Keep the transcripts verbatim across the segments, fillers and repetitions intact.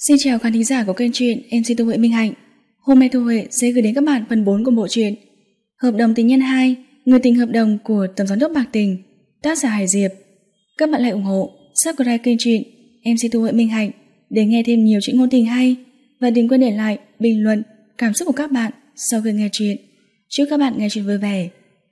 Xin chào khán thính giả của kênh truyện em xê Thu Huệ Minh Hạnh. Hôm nay Thu Huệ sẽ gửi đến các bạn phần bốn của bộ truyện Hợp đồng tình nhân hai, người tình hợp đồng của Tổng giám đốc Bạc Tình, tác giả Hải Diệp. Các bạn hãy ủng hộ, subscribe kênh truyện em xê Thu Huệ Minh Hạnh để nghe thêm nhiều chuyện ngôn tình hay, và đừng quên để lại bình luận cảm xúc của các bạn sau khi nghe truyện. Chúc các bạn nghe truyện vui vẻ.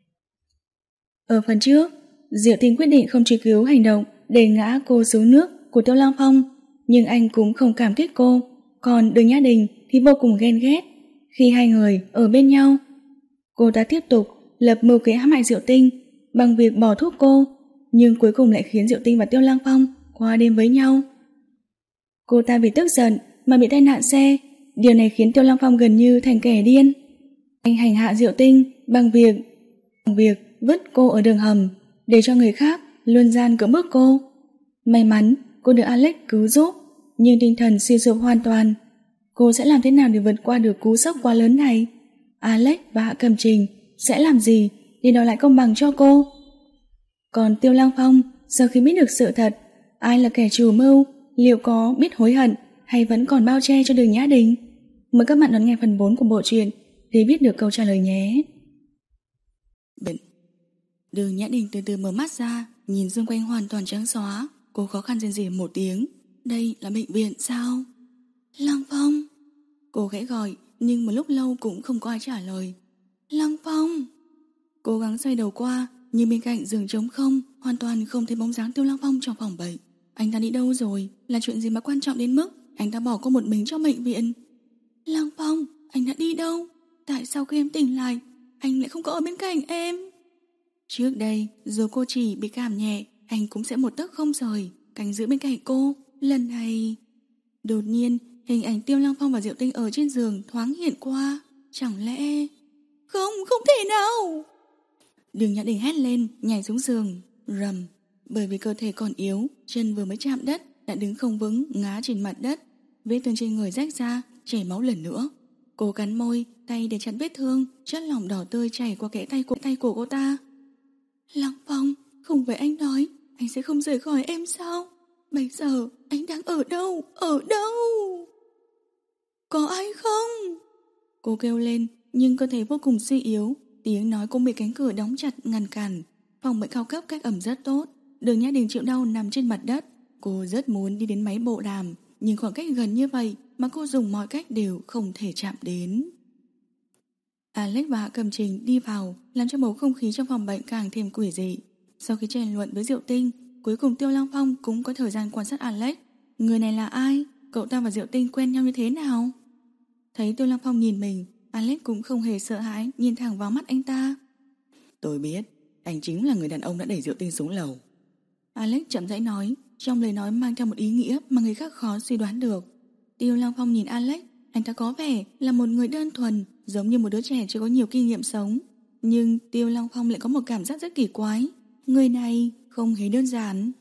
Ở phần trước, Diệu Tinh quyết định không truy cứu hành động đẩy ngã cô xuống nước của Tiêu Lăng Phong, nhưng anh cũng không cảm kích cô. Còn Đường Nhã Đình thì vô cùng ghen ghét khi hai người ở bên nhau. Cô ta tiếp tục lập mưu kế hãm hại Diệu Tinh bằng việc bỏ thuốc cô, nhưng cuối cùng lại khiến Diệu Tinh và Tiêu Lăng Phong qua đêm với nhau. Cô ta vì tức giận mà bị tai nạn xe, điều này khiến Tiêu Lăng Phong gần như thành kẻ điên. Anh hành hạ Diệu Tinh bằng việc bằng việc vứt cô ở đường hầm để cho người khác luân gian cưỡng bức cô. May mắn cô được Alex cứu giúp, nhưng tinh thần suy sụp hoàn toàn. Cô sẽ làm thế nào để vượt qua được cú sốc quá lớn này? Alex và Hạ Cẩm Trình sẽ làm gì để đòi lại công bằng cho cô? Còn Tiêu Lăng Phong, sau khi biết được sự thật, ai là kẻ chủ mưu, liệu có biết hối hận hay vẫn còn bao che cho Đường Nhã Đình? Mời các bạn đón nghe phần bốn của bộ truyện để biết được câu trả lời nhé. Đường Nhã Đình từ từ mở mắt ra, nhìn xung quanh hoàn toàn trắng xóa. Cô khó khăn rên rỉ một tiếng. Đây là bệnh viện sao? Lăng Phong. Cô khẽ gọi, nhưng một lúc lâu cũng không có ai trả lời. Lăng Phong. Cố gắng xoay đầu qua, nhưng bên cạnh giường trống không, hoàn toàn không thấy bóng dáng Tiêu Lăng Phong trong phòng bệnh. Anh ta đi đâu rồi? Là chuyện gì mà quan trọng đến mức anh ta bỏ cô một mình trong bệnh viện? Lăng Phong, anh đã đi đâu? Tại sao khi em tỉnh lại, anh lại không có ở bên cạnh em? Trước đây, dù cô chỉ bị cảm nhẹ, anh cũng sẽ một tấc không rời canh giữ bên cạnh cô. Lần này đột nhiên hình ảnh Tiêu Lăng Phong và Diệu Tinh ở trên giường thoáng hiện qua. Chẳng lẽ... Không, không thể nào! Đường Nhã Đình hét lên, nhảy xuống giường. Rầm. Bởi vì cơ thể còn yếu, chân vừa mới chạm đất đã đứng không vững, ngã trên mặt đất. Vết thương trên người rách ra, chảy máu lần nữa. Cô cắn môi, tay để chặn vết thương, chất lỏng đỏ tươi chảy qua kẽ tay của tay của cô ta. Lăng Phong, không phải anh nói anh sẽ không rời khỏi em sao? Bây giờ anh đang ở đâu? Ở đâu? Có ai không? Cô kêu lên, nhưng cơ thể vô cùng suy yếu. Tiếng nói cũng bị cánh cửa đóng chặt ngăn cản. Phòng bệnh cao cấp cách ẩm rất tốt. Đường Nhã Đình chịu đau nằm trên mặt đất. Cô rất muốn đi đến máy bộ đàm, nhưng khoảng cách gần như vậy mà cô dùng mọi cách đều không thể chạm đến. Alex và Hạ Cẩm Trình đi vào, làm cho bầu không khí trong phòng bệnh càng thêm quỷ dị. Sau khi tranh luận với Diệu Tinh, cuối cùng Tiêu Lăng Phong cũng có thời gian quan sát Alex. Người này là ai? Cậu ta và Diệu Tinh quen nhau như thế nào? Thấy Tiêu Lăng Phong nhìn mình, Alex cũng không hề sợ hãi, nhìn thẳng vào mắt anh ta. Tôi biết, anh chính là người đàn ông đã đẩy Diệu Tinh xuống lầu. Alex chậm rãi nói, trong lời nói mang theo một ý nghĩa mà người khác khó suy đoán được. Tiêu Lăng Phong nhìn Alex, anh ta có vẻ là một người đơn thuần, giống như một đứa trẻ chưa có nhiều kinh nghiệm sống. Nhưng Tiêu Lăng Phong lại có một cảm giác rất kỳ quái. Người này không hề đơn giản.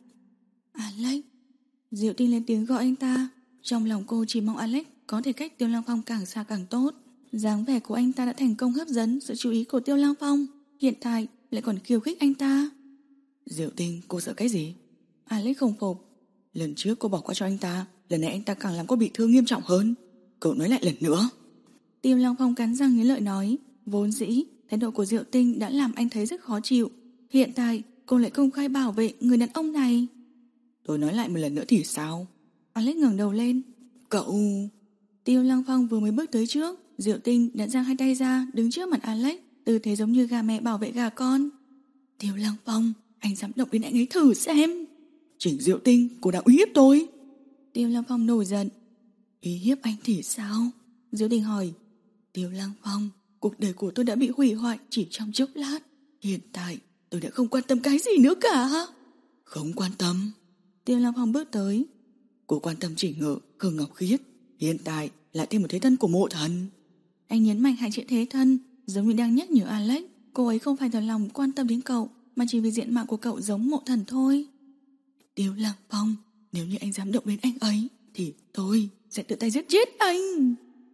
Alex. Diệu Tinh lên tiếng gọi anh ta. Trong lòng cô chỉ mong Alex có thể cách Tiêu Lăng Phong càng xa càng tốt. Dáng vẻ của anh ta đã thành công hấp dẫn sự chú ý của Tiêu Lăng Phong. Hiện tại lại còn khiêu khích anh ta. Diệu Tinh, cô sợ cái gì? Alex không phục. Lần trước cô bỏ qua cho anh ta, lần này anh ta càng làm cô bị thương nghiêm trọng hơn. Cậu nói lại lần nữa. Tiêu Lăng Phong cắn răng nghiến lợi nói. Vốn dĩ thái độ của Diệu Tinh đã làm anh thấy rất khó chịu. Hiện tại cô lại công khai bảo vệ người đàn ông này. Tôi nói lại một lần nữa thì sao? Alex ngẩng đầu lên. Cậu... Tiêu Lăng Phong vừa mới bước tới trước, Diệu Tinh đã giang hai tay ra đứng trước mặt Alex, tư thế giống như gà mẹ bảo vệ gà con. Tiêu Lăng Phong, anh dám động đến anh ấy thử xem. Chỉnh Diệu Tinh, cô đã uy hiếp tôi. Tiêu Lăng Phong nổi giận. Uy hiếp anh thì sao? Diệu Tinh hỏi. Tiêu Lăng Phong, cuộc đời của tôi đã bị hủy hoại chỉ trong chốc lát. Hiện tại tôi đã không quan tâm cái gì nữa cả. Không quan tâm. Tiêu Lăng Phong bước tới. Cô quan tâm chỉ ngự Khương Ngọc Khiết. Hiện tại lại thêm một thế thân của mộ thần. Anh nhấn mạnh hai chữ thế thân, giống như đang nhắc nhở Alex. Cô ấy không phải thật lòng quan tâm đến cậu, mà chỉ vì diện mạo của cậu giống mộ thần thôi. Tiêu Lăng Phong, nếu như anh dám động đến anh ấy thì tôi sẽ tự tay giết chết anh.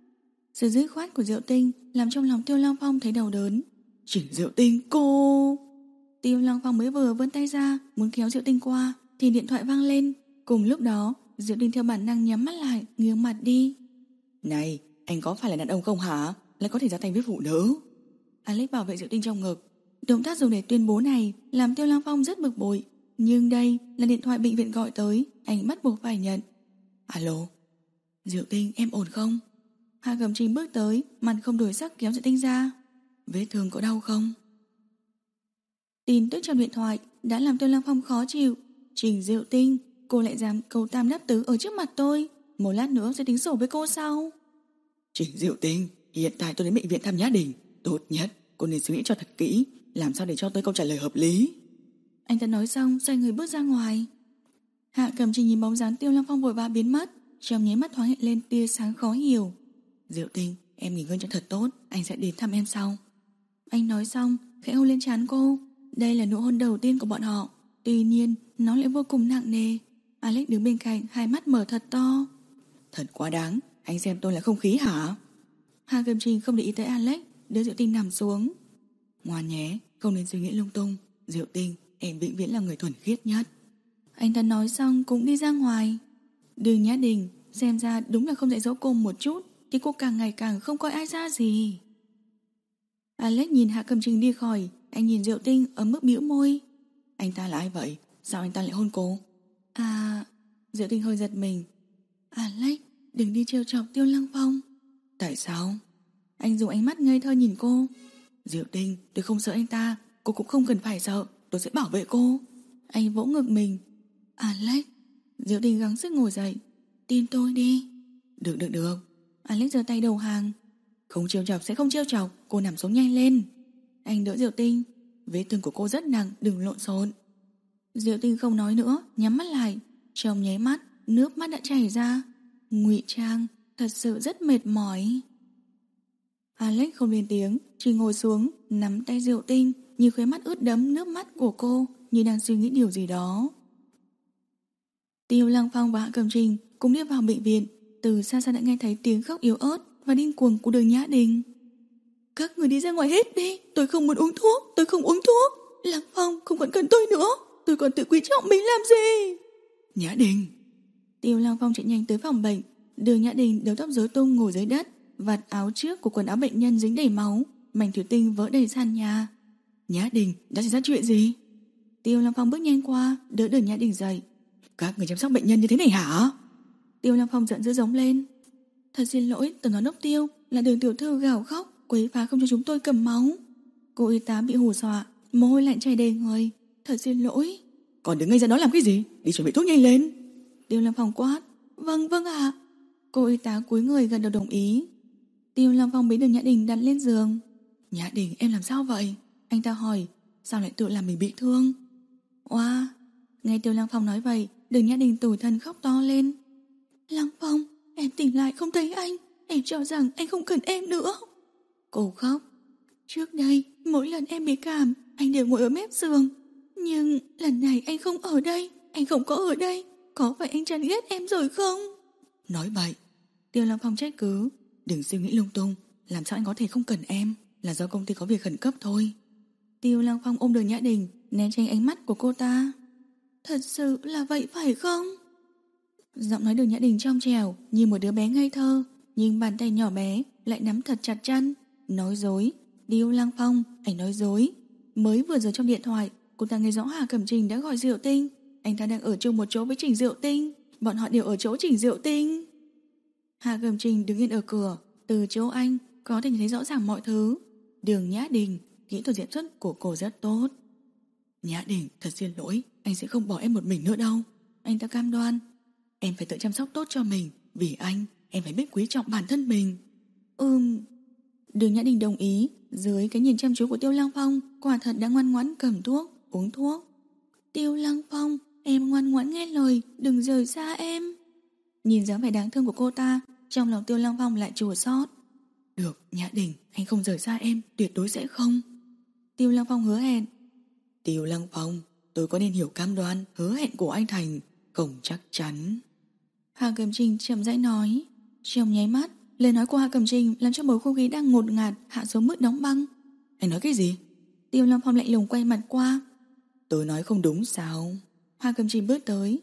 Sự dứt khoát của Diệu Tinh làm trong lòng Tiêu Lăng Phong thấy đau đớn. Chỉnh Diệu Tinh, cô... Tiêu Lăng Phong mới vừa vươn tay ra muốn kéo Diệu Tinh qua thì điện thoại vang lên. Cùng lúc đó Diệu Tinh theo bản năng nhắm mắt lại, nghiêng mặt đi. Này, anh có phải là đàn ông không hả? Lại có thể ra tay với phụ nữ. Alex bảo vệ Diệu Tinh trong ngực. Động tác dùng để tuyên bố này làm Tiêu Lăng Phong rất bực bội. Nhưng đây là điện thoại bệnh viện gọi tới, anh bắt buộc phải nhận. Alo, Diệu Tinh, em ổn không? Hạ Cẩm Trình bước tới, mặt không đổi sắc kéo Diệu Tinh ra. Vết thương có đau không? Tin tức trong điện thoại đã làm Tiêu Lăng Phong khó chịu. Trình Diệu Tinh, cô lại dám cầu tam đáp tứ ở trước mặt tôi. Một lát nữa sẽ tính sổ với cô sau. Trình Diệu Tinh, hiện tại tôi đến bệnh viện thăm Nhã Đình. Tốt nhất, cô nên suy nghĩ cho thật kỹ, làm sao để cho tôi câu trả lời hợp lý. Anh ta nói xong, xoay người bước ra ngoài. Hạ Cẩm Trình nhìn bóng dáng Tiêu Lăng Phong vội vã biến mất, trong nháy mắt thoáng hiện lên tia sáng khó hiểu. Diệu Tinh, em nghỉ ngơi cho thật tốt, anh sẽ đến thăm em sau. Anh nói xong, khẽ hôn lên trán cô. Đây là nụ hôn đầu tiên của bọn họ. Tuy nhiên, nó lại vô cùng nặng nề. Alex đứng bên cạnh, hai mắt mở thật to. Thật quá đáng, anh xem tôi là không khí hả? Hạ Cẩm Trình không để ý tới Alex, đưa Diệu Tinh nằm xuống. Ngoan nhé, không nên suy nghĩ lung tung. Diệu Tinh, em vĩnh viễn là người thuần khiết nhất. Anh ta nói xong cũng đi ra ngoài. Đường Nhã Đình, xem ra đúng là không dạy dỗ cô một chút, thì cô càng ngày càng không coi ai ra gì. Alex nhìn Hạ Cẩm Trình đi khỏi. Anh nhìn Diệu Tinh ở mức bĩu môi. Anh ta là ai vậy? Sao anh ta lại hôn cô? À... Diệu Tinh hơi giật mình. Alex, đừng đi trêu chọc Tiêu Lăng Phong. Tại sao? Anh dùng ánh mắt ngây thơ nhìn cô. Diệu Tinh, tôi không sợ anh ta. Cô cũng không cần phải sợ, tôi sẽ bảo vệ cô. Anh vỗ ngực mình. Alex. Diệu Tinh gắng sức ngồi dậy. Tin tôi đi. Được được được. Alex giơ tay đầu hàng. Không trêu chọc sẽ không trêu chọc, cô nằm xuống nhanh lên. Anh đỡ Diệu Tinh. Vết thương của cô rất nặng, đừng lộn xộn. Diệu Tinh không nói nữa, nhắm mắt lại. Trong nháy mắt, nước mắt đã chảy ra. Ngụy trang, thật sự rất mệt mỏi. Alex không lên tiếng, chỉ ngồi xuống, nắm tay Diệu Tinh, nhìn khóe mắt ướt đẫm nước mắt của cô, như đang suy nghĩ điều gì đó. Tiêu Lăng Phong và Hạ Cẩm Trình cùng đi vào bệnh viện. Từ xa xa đã nghe thấy tiếng khóc yếu ớt và điên cuồng của Đường Nhã Đình. Các người đi ra ngoài hết đi, tôi không muốn uống thuốc, tôi không uống thuốc. Lăng Phong không còn cần tôi nữa, tôi còn tự quý trọng mình làm gì. Nhã Đình. Tiêu Lăng Phong chạy nhanh tới phòng bệnh. Đường Nhã Đình đầu tóc rối tung ngồi dưới đất, vạt áo trước của quần áo bệnh nhân dính đầy máu, mảnh thủy tinh vỡ đầy sàn nhà. Nhã Đình, đã xảy ra chuyện gì? Tiêu Lăng Phong bước nhanh qua, đỡ Đường Nhã Đình dậy. Các người chăm sóc bệnh nhân như thế này hả? Tiêu Lăng Phong giận dữ giống lên. Thật xin lỗi, tớ nói nốc Tiêu, là Đường tiểu thư gào khóc, quấy phá không cho chúng tôi cầm máu. Cô y tá bị hù dọa, mồ hôi lạnh chảy đầy người. Thật xin lỗi. Còn đứng ngây ra đó làm cái gì? Đi chuẩn bị thuốc nhanh lên. Tiêu Lăng Phong quát. Vâng vâng ạ. Cô y tá cúi người gần đầu đồng ý. Tiêu Lăng Phong bế Đường Nhã Đình đặt lên giường. Nhã Đình, em làm sao vậy? Anh ta hỏi. Sao lại tự làm mình bị thương? Oa. Nghe Tiêu Lăng Phong nói vậy, Đường Nhã Đình tủi thân khóc to lên. Lăng Phong, em tỉnh lại không thấy anh. Em cho rằng anh không cần em nữa. Cô khóc. Trước đây, mỗi lần em bị cảm, anh đều ngồi ở mép giường. Nhưng lần này anh không ở đây. Anh không có ở đây. Có phải anh chán ghét em rồi không? Nói bậy. Tiêu Lăng Phong trách cứ. Đừng suy nghĩ lung tung. Làm sao anh có thể không cần em? Là do công ty có việc khẩn cấp thôi. Tiêu Lăng Phong ôm Đường Nhã Đình, né tránh ánh mắt của cô ta. Thật sự là vậy phải không? Giọng nói Đường Nhã Đình trong trẻo như một đứa bé ngây thơ, nhưng bàn tay nhỏ bé lại nắm thật chặt chân. Nói dối. Tiêu Lăng Phong, anh nói dối. Mới vừa rồi trong điện thoại, cô ta nghe rõ Hạ Cẩm Trình đã gọi Diệu Tinh. Anh ta đang ở chung một chỗ với Trình Diệu Tinh. Bọn họ đều ở chỗ Trình Diệu Tinh. Hạ Cẩm Trình đứng yên ở cửa. Từ chỗ anh có thể nhìn thấy rõ ràng mọi thứ. Đường Nhã Đình, kỹ thuật diễn xuất của cô rất tốt. Nhã Đình, thật xin lỗi, anh sẽ không bỏ em một mình nữa đâu. Anh ta cam đoan. Em phải tự chăm sóc tốt cho mình. Vì anh, em phải biết quý trọng bản thân mình. Ừm. Đường Nhã Đình đồng ý. Dưới cái nhìn chăm chú của Tiêu Lăng Phong, quả thật đã ngoan ngoãn cầm thuốc, uống thuốc. Tiêu Lăng Phong, em ngoan ngoãn nghe lời, đừng rời xa em. Nhìn dáng vẻ đáng thương của cô ta, trong lòng Tiêu Lăng Phong lại chua xót. Được, Nhã Đình, anh không rời xa em, tuyệt đối sẽ không. Tiêu Lăng Phong hứa hẹn. Tiêu Lăng Phong, tôi có nên hiểu cam đoan hứa hẹn của anh thành không chắc chắn. Hạ Cẩm Trình chậm rãi nói. Trong nháy mắt, lời nói của Hạ Cẩm Trình làm cho bầu không khí đang ngột ngạt hạ xuống mức đóng băng. Anh nói cái gì? Tiêu Lăng Phong lạnh lùng quay mặt qua. Tôi nói không đúng sao? Hạ Cẩm Trình bước tới.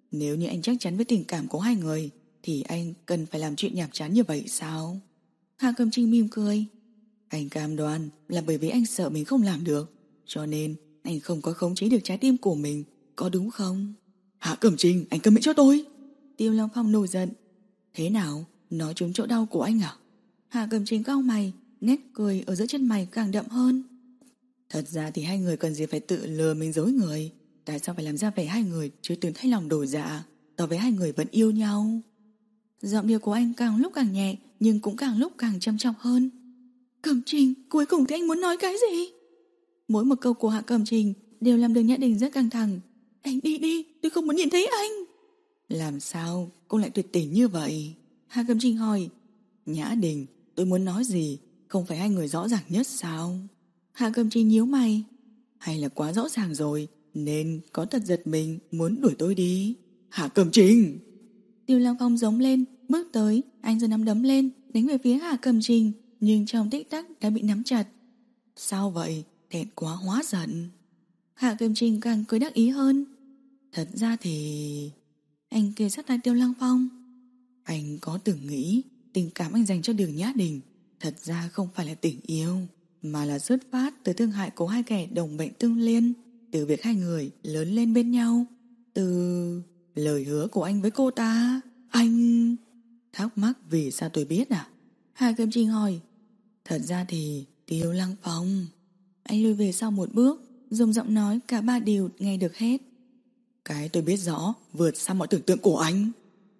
Nếu như anh chắc chắn với tình cảm của hai người thì anh cần phải làm chuyện nhàm chán như vậy sao? Hạ Cẩm Trinh mỉm cười. Anh cam đoan là bởi vì anh sợ mình không làm được, cho nên anh không có khống chế được trái tim của mình, có đúng không? Hạ Cẩm Trinh, anh câm miệng cho tôi. Tiêu Lăng Phong nổi giận. Thế nào? Nói trúng chỗ đau của anh à? Hạ Cẩm Trinh cau mày, nét cười ở giữa chân mày càng đậm hơn. Thật ra thì hai người cần gì phải tự lừa mình dối người. Tại sao phải làm ra vẻ hai người chưa từng thay lòng đổi dạ, tỏ vẻ hai người vẫn yêu nhau? Giọng điệu của anh càng lúc càng nhẹ, nhưng cũng càng lúc càng trầm trọng hơn. Cẩm Trinh, cuối cùng thì anh muốn nói cái gì? Mỗi một câu của Hạ Cẩm Trinh đều làm Đường Nhã Đình rất căng thẳng. Anh đi đi, tôi không muốn nhìn thấy anh. Làm sao cô lại tuyệt tình như vậy? Hạ Cẩm Trinh hỏi. Nhã Đình, tôi muốn nói gì, không phải hai người rõ ràng nhất sao? Hạ Cẩm Trinh nhíu mày. Hay là quá rõ ràng rồi, nên có thật giật mình muốn đuổi tôi đi? Hạ Cẩm Trinh! Tiêu Lăng Phong giống lên, bước tới, anh giơ nắm đấm lên, đánh về phía Hạ Cẩm Trinh, nhưng trong tích tắc đã bị nắm chặt. Sao vậy? Thẹn quá hóa giận. Hạ Cẩm Trinh càng cười đắc ý hơn. Thật ra thì... Anh kề sát tay Tiêu Lăng Phong. Anh có từng nghĩ tình cảm anh dành cho Đường Nhã Đình thật ra không phải là tình yêu, mà là xuất phát từ thương hại của hai kẻ đồng bệnh tương liên, từ việc hai người lớn lên bên nhau, từ lời hứa của anh với cô ta. Anh... Thắc mắc vì sao tôi biết à? Hạ Cẩm Trinh hỏi. Thật ra thì Tiêu Lăng Phong. Anh lùi về sau một bước, dùng giọng nói cả ba đều nghe được hết. Cái tôi biết rõ vượt xa mọi tưởng tượng của anh.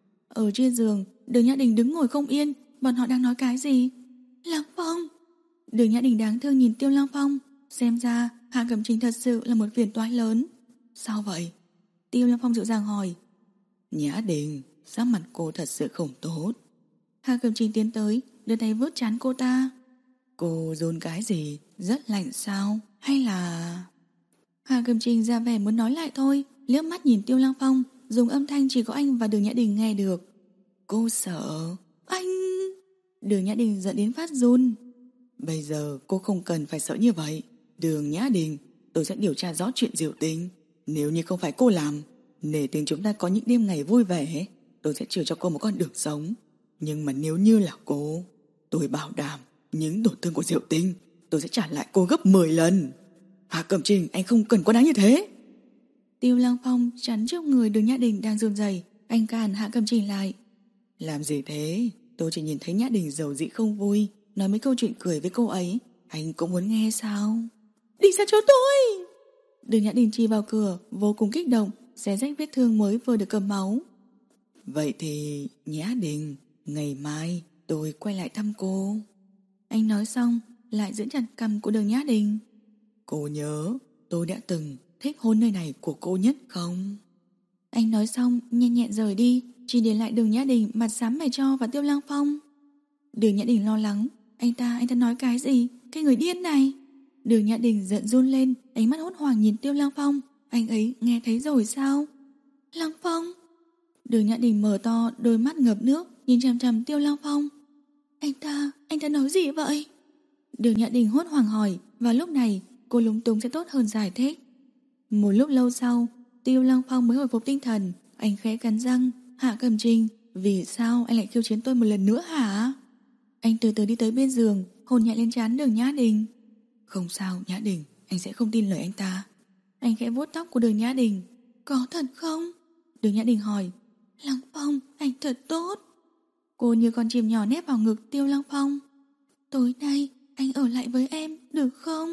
Ở trên giường, Đường Nhã Đình đứng ngồi không yên. Bọn họ đang nói cái gì? Lăng Phong. Đường Nhã Đình đáng thương nhìn Tiêu Lăng Phong. Xem ra Hạ Cẩm Trinh thật sự là một phiền toái lớn. Sao vậy? Tiêu Lăng Phong dịu dàng hỏi. Nhã Đình, sắc mặt cô thật sự không tốt. Hạ Cẩm Trinh tiến tới, đưa tay vuốt trán cô ta. Cô run cái gì? Rất lạnh sao? Hay là... Hạ Cẩm Trinh ra vẻ muốn nói lại thôi, liếc mắt nhìn Tiêu Lăng Phong, dùng âm thanh chỉ có anh và Đường Nhã Đình nghe được. Cô sợ... Anh... Đường Nhã Đình giận đến phát run. Bây giờ cô không cần phải sợ như vậy. Đường Nhã Đình, tôi sẽ điều tra rõ chuyện Diệu Tinh. Nếu như không phải cô làm, nể tình chúng ta có những đêm ngày vui vẻ, tôi sẽ chừa cho cô một con đường sống. Nhưng mà nếu như là cô, tôi bảo đảm những tổn thương của Diệu Tinh tôi sẽ trả lại cô gấp mười lần. Hạ Cẩm Trinh, anh không cần quá đáng như thế. Tiêu Lăng Phong chắn trước người Đường Nhã Đình đang run rẩy, anh cản Hạ Cẩm Trinh lại. Làm gì thế? Tôi chỉ nhìn thấy Nhã Đình giàu dĩ không vui, nói mấy câu chuyện cười với cô ấy. Anh cũng muốn nghe sao? Đi ra chỗ tôi! Đường Nhã Đình chỉ vào cửa, vô cùng kích động, xé rách vết thương mới vừa được cầm máu. Vậy thì Nhã Đình, ngày mai tôi quay lại thăm cô. Anh nói xong lại giữ chặt cằm của Đường Nhã Đình. Cô nhớ tôi đã từng thích hôn nơi này của cô nhất không? Anh nói xong nhanh nhẹn rời đi, chỉ để lại Đường Nhã Đình mặt xám mày cho và Tiêu Lăng Phong. Đường Nhã Đình lo lắng. Anh ta, anh ta nói cái gì? Cái người điên này. Đường Nhã Đình giận run lên, ánh mắt hốt hoảng nhìn Tiêu Lăng Phong. Anh ấy nghe thấy rồi sao? Lăng Phong. Đường Nhã Đình mở to đôi mắt ngập nước, nhìn chằm chằm Tiêu Lăng Phong. Anh ta, anh ta nói gì vậy? Đường Nhã Đình hốt hoảng hỏi. Và lúc này cô lúng túng sẽ tốt hơn giải thích. Một lúc lâu sau, Tiêu Lăng Phong mới hồi phục tinh thần. Anh khẽ cắn răng. Hạ Cẩm Trinh, vì sao anh lại khiêu chiến tôi một lần nữa hả? Anh từ từ đi tới bên giường, hôn nhẹ lên trán Đường Nhã Đình. Không sao Nhã Đình, anh sẽ không tin lời anh ta. Anh khẽ vuốt tóc của Đường Nhã Đình. Có thật không? Đường Nhã Đình hỏi. Lăng Phong, anh thật tốt. Cô như con chim nhỏ nép vào ngực Tiêu Lăng Phong. Tối nay anh ở lại với em được không?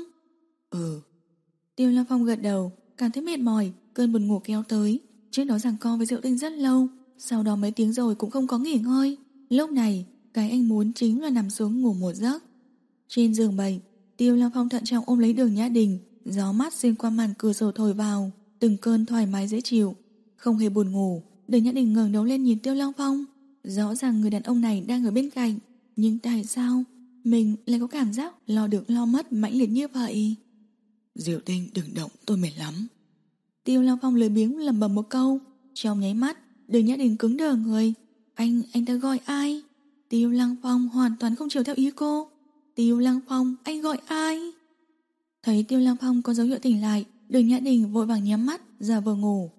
Ừ. Tiêu Lăng Phong gật đầu, cảm thấy mệt mỏi, cơn buồn ngủ kéo tới. Trước đó giằng co với Diệu Tinh rất lâu, sau đó mấy tiếng rồi cũng không có nghỉ ngơi. Lúc này cái anh muốn chính là nằm xuống ngủ một giấc. Trên giường bệnh, Tiêu Lăng Phong thận trọng ôm lấy Đường Nhã Đình. Gió mát xuyên qua màn cửa sổ thổi vào, từng cơn thoải mái dễ chịu. Không hề buồn ngủ, Đường Nhã Đình ngẩng đầu lên nhìn Tiêu Lăng Phong. Rõ ràng người đàn ông này đang ở bên cạnh, nhưng tại sao mình lại có cảm giác lo được lo mất mãnh liệt như vậy? Diệu Tinh, đừng động, tôi mệt lắm. Tiêu Lăng Phong lười biếng lẩm bẩm một câu. Trong nháy mắt, Đường Nhã Đình cứng đờ người. Anh, anh ta gọi ai? Tiêu Lăng Phong hoàn toàn không chiều theo ý cô. Tiêu Lăng Phong, anh gọi ai? Thấy Tiêu Lăng Phong có dấu hiệu tỉnh lại, Đường Nhã Đình vội vàng nhắm mắt, giả vờ ngủ.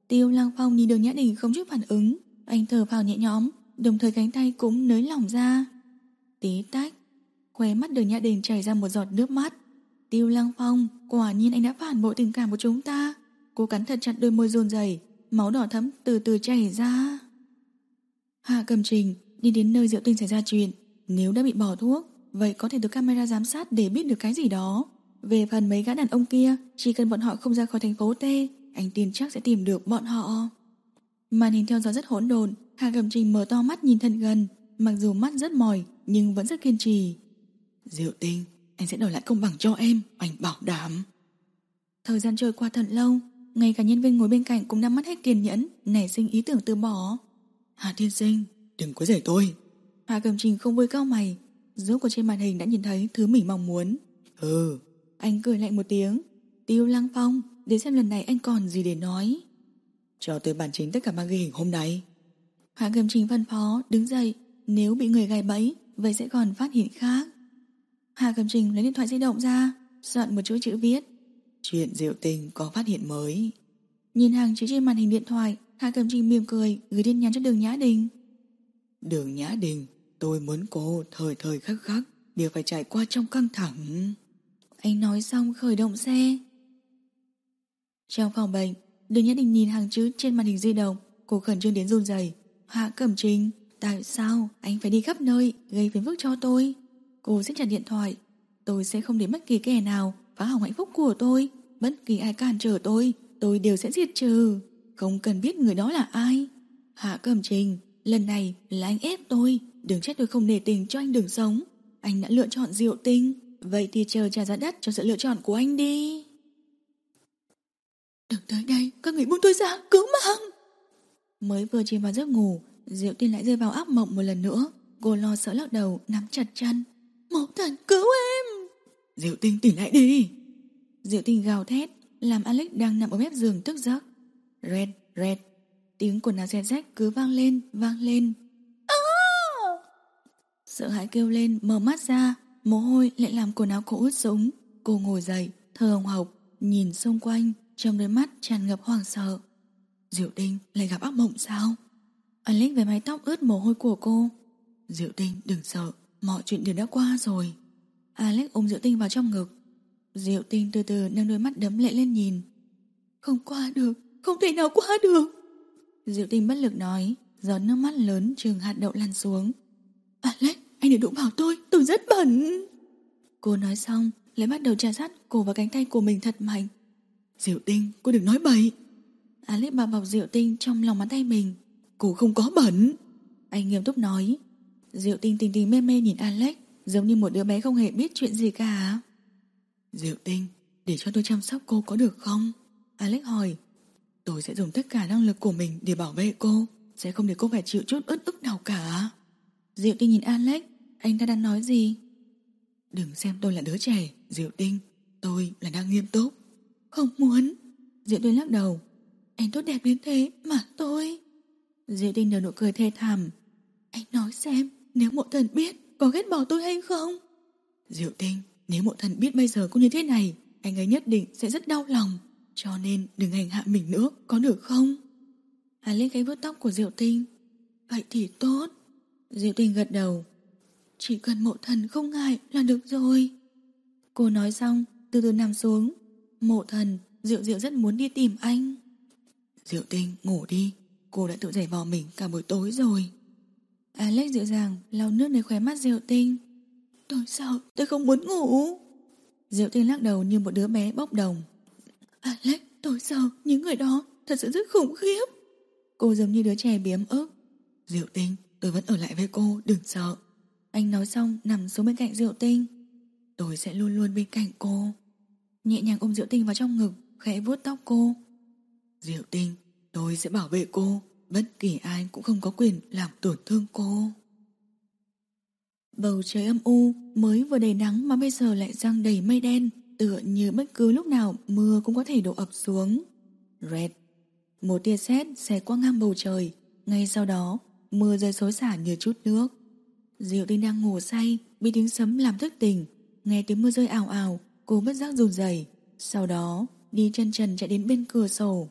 Tiêu Lăng Phong nhìn Đường Nhã Đình không chút phản ứng, anh thở phào nhẹ nhõm, đồng thời cánh tay cũng nới lỏng ra. Tí tách, khóe mắt Đường Nhã Đình chảy ra một giọt nước mắt. Tiêu Lăng Phong, quả nhiên anh đã phản bội tình cảm của chúng ta. Cô cắn thật chặt đôi môi run rẩy, máu đỏ thẫm từ từ chảy ra. Hạ Cẩm Trình đi đến nơi Diệu Tinh xảy ra chuyện. Nếu đã bị bỏ thuốc, vậy có thể được camera giám sát để biết được cái gì đó. Về phần mấy gã đàn ông kia, chỉ cần bọn họ không ra khỏi thành phố T, anh tin chắc sẽ tìm được bọn họ. Màn hình theo dõi rất hỗn độn. Hạ Cẩm Trình mở to mắt nhìn thật gần, mặc dù mắt rất mỏi nhưng vẫn rất kiên trì. Diệu Tinh, anh sẽ đòi lại công bằng cho em, anh bảo đảm. Thời gian trôi qua thật lâu, ngay cả nhân viên ngồi bên cạnh cũng đã mất hết kiên nhẫn, nảy sinh ý tưởng từ bỏ. Hạ tiên sinh, đừng quấy rầy tôi. Hạ Cẩm Trình không vui cau mày, rốt cuộc trên màn hình đã nhìn thấy thứ mình mong muốn. Ừ. Anh cười lạnh một tiếng. Tiêu Lăng Phong, để xem lần này anh còn gì để nói. Cho tới bản chính tất cả màn ghi hình hôm nay. Hạ Cẩm Trình phân phó đứng dậy. Nếu bị người gài bẫy, vậy sẽ còn phát hiện khác. Hạ Cẩm Trình lấy điện thoại di động ra, soạn một chuỗi chữ viết: chuyện Diệu Tinh có phát hiện mới. Nhìn hàng chữ trên màn hình điện thoại, Hạ Cẩm Trình mỉm cười gửi tin nhắn cho Đường Nhã Đình. Đường Nhã Đình, tôi muốn cô thời thời khắc khắc đều phải trải qua trong căng thẳng. Anh nói xong khởi động xe. Trong phòng bệnh, Đường Nhã Đình nhìn hàng chữ trên màn hình di động, cô khẩn trương đến run rẩy. Hạ Cẩm Trình, tại sao anh phải đi khắp nơi gây phiền phức cho tôi? Cô siết chặt điện thoại. Tôi sẽ không để bất kỳ kẻ nào phá hỏng hạnh phúc của tôi. Bất kỳ ai cản trở tôi, tôi đều sẽ diệt trừ. Không cần biết người đó là ai. Hạ Cẩm Trình, lần này là anh ép tôi. Đừng trách tôi không nể tình cho anh đường sống. Anh đã lựa chọn Diệu Tinh, vậy thì chờ trả giá đắt cho sự lựa chọn của anh đi. Đừng tới đây, các người buông tôi ra, cứu mạng. Mới vừa chìm vào giấc ngủ, Diệu Tinh lại rơi vào ác mộng một lần nữa. Cô lo sợ lắc đầu, nắm chặt chân. Mẫu thần cứu em. Diệu Tinh tỉnh lại đi. Diệu Tinh gào thét, làm Alex đang nằm ở mép giường thức giấc. Red, red. Tiếng quần áo xe rách cứ vang lên, vang lên. À! Sợ hãi kêu lên, mở mắt ra. Mồ hôi lại làm quần áo cô ướt sũng. Cô ngồi dậy, thở hồng hộc, nhìn xung quanh, trong đôi mắt tràn ngập hoảng sợ. Diệu Tinh lại gặp ác mộng sao? Alex về mái tóc ướt mồ hôi của cô. Diệu Tinh đừng sợ, mọi chuyện đều đã qua rồi. Alex ôm Diệu Tinh vào trong ngực. Diệu Tinh từ từ nâng đôi mắt đẫm lệ lên nhìn. Không qua được, không thể nào qua được. Diệu Tinh bất lực nói, giọt nước mắt lớn chừng hạt đậu lăn xuống. Alex, anh đừng đụng vào tôi, tôi rất bẩn. Cô nói xong, lại bắt đầu chà sát cổ và cánh tay của mình thật mạnh. Diệu Tinh, cô đừng nói bậy. Alex bao bọc Diệu Tinh trong lòng bàn tay mình. Cô không có bẩn. Anh nghiêm túc nói. Diệu Tinh tình tình mê mê nhìn Alex, giống như một đứa bé không hề biết chuyện gì cả. Diệu Tinh, để cho tôi chăm sóc cô có được không? Alex hỏi. Tôi sẽ dùng tất cả năng lực của mình để bảo vệ cô, sẽ không để cô phải chịu chút uất ức nào cả. Diệu Tinh nhìn Alex, anh ta đang nói gì? Đừng xem tôi là đứa trẻ, Diệu Tinh, tôi là đang nghiêm túc. Không muốn. Diệu Tinh lắc đầu. Anh tốt đẹp đến thế mà tôi... Diệu Tinh nở nụ cười thê thảm. Anh nói xem, nếu mộ thần biết có ghét bỏ tôi hay không? Diệu Tinh, nếu mộ thần biết bây giờ cô như thế này, anh ấy nhất định sẽ rất đau lòng. Cho nên đừng hành hạ mình nữa, có được không? Alex ghé vuốt tóc của Diệu Tinh. Vậy thì tốt. Diệu Tinh gật đầu. Chỉ cần mộ thần không ngại là được rồi. Cô nói xong, từ từ nằm xuống. Mộ thần, Diệu Diệu rất muốn đi tìm anh. Diệu Tinh, ngủ đi. Cô đã tự giày vò mình cả buổi tối rồi. Alex dịu dàng lau nước nơi khóe mắt Diệu Tinh. Tôi sợ, tôi không muốn ngủ. Diệu Tinh lắc đầu như một đứa bé bốc đồng. Alex, tôi sợ, những người đó thật sự rất khủng khiếp. Cô giống như đứa trẻ biếm ức. Diệu Tinh, tôi vẫn ở lại với cô, đừng sợ. Anh nói xong nằm xuống bên cạnh Diệu Tinh. Tôi sẽ luôn luôn bên cạnh cô. Nhẹ nhàng ôm Diệu Tinh vào trong ngực, khẽ vuốt tóc cô. Diệu Tinh, tôi sẽ bảo vệ cô. Bất kỳ ai cũng không có quyền làm tổn thương cô. Bầu trời âm u, mới vừa đầy nắng mà bây giờ lại giăng đầy mây đen, tựa như bất cứ lúc nào mưa cũng có thể đổ ập xuống. Red. Một tia sét xẹt qua ngang bầu trời. Ngay sau đó, mưa rơi xối xả như chút nước. Diệu Tinh đang ngủ say, bị tiếng sấm làm thức tỉnh. Nghe tiếng mưa rơi ào ào, cô bất giác run rẩy. Sau đó, đi chân trần chạy đến bên cửa sổ.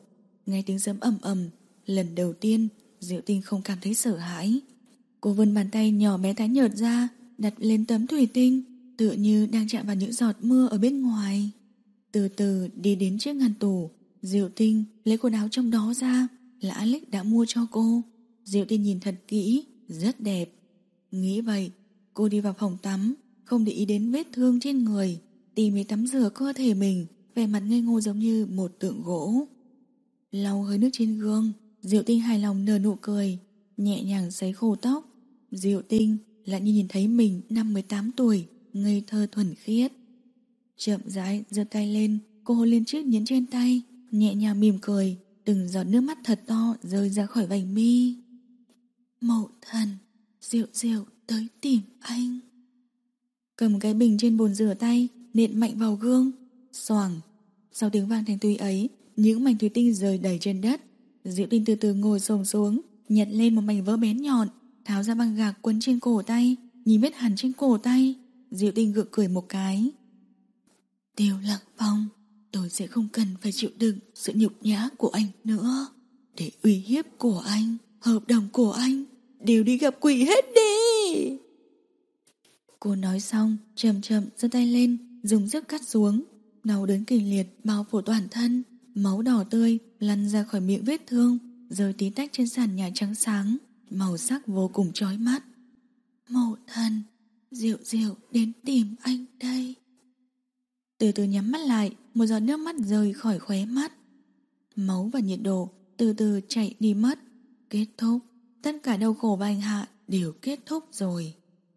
nghe tiếng sấm ầm ầm. Lần đầu tiên Diệu Tinh không cảm thấy sợ hãi. Cô vươn bàn tay nhỏ bé tái nhợt ra, đặt lên tấm thủy tinh, tựa như đang chạm vào những giọt mưa ở bên ngoài. Từ từ đi đến chiếc ngăn tủ, Diệu Tinh lấy quần áo trong đó ra, là Alex đã mua cho cô. Diệu Tinh nhìn thật kỹ, rất đẹp. Nghĩ vậy, cô đi vào phòng tắm, không để ý đến vết thương trên người, tỉ mỉ tắm rửa cơ thể mình, vẻ mặt ngây ngô giống như một tượng gỗ. Lau hơi nước trên gương, Diệu Tinh hài lòng nở nụ cười, nhẹ nhàng sấy khô tóc. Diệu Tinh lại như nhìn thấy mình năm mười tám tuổi, ngây thơ thuần khiết. Chậm rãi giơ tay lên, cô hôn lên chiếc nhẫn trên tay, nhẹ nhàng mỉm cười, từng giọt nước mắt thật to rơi ra khỏi vành mi. Mậu thần, Diệu Diệu tới tìm anh. Cầm cái bình trên bồn rửa tay, nện mạnh vào gương. Xoàng. Sau tiếng vang thanh thúy ấy, những mảnh thủy tinh rơi đầy trên đất. Diệu Tinh từ từ ngồi xổm xuống, nhặt lên một mảnh vỡ bén nhọn, tháo ra băng gạc quấn trên cổ tay. Nhìn vết hằn trên cổ tay, Diệu Tinh gượng cười một cái. Tiêu Lăng Phong, tôi sẽ không cần phải chịu đựng sự nhục nhã của anh nữa. Để uy hiếp của anh, hợp đồng của anh đều đi gặp quỷ hết đi. Cô nói xong, chậm chậm giơ tay lên, dùng sức cắt xuống. Đau đớn kịch liệt bao phủ toàn thân, máu đỏ tươi lăn ra khỏi miệng vết thương, rơi tí tách trên sàn nhà trắng sáng, màu sắc vô cùng chói mắt. Mậu thần, Diệu Diệu đến tìm anh đây. Từ từ nhắm mắt lại, một giọt nước mắt rơi khỏi khóe mắt. Máu và nhiệt độ từ từ chạy đi mất. Kết thúc, tất cả đau khổ và hành hạ đều kết thúc rồi.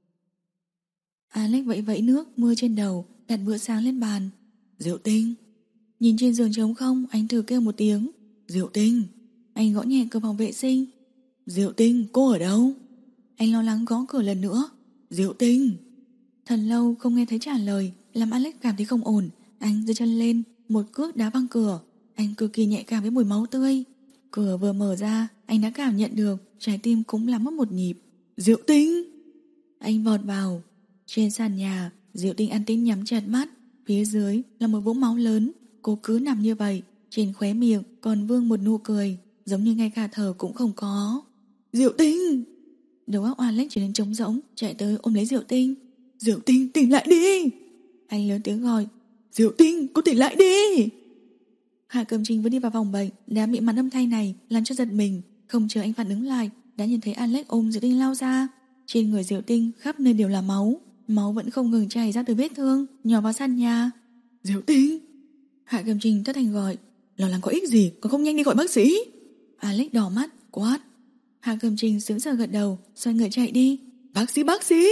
Alex vẫy vẫy nước mưa trên đầu, đặt bữa sáng lên bàn. Diệu Tinh. Nhìn trên giường trống không, anh thử kêu một tiếng. Diệu Tinh. Anh gõ nhẹ cửa phòng vệ sinh. Diệu Tinh, cô ở đâu? Anh lo lắng gõ cửa lần nữa. Diệu Tinh. Thật lâu không nghe thấy trả lời, làm Alex cảm thấy không ổn. Anh giơ chân lên, một cước đá văng cửa. Anh cực kỳ nhạy cảm với mùi máu tươi. Cửa vừa mở ra, anh đã cảm nhận được trái tim cũng làm mất một nhịp. Diệu Tinh. Anh vọt vào. Trên sàn nhà, Diệu Tinh an tĩnh nhắm chặt mắt. Phía dưới là một vũng máu lớn. Cô cứ nằm như vậy, trên khóe miệng còn vương một nụ cười, giống như ngay cả thở cũng không có. Diệu Tinh. Đầu óc Alex trở nên trống rỗng, chạy tới ôm lấy Diệu Tinh. Diệu Tinh, tỉnh lại đi. Anh lớn tiếng gọi. Diệu Tinh, cô tỉnh lại đi. Hạ Cẩm Trình vừa đi vào phòng bệnh, đã bị màn âm thanh này làm cho giật mình. Không chờ anh phản ứng lại, đã nhìn thấy Alex ôm Diệu Tinh lao ra. Trên người Diệu Tinh khắp nơi đều là máu, máu vẫn không ngừng chảy ra từ vết thương, nhỏ vào sàn nhà. Diệu Tinh. Hạ Cẩm Trình thất thanh gọi. Lo lắng có ích gì, còn không nhanh đi gọi bác sĩ. Alex đỏ mắt quát. Hạ Cẩm Trình sững sờ gật đầu, xoay người chạy đi. Bác sĩ, bác sĩ.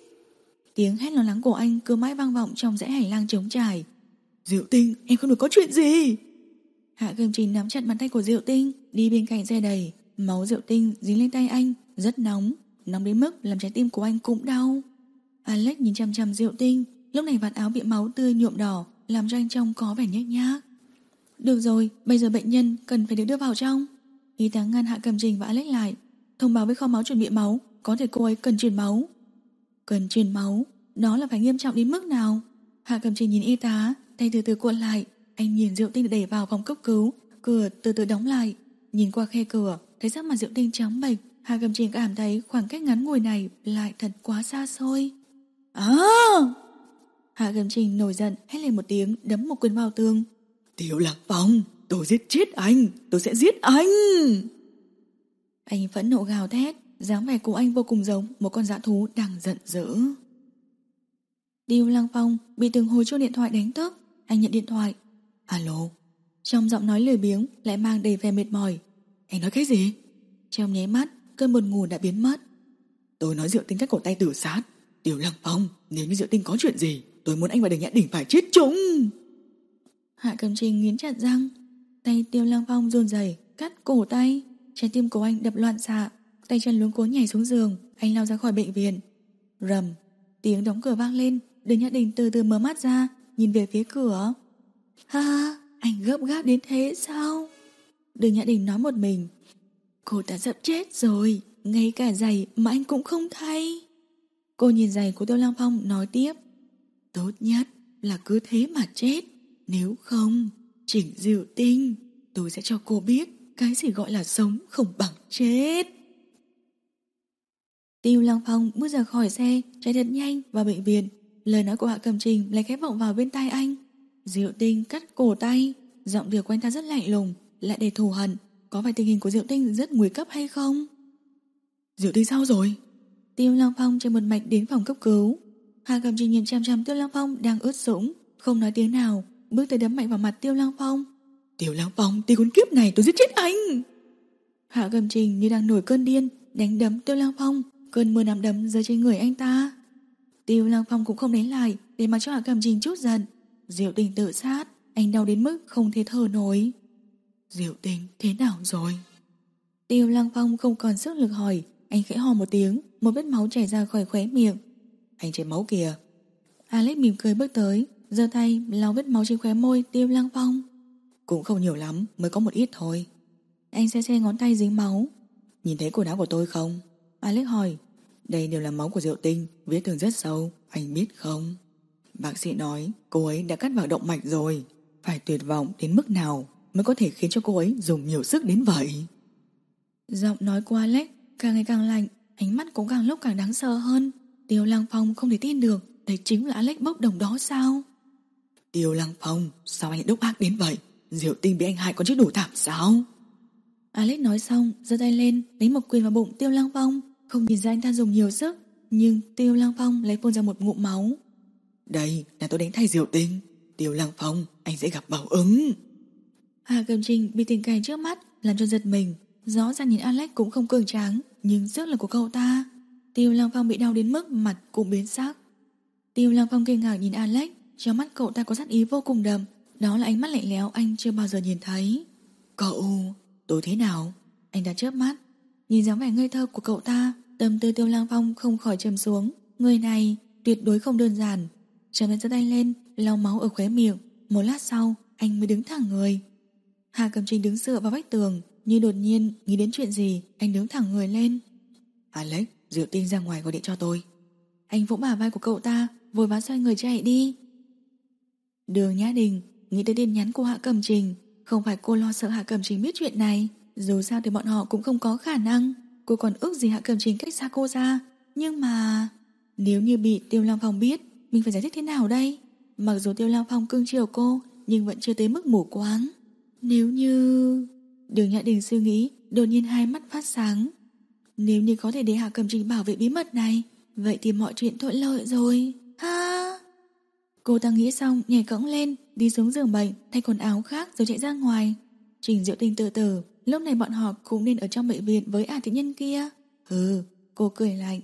Tiếng hét lo lắng của anh cứ mãi vang vọng trong dãy hành lang trống trải. Diệu Tinh, em không được có chuyện gì. Hạ Cẩm Trình nắm chặt bàn tay của Diệu Tinh, đi bên cạnh xe đầy. Máu Diệu Tinh dính lên tay anh, rất nóng, nóng đến mức làm trái tim của anh cũng đau. Alex nhìn chằm chằm Diệu Tinh, lúc này vạt áo bị máu tươi nhuộm đỏ, làm cho anh trông có vẻ nhếch nhác. Được rồi, bây giờ bệnh nhân cần phải được đưa vào trong. Y tá ngăn Hạ Cẩm Trình và Alex lại, thông báo với kho máu chuẩn bị máu, có thể cô ấy cần truyền máu. Cần truyền máu, đó là phải nghiêm trọng đến mức nào? Hạ Cẩm Trình nhìn y tá, tay từ từ cuộn lại. Anh nhìn Diệu Tinh được đẩy vào phòng cấp cứu, cửa từ từ đóng lại. Nhìn qua khe cửa, thấy sắc mặt Diệu Tinh trắng bệch. Hạ Cẩm Trình cảm thấy khoảng cách ngắn ngủi này lại thật quá xa xôi. À! Hạ Cẩm Trình nổi giận hét lên một tiếng, đấm một quyền vào tường. Tiêu Lăng Phong, tôi giết chết anh, tôi sẽ giết anh. Anh phẫn nộ gào thét, dáng vẻ của anh vô cùng giống một con dã thú đang giận dữ. Tiêu Lăng Phong bị từng hồi chuông điện thoại đánh thức. Anh nhận điện thoại. Alo. Trong giọng nói lười biếng lại mang đầy vẻ mệt mỏi. Anh nói cái gì? Trong nháy mắt, cơn buồn ngủ đã biến mất. Tôi nói Diệu Tinh cắt cổ tay tự sát. Tiêu Lăng Phong, nếu như Diệu Tinh có chuyện gì, tôi muốn anh và Đường Nhã Đình phải chết chung. Hạ Cẩm Trình nghiến chặt răng. Tay Tiêu Lăng Phong run rẩy cắt cổ tay. Trái tim của anh đập loạn xạ, tay chân luống cuống nhảy xuống giường. Anh lao ra khỏi bệnh viện. Rầm, tiếng đóng cửa vang lên. Đường Nhã Đình từ từ mở mắt ra, nhìn về phía cửa. Ha, anh gấp gáp đến thế sao? Đường Nhã Đình nói một mình. Cô ta sắp chết rồi, ngay cả giày mà anh cũng không thay. Cô nhìn giày của Tiêu Lăng Phong nói tiếp. Tốt nhất là cứ thế mà chết. Nếu không, chỉnh Diệu Tinh, tôi sẽ cho cô biết cái gì gọi là sống không bằng chết. Tiêu Lăng Phong bước ra khỏi xe, chạy thật nhanh vào bệnh viện. Lời nói của Hạ Cẩm Trình lại khẽ vọng vào bên tai anh. Diệu Tinh cắt cổ tay. Giọng điệu của anh ta rất lạnh lùng, lại đầy thù hận. Có phải tình hình của Diệu Tinh rất nguy cấp hay không? Diệu Tinh sao rồi? Tiêu Lăng Phong chạy một mạch đến phòng cấp cứu. Hạ Cẩm Trình nhìn chằm chằm Tiêu Lăng Phong đang ướt sũng, không nói tiếng nào, bước tới đấm mạnh vào mặt Tiêu Lăng Phong. Tiêu Lăng Phong, tên con kiếp này, tôi giết chết anh! Hạ Cẩm Trình như đang nổi cơn điên, đánh đấm Tiêu Lăng Phong. Cơn mưa nắm đấm rơi trên người anh ta. Tiêu Lăng Phong cũng không đánh lại, để mặc cho Hạ Cẩm Trình chút giận. Diệu Tinh tự sát, anh đau đến mức không thể thở nổi. Diệu Tinh thế nào rồi? Tiêu Lăng Phong không còn sức lực hỏi. Anh khẽ hò một tiếng, một vết máu chảy ra khỏi khóe miệng. Anh chảy máu kìa. Alex mỉm cười bước tới, giơ tay lau vết máu trên khóe môi Tiêu Lăng Phong. Cũng không nhiều lắm, mới có một ít thôi. Anh xe xe ngón tay dính máu. Nhìn thấy quần áo của tôi không? Alex hỏi. Đây đều là máu của Diệu Tinh, vết thương rất sâu, anh biết không? Bác sĩ nói cô ấy đã cắt vào động mạch rồi. Phải tuyệt vọng đến mức nào mới có thể khiến cho cô ấy dùng nhiều sức đến vậy? Giọng nói của Alex càng ngày càng lạnh, ánh mắt cũng càng lúc càng đáng sợ hơn. Tiêu Lăng Phong không thể tin được, đây chính là Alex bốc đồng đó sao? Tiêu Lăng Phong, sao anh lại độc ác đến vậy? Diệu Tinh bị anh hại còn chưa đủ thảm sao? Alex nói xong, giơ tay lên đánh một quyền vào bụng Tiêu Lăng Phong. Không nhìn ra anh ta dùng nhiều sức, nhưng Tiêu Lăng Phong lấy phun ra một ngụm máu. Đây là tôi đánh thay Diệu Tinh. Tiêu Lăng Phong, anh sẽ gặp báo ứng. Hà Cẩm Trình bị tình cảnh trước mắt làm cho giật mình. Rõ ràng nhìn Alex cũng không cường tráng, nhưng sức lực của cậu ta. Tiêu Lăng Phong bị đau đến mức mặt cũng biến sắc. Tiêu Lăng Phong kinh ngạc nhìn Alex, trong mắt cậu ta có sát ý vô cùng đậm. Đó là ánh mắt lạnh lẽo anh chưa bao giờ nhìn thấy. Cậu, tôi thế nào? Anh ta chớp mắt, nhìn dáng vẻ ngây thơ của cậu ta, tâm tư Tiêu Lăng Phong không khỏi trầm xuống. Người này tuyệt đối không đơn giản. Trầm lên giơ tay lên, lau máu ở khóe miệng. Một lát sau, anh mới đứng thẳng người. Hà Cẩm Trình đứng dựa vào vách tường, như đột nhiên nghĩ đến chuyện gì, anh đứng thẳng người lên. Alex, Diệu Tinh ra ngoài gọi điện cho tôi. Anh vỗ bả vai của cậu ta, vội vã xoay người chạy đi. Đường Nhã Đình nghĩ tới tin nhắn của Hạ Cẩm Trình. Không phải cô lo sợ Hạ Cẩm Trình biết chuyện này, dù sao thì bọn họ cũng không có khả năng. Cô còn ước gì Hạ Cẩm Trình cách xa cô ra. Nhưng mà nếu như bị Tiêu Lăng Phong biết, mình phải giải thích thế nào đây? Mặc dù Tiêu Lăng Phong cưng chiều cô, nhưng vẫn chưa tới mức mù quáng. Nếu như... Đường Nhã Đình suy nghĩ, đột nhiên hai mắt phát sáng. Nếu như có thể để Hạ Cẩm Trình bảo vệ bí mật này, vậy thì mọi chuyện thuận lợi rồi. Ha! Cô ta nghĩ xong nhảy cẫng lên, đi xuống giường bệnh, thay quần áo khác rồi chạy ra ngoài. Trình Diệu Tinh tự tử, lúc này bọn họ cũng nên ở trong bệnh viện với A thị nhân kia. Ừ, cô cười lạnh.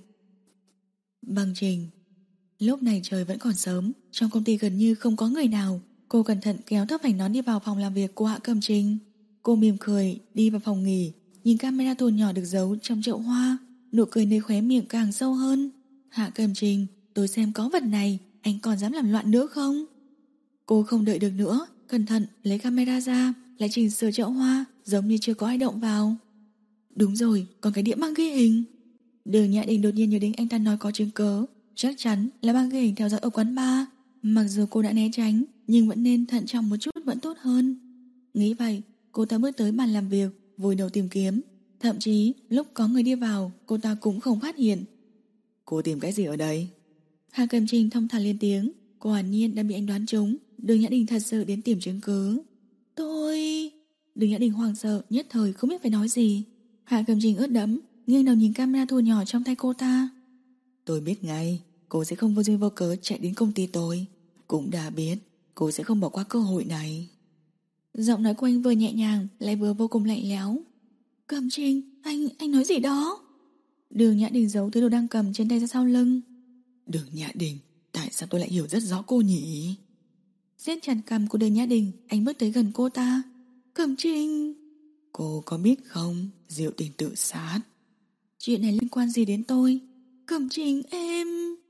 Bằng Trình. Lúc này trời vẫn còn sớm, trong công ty gần như không có người nào. Cô cẩn thận kéo thấp vành nón đi vào phòng làm việc của Hạ Cẩm Trình. Cô mỉm cười đi vào phòng nghỉ, nhìn camera thu nhỏ được giấu trong chậu hoa, nụ cười nơi khóe miệng càng sâu hơn. Hạ Cẩm Trình, tôi xem có vật này, anh còn dám làm loạn nữa không? Cô không đợi được nữa, cẩn thận lấy camera ra, lại chỉnh sửa chậu hoa, giống như chưa có ai động vào. Đúng rồi, còn cái đĩa băng ghi hình. Đường Nhã Đình đột nhiên nhớ đến anh ta nói có chứng cớ, chắc chắn là băng ghi hình theo dõi ở quán bar. Mặc dù cô đã né tránh, nhưng vẫn nên thận trọng một chút vẫn tốt hơn. Nghĩ vậy, cô ta bước tới bàn làm việc, vùi đầu tìm kiếm. Thậm chí lúc có người đi vào, cô ta cũng không phát hiện. Cô tìm cái gì ở đây? Hà Cẩm Trình thông thả lên tiếng. Cô hoàn nhiên đã bị anh đoán trúng. Đường Nhã Đình thật sự đến tìm chứng cứ. Tôi... Đường Nhã Đình hoảng sợ, nhất thời không biết phải nói gì. Hà Cẩm Trình ướt đẫm, nghiêng đầu nhìn camera thu nhỏ trong tay cô ta. Tôi biết ngay, cô sẽ không vô duyên vô cớ chạy đến công ty tôi. Cũng đã biết, cô sẽ không bỏ qua cơ hội này. Giọng nói của anh vừa nhẹ nhàng, lại vừa vô cùng lạnh lẽo. Cẩm Trình, anh, anh nói gì đó? Đường Nhã Đình giấu thứ đồ đang cầm trên tay ra sau lưng. Đường Nhã Đình, tại sao tôi lại hiểu rất rõ cô nhỉ? Siết chặt cằm của Đường Nhã Đình, anh bước tới gần cô ta. Cẩm Trình, cô có biết không, Diệu Tinh tự sát. Chuyện này liên quan gì đến tôi? Cẩm Trình em...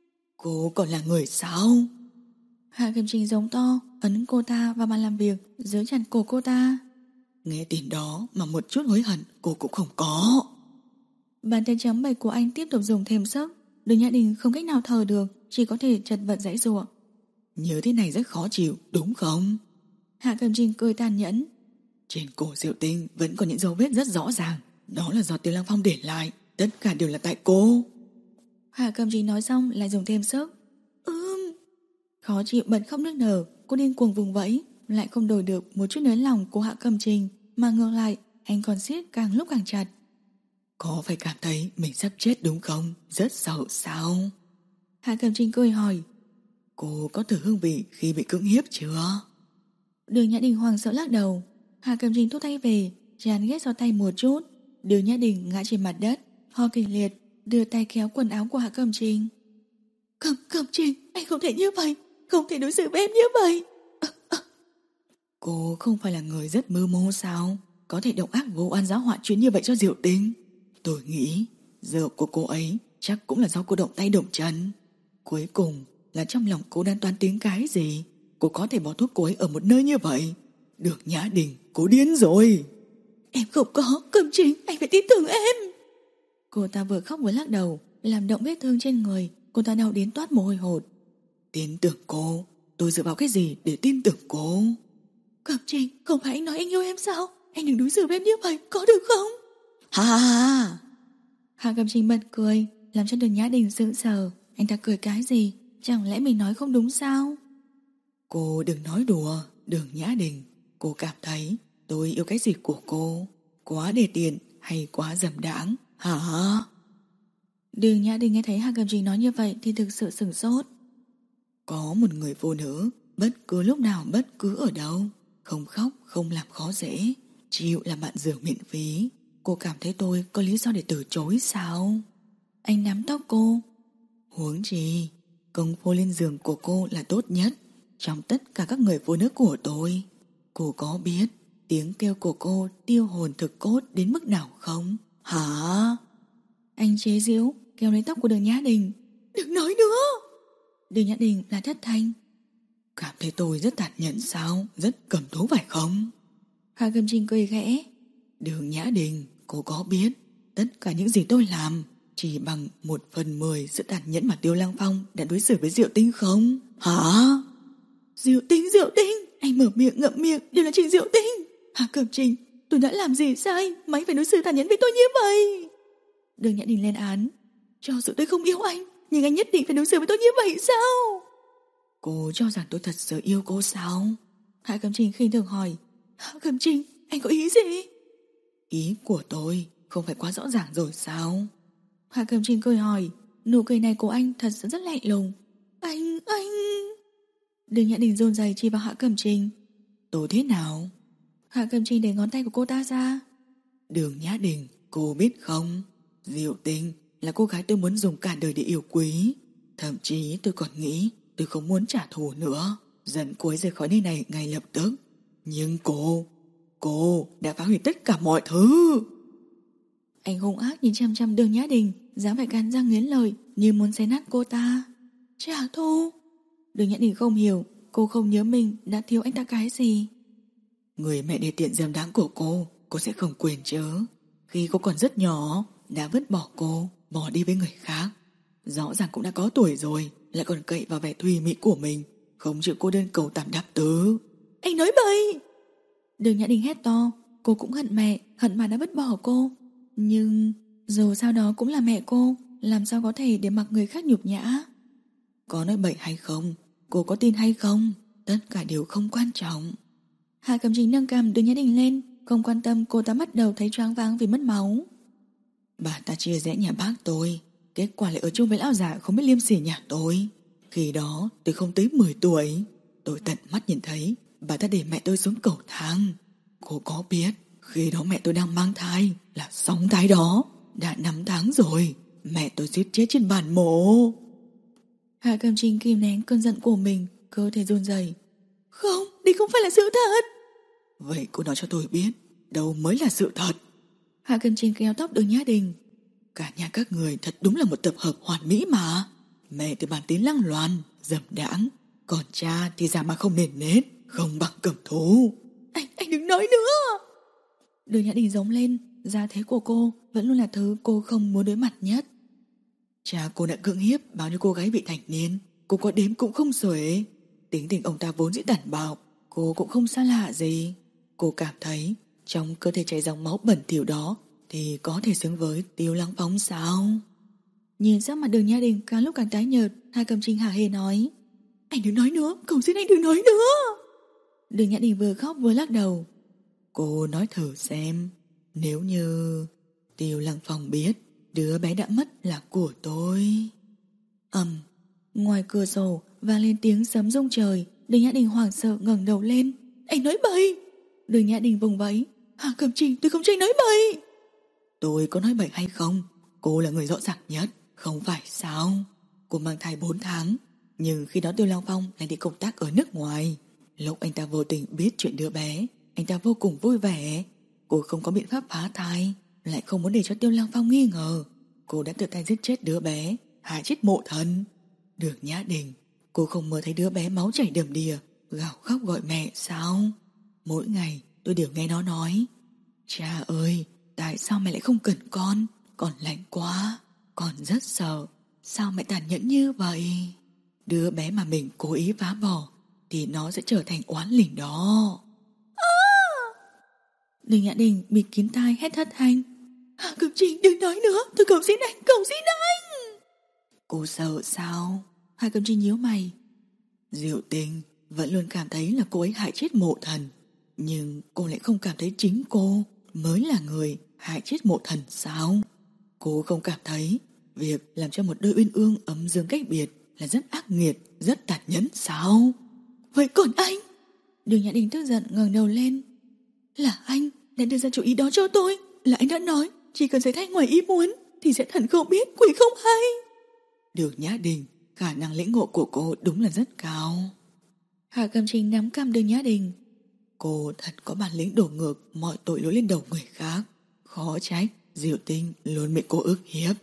Cô còn là người sao? Hạ Cẩm Trình giống to, ấn cô ta vào bàn làm việc, giữ chặt cổ cô ta. Nghe tin đó mà một chút hối hận cô cũng không có. Bàn tay trắng bệch của anh tiếp tục dùng thêm sức. Đường Nhã Đình không cách nào thở được, chỉ có thể chật vật giãy giụa. Nhớ thế này rất khó chịu, đúng không? Hạ Cẩm Trình cười tàn nhẫn. Trên cổ Diệu Tinh vẫn còn những dấu vết rất rõ ràng. Đó là do Tiêu Lăng Phong để lại. Tất cả đều là tại cô. Hạ Cầm Trình nói xong lại dùng thêm sức. Ừm. Khó chịu bật khóc nức nở. Cô điên cuồng vùng vẫy, lại không đổi được một chút nới lòng của Hạ Cầm Trình, mà ngược lại anh còn siết càng lúc càng chặt. Có phải cảm thấy mình sắp chết đúng không? Rất sợ sao? Hạ Cầm Trình cười hỏi. Cô có thử hương vị khi bị cưỡng hiếp chưa? Đường Nhã Đình hoảng sợ lắc đầu. Hạ Cầm Trình thúc tay về, chán ghét giơ tay một chút. Đường Nhã Đình ngã trên mặt đất, ho kịch liệt, đưa tay kéo quần áo của Hạ Cầm Trình. Cầm Cầm Trình, anh không thể như vậy, không thể đối xử với em như vậy. À, à. Cô không phải là người rất mưu mô sao? Có thể độc ác vô oan giáo họa chuyện như vậy cho Diệu Tinh. Tôi nghĩ rượu của cô ấy chắc cũng là do cô động tay động chân. Cuối cùng là trong lòng cô đang toán tính cái gì? Cô có thể bỏ thuốc cô ấy ở một nơi như vậy? Được Nhã Đình, cô điên rồi. Em không có, Cầm Trình, anh phải tin tưởng em. Cô ta vừa khóc vừa lắc đầu, làm động vết thương trên người. Cô ta đau đến toát mồ hôi hột. Tin tưởng cô? Tôi dựa vào cái gì để tin tưởng cô? Cầm Trình, không phải anh nói anh yêu em sao? Anh đừng đối xử với em như vậy, có được không? Ha ha ha. Hạ Cầm Trình bật cười, làm cho Đường Nhã Đình sững sờ. Anh ta cười cái gì? Chẳng lẽ mình nói không đúng sao? Cô đừng nói đùa, Đường Nhã Đình. Cô cảm thấy tôi yêu cái gì của cô? Quá đề tiện hay quá dầm đãng? Hả? Đường Nhã Đình nghe thấy Hạ Cầm Trình nói như vậy thì thực sự sửng sốt. Có một người phụ nữ bất cứ lúc nào, bất cứ ở đâu, không khóc, không làm khó dễ, chịu làm bạn giường miễn phí. Cô cảm thấy tôi có lý do để từ chối sao? Anh nắm tóc cô. Huống chi, công phu lên giường của cô là tốt nhất trong tất cả các người phụ nữ của tôi. Cô có biết tiếng kêu của cô tiêu hồn thực cốt đến mức nào không? Hả? Anh chế giễu kéo lấy tóc của Đường Nhã Đình. Đừng nói nữa. Đường Nhã Đình là thất thanh. Cảm thấy tôi rất tàn nhẫn sao? Rất cầm thú phải không? Hạ Cầm Trình cười khẽ. Đường Nhã Đình, cô có biết tất cả những gì tôi làm chỉ bằng một phần mười sự tàn nhẫn mà Tiêu Lăng Phong đã đối xử với Diệu Tinh không? Hả? Diệu Tinh, Diệu Tinh, anh mở miệng ngậm miệng đều là chuyện Diệu Tinh. Hạ Cầm Trình, tôi đã làm gì sai mà anh phải đối xử tàn nhẫn với tôi như vậy? Đường Nhã Đình lên án. Cho dù tôi không yêu anh, nhưng anh nhất định phải đối xử với tôi như vậy sao? Cô cho rằng tôi thật sự yêu cô sao? Hạ Cầm Trình khinh thường hỏi. Hạ Cầm Trình, anh có ý gì? Ý của tôi không phải quá rõ ràng rồi sao? Hạ Cầm Trình cười hỏi. Nụ cười này của anh thật sự rất lạnh lùng. Anh, anh... Đường Nhã Đình run rẩy chỉ vào Hạ Cầm Trình. Tôi thế nào? Hạ Cầm Trình để ngón tay của cô ta ra. Đường Nhã Đình, cô biết không? Diệu Tinh là cô gái tôi muốn dùng cả đời để yêu quý. Thậm chí tôi còn nghĩ tôi không muốn trả thù nữa, dẫn cô ấy rời khỏi nơi này ngay lập tức. Nhưng cô, cô đã phá hủy tất cả mọi thứ. Anh hung ác nhìn chăm chăm Đường Nhã Đình, dám phải cắn răng nghiến lợi như muốn xé nát cô ta. Trả thù? Đường Nhã Đình không hiểu, cô không nhớ mình đã thiếu anh ta cái gì. Người mẹ đề tiện dâm đáng của cô, cô sẽ không quên chứ. Khi cô còn rất nhỏ, đã vứt bỏ cô, bỏ đi với người khác. Rõ ràng cũng đã có tuổi rồi, lại còn cậy vào vẻ thùy mị của mình, không chịu cô đơn cầu tạm đáp tứ. Anh nói bậy! Đường Nhã Đình hét to. Cô cũng hận mẹ, hận mà đã vứt bỏ cô. Nhưng dù sao đó cũng là mẹ cô, làm sao có thể để mặc người khác nhục nhã. Có nói bậy hay không, cô có tin hay không, tất cả đều không quan trọng. Hạ Cầm Trình nâng cằm Đường Nhã Đình lên, không quan tâm cô ta bắt đầu thấy choáng váng vì mất máu. Bà ta chia rẽ nhà bác tôi, kết quả lại ở chung với lão già không biết liêm sỉ nhà tôi. Khi đó tôi không tới mười tuổi, tôi tận mắt nhìn thấy bà ta để mẹ tôi xuống cầu thang. Cô có biết khi đó mẹ tôi đang mang thai, là sóng thai đó, đã năm tháng rồi, mẹ tôi suýt chết trên bàn mổ. Hạ Cầm Trình kìm nén cơn giận của mình, cơ thể run rẩy. Không, đây không phải là sự thật. Vậy cô nói cho tôi biết, đâu mới là sự thật? Hạ Cầm Trình kéo tóc Đường Nhã Đình. Cả nhà các người thật đúng là một tập hợp hoàn mỹ mà. Mẹ thì bản tính lăng loàn, dầm đãng, còn cha thì già mà không nền nết, không bằng cẩm thú. Anh, anh đừng nói nữa. Đường Nhã Đình giống lên, gia thế của cô vẫn luôn là thứ cô không muốn đối mặt nhất. Cha cô đã cưỡng hiếp bao nhiêu cô gái vị thành niên, cô có đếm cũng không xuể. Tính tình ông ta vốn dĩ tàn bạo, cô cũng không xa lạ gì. Cô cảm thấy trong cơ thể chảy dòng máu bẩn thỉu đó thì có thể xứng với Tiêu Lăng Phong sao? Nhìn sắc mặt Đường Nhã Đình càng lúc càng tái nhợt, Hà Cầm Trinh hả hê nói: Anh đừng nói nữa, cầu xin anh đừng nói nữa. Đường Nhã Đình vừa khóc vừa lắc đầu. Cô nói thử xem, nếu như Tiêu Lăng Phong biết đứa bé đã mất là của tôi. Ầm, ngoài cửa sổ vang lên tiếng sấm rung trời. Đường Nhã Đình hoảng sợ ngẩng đầu lên. Anh nói bậy. Đường Nhã Đình vùng vẫy. Hà Cầm Trinh, tôi không cho anh nói bậy. Tôi có nói bậy hay không? Cô là người rõ ràng nhất, không phải sao? Cô mang thai bốn tháng, nhưng khi đó Tiêu Lăng Phong lại đi công tác ở nước ngoài. Lúc anh ta vô tình biết chuyện đứa bé, anh ta vô cùng vui vẻ. Cô không có biện pháp phá thai, lại không muốn để cho Tiêu Lăng Phong nghi ngờ. Cô đã tự tay giết chết đứa bé, hại chết Mộ Thần. Đường Nhã Đình, cô không mơ thấy đứa bé máu chảy đầm đìa, gào khóc gọi mẹ sao? Mỗi ngày tôi đều nghe nó nói: Cha ơi, tại sao mẹ lại không cần con? Con lạnh quá, con rất sợ. Sao mẹ tàn nhẫn như vậy? Đứa bé mà mình cố ý phá bỏ thì nó sẽ trở thành oán linh đó. À! Đường Nhã Đình bịt kín tai hét thất thanh. Hà Cầm Trinh đừng nói nữa, tôi cầu xin anh, cầu xin anh. Cô sợ sao? Hà Cầm Trinh nhíu mày. Diệu Tinh vẫn luôn cảm thấy là cô ấy hại chết Mộ Thần, nhưng cô lại không cảm thấy chính cô mới là người hại chết Mộ Thần sao? Cô không cảm thấy việc làm cho một đôi uyên ương ấm dương cách biệt là rất ác nghiệt, rất tàn nhẫn sao? Vậy còn anh? Đường Nhã Đình tức giận ngẩng đầu lên. Là anh đã đưa ra chủ ý đó cho tôi. Là anh đã nói chỉ cần xảy thai ngoài ý muốn thì sẽ thần không biết quỷ không hay. Đường Nhã Đình, khả năng lĩnh ngộ của cô đúng là rất cao. Hà Cầm Trinh nắm cằm Đường Nhã Đình. Cô thật có bản lĩnh đổ ngược mọi tội lỗi lên đầu người khác. Khó trách Diệu Tinh luôn bị cô ức hiếp.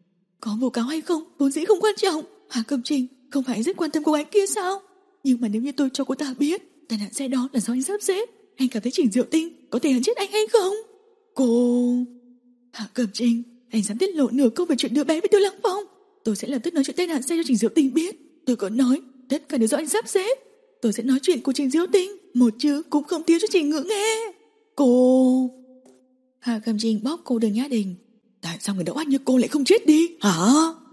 Có vu cáo hay không vốn dĩ không quan trọng. Hà Cầm Trinh không phải rất quan tâm cô gái kia sao? Nhưng mà nếu như tôi cho cô ta biết tai nạn xe đó là do anh sắp xếp, anh cảm thấy Trình Diệu Tinh có thể hận chết anh hay không? Cô... Hà Cầm Trinh, anh dám tiết lộ nửa câu về chuyện đứa bé với Tiêu Lăng Phong, tôi sẽ lập tức nói chuyện tai nạn xe cho Trình Diệu Tinh biết. Tôi có nói tất cả đều do anh sắp xếp. Tôi sẽ nói chuyện của Trình Diệu Tinh một chữ cũng không thiếu cho Trình Ngữ nghe. Cô... Hà Cầm Trinh bóp cô Đường Nhã Đình. Tại sao người đau ác như cô lại không chết đi hả?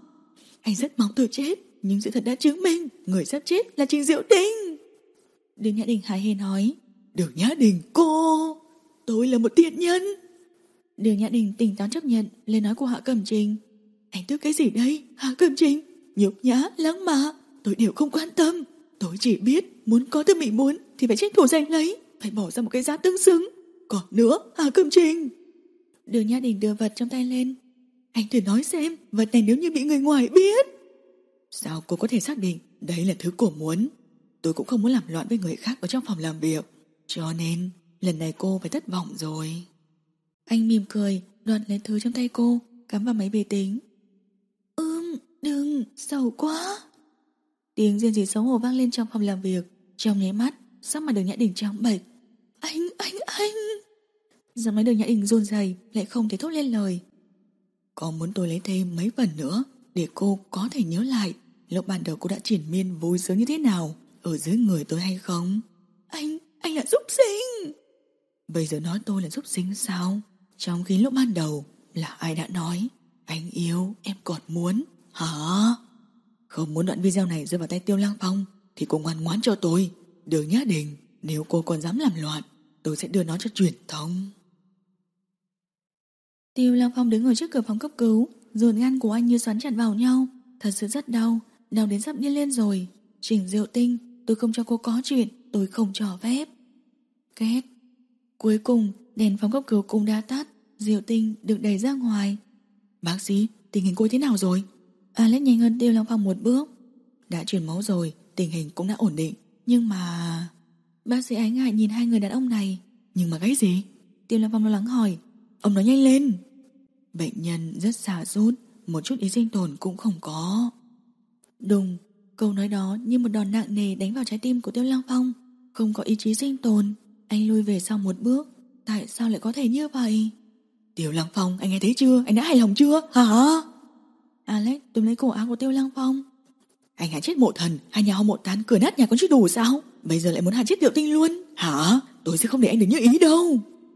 Anh rất mong tôi chết, nhưng sự thật đã chứng minh người sắp chết là Trình Diệu Tinh. Đường Nhã Đình hài hề nói. Đường Nhã Đình, cô... Tôi là một tiện nhân. Đường Nhã Đình tỉnh táo chấp nhận lời nói của Hạ Cẩm Trình. Anh tức cái gì đây Hạ Cẩm Trình? Nhục nhã, lãng mạ tôi đều không quan tâm. Tôi chỉ biết muốn có thứ mình muốn thì phải tranh thủ giành lấy, phải bỏ ra một cái giá tương xứng. Còn nữa Hạ Cẩm Trình. Đường Nhã Đình đưa vật trong tay lên. Anh thử nói xem, vật này nếu như bị người ngoài biết. Sao cô có thể xác định đấy là thứ cô muốn? Tôi cũng không muốn làm loạn với người khác ở trong phòng làm việc, cho nên lần này cô phải thất vọng rồi. Anh mỉm cười, đoạt lấy thứ trong tay cô, cắm vào máy vi tính. Ưm, đừng, xấu quá. Tiếng rên rỉ xấu hổ vang lên trong phòng làm việc. Trong nháy mắt, sắc mặt Đường Nhã Đình trắng bệch. Anh, anh, anh. Giọng nói Đường Nhã Đình run rẩy, lại không thể thốt lên lời. Có muốn tôi lấy thêm mấy phần nữa để cô có thể nhớ lại lúc ban đầu cô đã triển miên vui sướng như thế nào ở dưới người tôi hay không? Anh, anh là súc sinh. Bây giờ nói tôi là súc sinh sao? Trong khi lúc ban đầu là ai đã nói anh yêu em còn muốn hả? Không muốn đoạn video này rơi vào tay Tiêu Lăng Phong thì cô ngoan ngoãn cho tôi. Đường Nhã Đình, nếu cô còn dám làm loạn, tôi sẽ đưa nó cho truyền thông. Tiêu Lăng Phong đứng ở trước cửa phòng cấp cứu, ruột gan của anh như xoắn chặt vào nhau. Thật sự rất đau, đau đến sắp điên lên rồi. Trình Diệu Tinh, tôi không cho cô có chuyện, tôi không cho phép. Két. Cuối cùng đèn phòng cấp cứu cũng đã tắt. Diệu Tinh được đẩy ra ngoài. Bác sĩ, tình hình cô thế nào rồi? Alex nhanh hơn Tiêu Lăng Phong một bước. Đã truyền máu rồi, tình hình cũng đã ổn định. Nhưng mà... Bác sĩ ái ngại nhìn hai người đàn ông này. Nhưng mà cái gì? Tiêu Lăng Phong lo lắng hỏi. Ông nói nhanh lên. Bệnh nhân rất xa sút, một chút ý sinh tồn cũng không có. Đùng, câu nói đó như một đòn nặng nề đánh vào trái tim của Tiêu Lăng Phong. Không có ý chí sinh tồn. Anh lui về sau một bước. Tại sao lại có thể như vậy? Tiêu Lăng Phong, anh nghe thấy chưa? Anh đã hài lòng chưa? Hả? Alex túm lấy cổ áo của Tiêu Lăng Phong. Anh hại chết Mộ Thần, hai nhà họ Mộ tán cửa nát nhà còn chưa đủ sao? Bây giờ lại muốn hại chết Diệu Tinh luôn hả? Tôi sẽ không để anh được như ý đâu.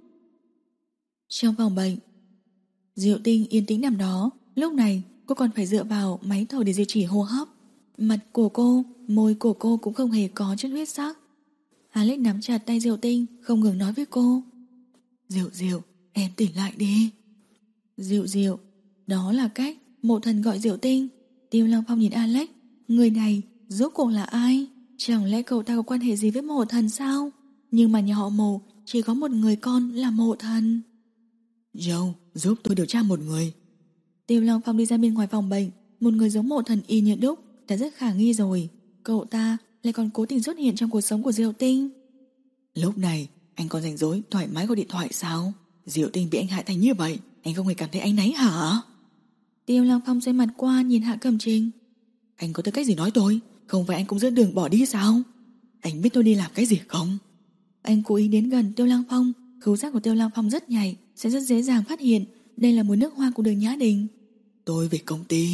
Trong phòng bệnh, Diệu Tinh yên tĩnh nằm đó. Lúc này cô còn phải dựa vào máy thở để duy trì hô hấp. Mặt của cô, môi của cô cũng không hề có chút huyết sắc. Alex nắm chặt tay Diệu Tinh, không ngừng nói với cô: Diệu Diệu, em tỉnh lại đi. Diệu Diệu, đó là cách Mộ Thần gọi Diệu Tinh. Tiêu Lăng Phong nhìn Alex, người này rốt cuộc là ai? Chẳng lẽ cậu ta có quan hệ gì với Mộ Thần sao? Nhưng mà nhà họ Mộ chỉ có một người con là Mộ Thần. Joe, giúp tôi điều tra một người. Tiêu Lăng Phong đi ra bên ngoài phòng bệnh. Một người giống Mộ Thần y như đúc đã rất khả nghi rồi. Cậu ta lại còn cố tình xuất hiện trong cuộc sống của Diệu Tinh. Lúc này anh còn rảnh rỗi thoải mái gọi điện thoại sao? Diệu Tinh bị anh hại thành như vậy, anh không hề cảm thấy áy náy hả? Tiêu Lăng Phong xoay mặt qua nhìn Hạ Cẩm Trình. Anh có tư cách gì nói tôi? Không phải anh cũng dẫn đường bỏ đi sao? Anh biết tôi đi làm cái gì không? Anh cố ý đến gần Tiêu Lăng Phong. Khứu giác của Tiêu Lăng Phong rất nhạy, sẽ rất dễ dàng phát hiện đây là mùi nước hoa của Đường Nhã Đình. Tôi về công ty.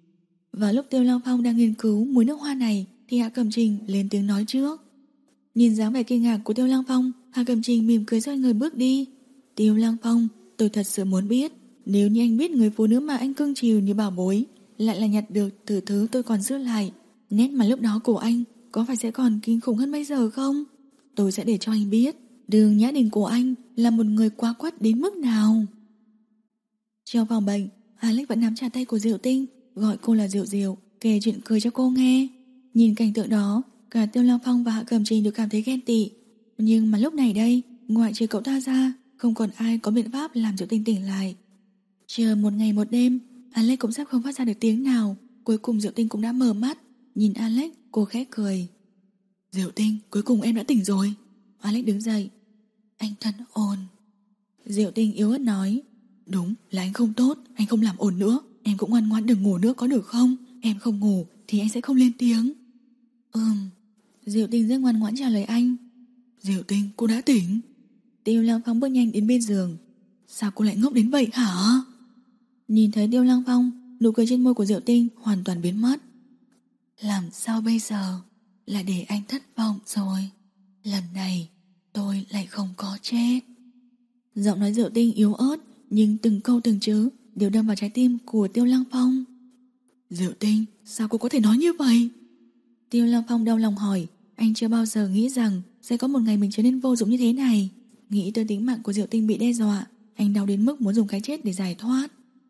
Và lúc Tiêu Lăng Phong đang nghiên cứu mùi nước hoa này thì Hạ Cẩm Trình lên tiếng nói trước. Nhìn dáng vẻ kinh ngạc của Tiêu Lăng Phong, Hạ Cẩm Trình mỉm cười xoay người bước đi. Tiêu Lăng Phong, tôi thật sự muốn biết, nếu như anh biết người phụ nữ mà anh cưng chiều như bảo bối lại là nhặt được từ thứ tôi còn giữ lại, nét mà lúc đó của anh có phải sẽ còn kinh khủng hơn bây giờ không? Tôi sẽ để cho anh biết Đường Nhã Đình của anh là một người quá quắt đến mức nào. Trong phòng bệnh, Alex vẫn nắm chặt tay của Diệu Tinh, gọi cô là Diệu Diệu, kể chuyện cười cho cô nghe. Nhìn cảnh tượng đó, cả Tiêu Lăng Phong và Hạ Cẩm Trình đều cảm thấy ghen tị. Nhưng mà lúc này đây, ngoại trừ cậu ta ra, không còn ai có biện pháp làm Diệu Tinh tỉnh lại. Chờ một ngày một đêm, Alex cũng sắp không phát ra được tiếng nào. Cuối cùng Diệu Tinh cũng đã mở mắt. Nhìn Alex, cô khẽ cười. Diệu Tinh, cuối cùng em đã tỉnh rồi. Alex đứng dậy. Anh thật ồn. Diệu Tinh yếu ớt nói. Đúng là anh không tốt, anh không làm ồn nữa. Em cũng ngoan ngoãn đừng ngủ nữa có được không? Em không ngủ thì anh sẽ không lên tiếng. Ừm. Diệu Tinh rất ngoan ngoãn trả lời anh. Diệu Tinh, cô đã tỉnh. Tiêu Lăng Phong bước nhanh đến bên giường. Sao cô lại ngốc đến vậy hả? Nhìn thấy Tiêu Lăng Phong, nụ cười trên môi của Diệu Tinh hoàn toàn biến mất. Làm sao bây giờ? Là để anh thất vọng rồi. Lần này tôi lại không có chết. Giọng nói Diệu Tinh yếu ớt, nhưng từng câu từng chữ đều đâm vào trái tim của Tiêu Lăng Phong. Diệu Tinh, sao cô có thể nói như vậy? Tiêu Lăng Phong đau lòng hỏi. Anh chưa bao giờ nghĩ rằng sẽ có một ngày mình trở nên vô dụng như thế này. Nghĩ tới tính mạng của Diệu Tinh bị đe dọa, anh đau đến mức muốn dùng cái chết để giải thoát.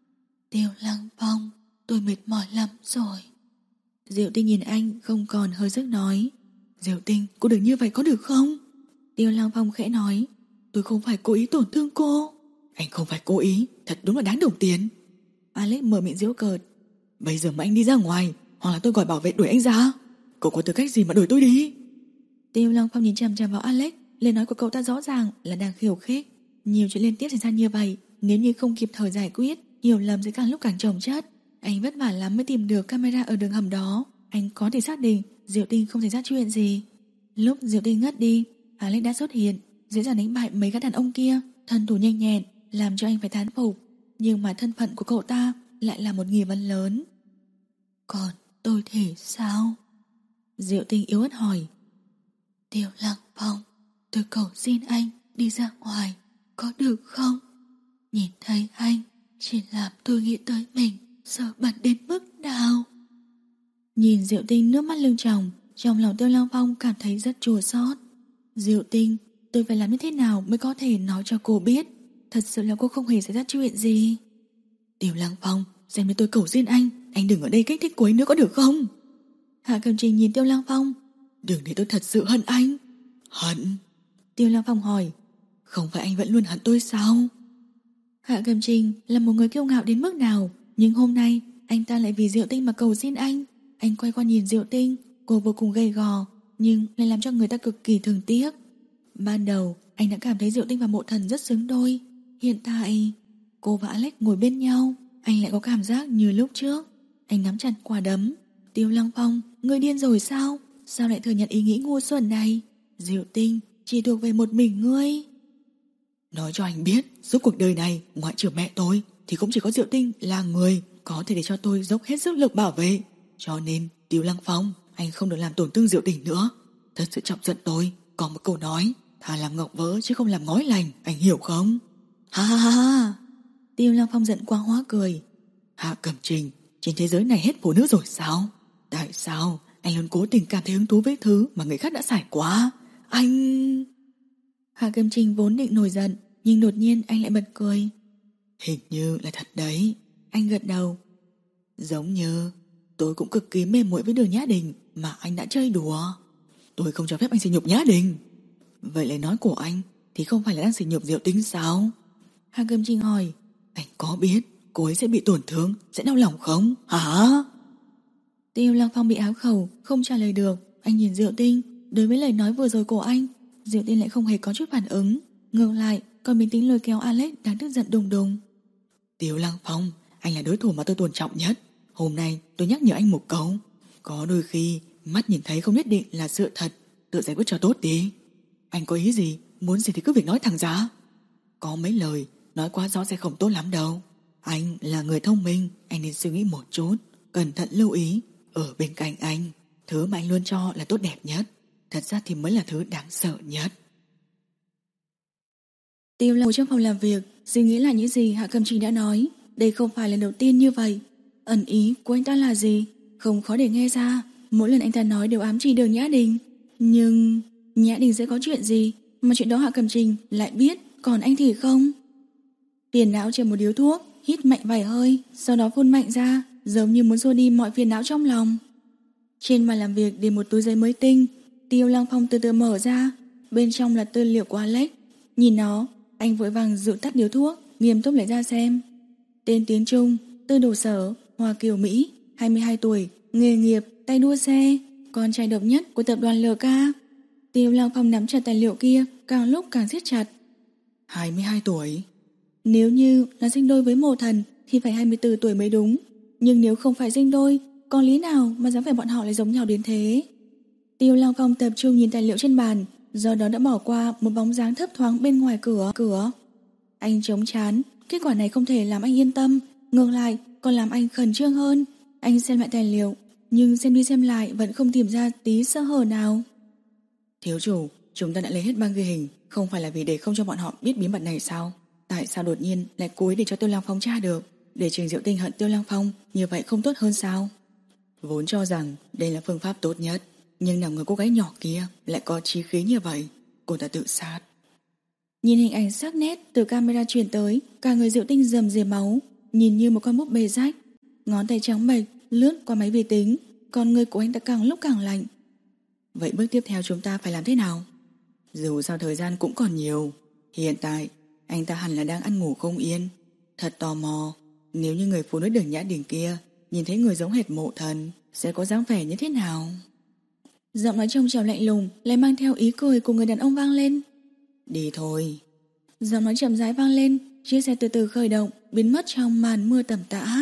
Tiêu Lăng Phong, tôi mệt mỏi lắm rồi. Diệu Tinh nhìn anh không còn hơi sức nói. Diệu Tinh, cô đừng như vậy có được không? Tiêu Lăng Phong khẽ nói. Tôi không phải cố ý tổn thương cô. Anh không phải cố ý, thật đúng là đáng đồng tiền. Alex mở miệng giễu cợt. Bây giờ mà anh đi ra ngoài, hoặc là tôi gọi bảo vệ đuổi anh ra. Cô có tư cách gì mà đuổi tôi đi? Tiêu Lăng Phong nhìn chằm chằm vào Alex. Lời nói của cậu ta rõ ràng là đang khiêu khích. Nhiều chuyện liên tiếp xảy ra như vậy, nếu như không kịp thời giải quyết, hiểu lầm sẽ càng lúc càng chồng chất. Anh vất vả lắm mới tìm được camera ở đường hầm đó. Anh có thể xác định Diệu Tinh không xảy ra chuyện gì. Lúc Diệu Tinh ngất đi, Alex đã xuất hiện, dễ dàng đánh bại mấy gã đàn ông kia, thân thủ nhanh nhẹn, làm cho anh phải thán phục. Nhưng mà thân phận của cậu ta lại là một nghi vấn lớn. Còn tôi thì sao? Diệu Tinh yếu ớt hỏi. Tiêu Lăng Phong, tôi cầu xin anh đi ra ngoài, có được không? Nhìn thấy anh chỉ làm tôi nghĩ tới mình sợ bẩn đến mức nào. Nhìn Diệu Tinh nước mắt lưng tròng, trong lòng Tiêu Lăng Phong cảm thấy rất chua xót. Diệu Tinh, tôi phải làm như thế nào mới có thể nói cho cô biết thật sự là cô không hề xảy ra chuyện gì. Tiêu Lăng Phong, xem như tôi cầu xin anh, anh đừng ở đây kích thích cô ấy nữa có được không? Hạ Cẩm Trình nhìn Tiêu Lăng Phong. Đừng để tôi thật sự hận anh. Hận? Tiêu Lăng Phong hỏi. Không phải anh vẫn luôn hận tôi sao? Hạ Cẩm Trình là một người kiêu ngạo đến mức nào, nhưng hôm nay anh ta lại vì Diệu Tinh mà cầu xin anh. Anh quay qua nhìn Diệu Tinh, cô vô cùng gầy gò, nhưng lại làm cho người ta cực kỳ thương tiếc. Ban đầu anh đã cảm thấy Diệu Tinh và Mộ Thần rất xứng đôi. Hiện tại cô và Alex ngồi bên nhau, anh lại có cảm giác như lúc trước. Anh nắm chặt quả đấm. Tiêu Lăng Phong, ngươi điên rồi sao? Sao lại thừa nhận ý nghĩ ngu xuẩn này? Diệu Tinh chỉ thuộc về một mình ngươi. Nói cho anh biết, suốt cuộc đời này ngoại trừ mẹ tôi thì cũng chỉ có Diệu Tinh là người có thể để cho tôi dốc hết sức lực bảo vệ. Cho nên Tiêu Lăng Phong, anh không được làm tổn thương Diệu Tinh nữa. Thật sự chọc giận tôi. Còn một câu nói, thà làm ngọc vỡ chứ không làm ngói lành, anh hiểu không? Ha ha ha ha. Tiêu Lăng Phong giận quá hóa cười. Hạ Cẩm Trình, trên thế giới này hết phụ nữ rồi sao? Tại sao anh luôn cố tình cảm thấy hứng thú với thứ mà người khác đã trải qua? Anh... Hạ Cẩm Trình vốn định nổi giận, nhưng đột nhiên anh lại bật cười. Hình như là thật đấy. Anh gật đầu. Giống như tôi cũng cực kỳ mê muội với Đường Nhã Đình mà anh đã chơi đùa. Tôi không cho phép anh sỉ nhục Nhã Đình. Vậy lời nói của anh thì không phải là đang sỉ nhục Diệu Tinh sao? Hạ Cẩm Trình hỏi. Anh có biết cô ấy sẽ bị tổn thương, sẽ đau lòng không? Hả? Tiêu Lăng Phong bị áo khẩu, không trả lời được. Anh nhìn Diệu Tinh. Đối với lời nói vừa rồi của anh, Diệu Tinh lại không hề có chút phản ứng. Ngược lại còn bình tĩnh lôi kéo Alex đang tức giận đùng đùng. Tiêu Lăng Phong, anh là đối thủ mà tôi tôn trọng nhất. Hôm nay tôi nhắc nhở anh một câu. Có đôi khi mắt nhìn thấy không nhất định là sự thật. Tự giải quyết cho tốt đi. Anh có ý gì, muốn gì thì cứ việc nói thẳng ra. Có mấy lời nói quá rõ sẽ không tốt lắm đâu. Anh là người thông minh, anh nên suy nghĩ một chút, cẩn thận lưu ý. Ở bên cạnh anh, thứ mà anh luôn cho là tốt đẹp nhất, thật ra thì mới là thứ đáng sợ nhất. Tiêu Lăng trong phòng làm việc, suy nghĩ lại những gì Hạ Cẩm Trình đã nói. Đây không phải lần đầu tiên như vậy. Ẩn ý của anh ta là gì? Không khó để nghe ra. Mỗi lần anh ta nói đều ám chỉ Đường Nhã Đình. Nhưng Nhã Đình sẽ có chuyện gì mà chuyện đó Hạ Cẩm Trình lại biết, còn anh thì không? Phiền não trên một điếu thuốc, hít mạnh vài hơi, sau đó phun mạnh ra, giống như muốn xua đi mọi phiền não trong lòng. Trên bàn làm việc để một túi giấy mới tinh. Tiêu Lăng Phong từ từ mở ra. Bên trong là tư liệu của Alex. Nhìn nó, anh vội vàng dụi tắt điếu thuốc, nghiêm túc lấy ra xem. Tên tiếng Trung: Tư Đồ Sở, Hoa Kiều Mỹ, hai mươi hai tuổi, nghề nghiệp tay đua xe, con trai độc nhất của tập đoàn lờ ca. Tiêu Lăng Phong nắm chặt tài liệu kia, càng lúc càng siết chặt. Hai mươi hai tuổi? Nếu như là sinh đôi với Mộ Thần thì phải hai mươi tư tuổi mới đúng. Nhưng nếu không phải sinh đôi, còn lý nào mà dám phải bọn họ lại giống nhau đến thế? Tiêu Lăng Phong tập trung nhìn tài liệu trên bàn, do đó đã bỏ qua một bóng dáng thấp thoáng bên ngoài cửa. cửa. Anh chống chán, kết quả này không thể làm anh yên tâm, ngược lại còn làm anh khẩn trương hơn. Anh xem lại tài liệu, nhưng xem đi xem lại vẫn không tìm ra tí sơ hở nào. Thiếu chủ, chúng ta đã lấy hết băng ghi hình, không phải là vì để không cho bọn họ biết bí mật này sao? Tại sao đột nhiên lại cố ý để cho Tiêu Lăng Phong tra được? Để Trình Diệu Tinh hận Tiêu Lăng Phong, như vậy không tốt hơn sao? Vốn cho rằng đây là phương pháp tốt nhất, nhưng nào ngờ cô gái nhỏ kia lại có chí khí như vậy. Cô ta tự sát. Nhìn hình ảnh sắc nét từ camera truyền tới, cả người Diệu Tinh rầm rề máu, nhìn như một con búp bê rách. Ngón tay trắng bệch lướt qua máy vi tính, con người của anh ta càng lúc càng lạnh. Vậy bước tiếp theo chúng ta phải làm thế nào? Dù sao thời gian cũng còn nhiều. Hiện tại anh ta hẳn là đang ăn ngủ không yên. Thật tò mò, nếu như người phụ nữ Đường Nhã Đình kia nhìn thấy người giống hệt Mộ Thần, sẽ có dáng vẻ như thế nào? Giọng nói trong trẻo lạnh lùng lại mang theo ý cười của người đàn ông vang lên. Đi thôi. Giọng nói chậm rãi vang lên, chiếc xe từ từ khởi động, biến mất trong màn mưa tầm tã.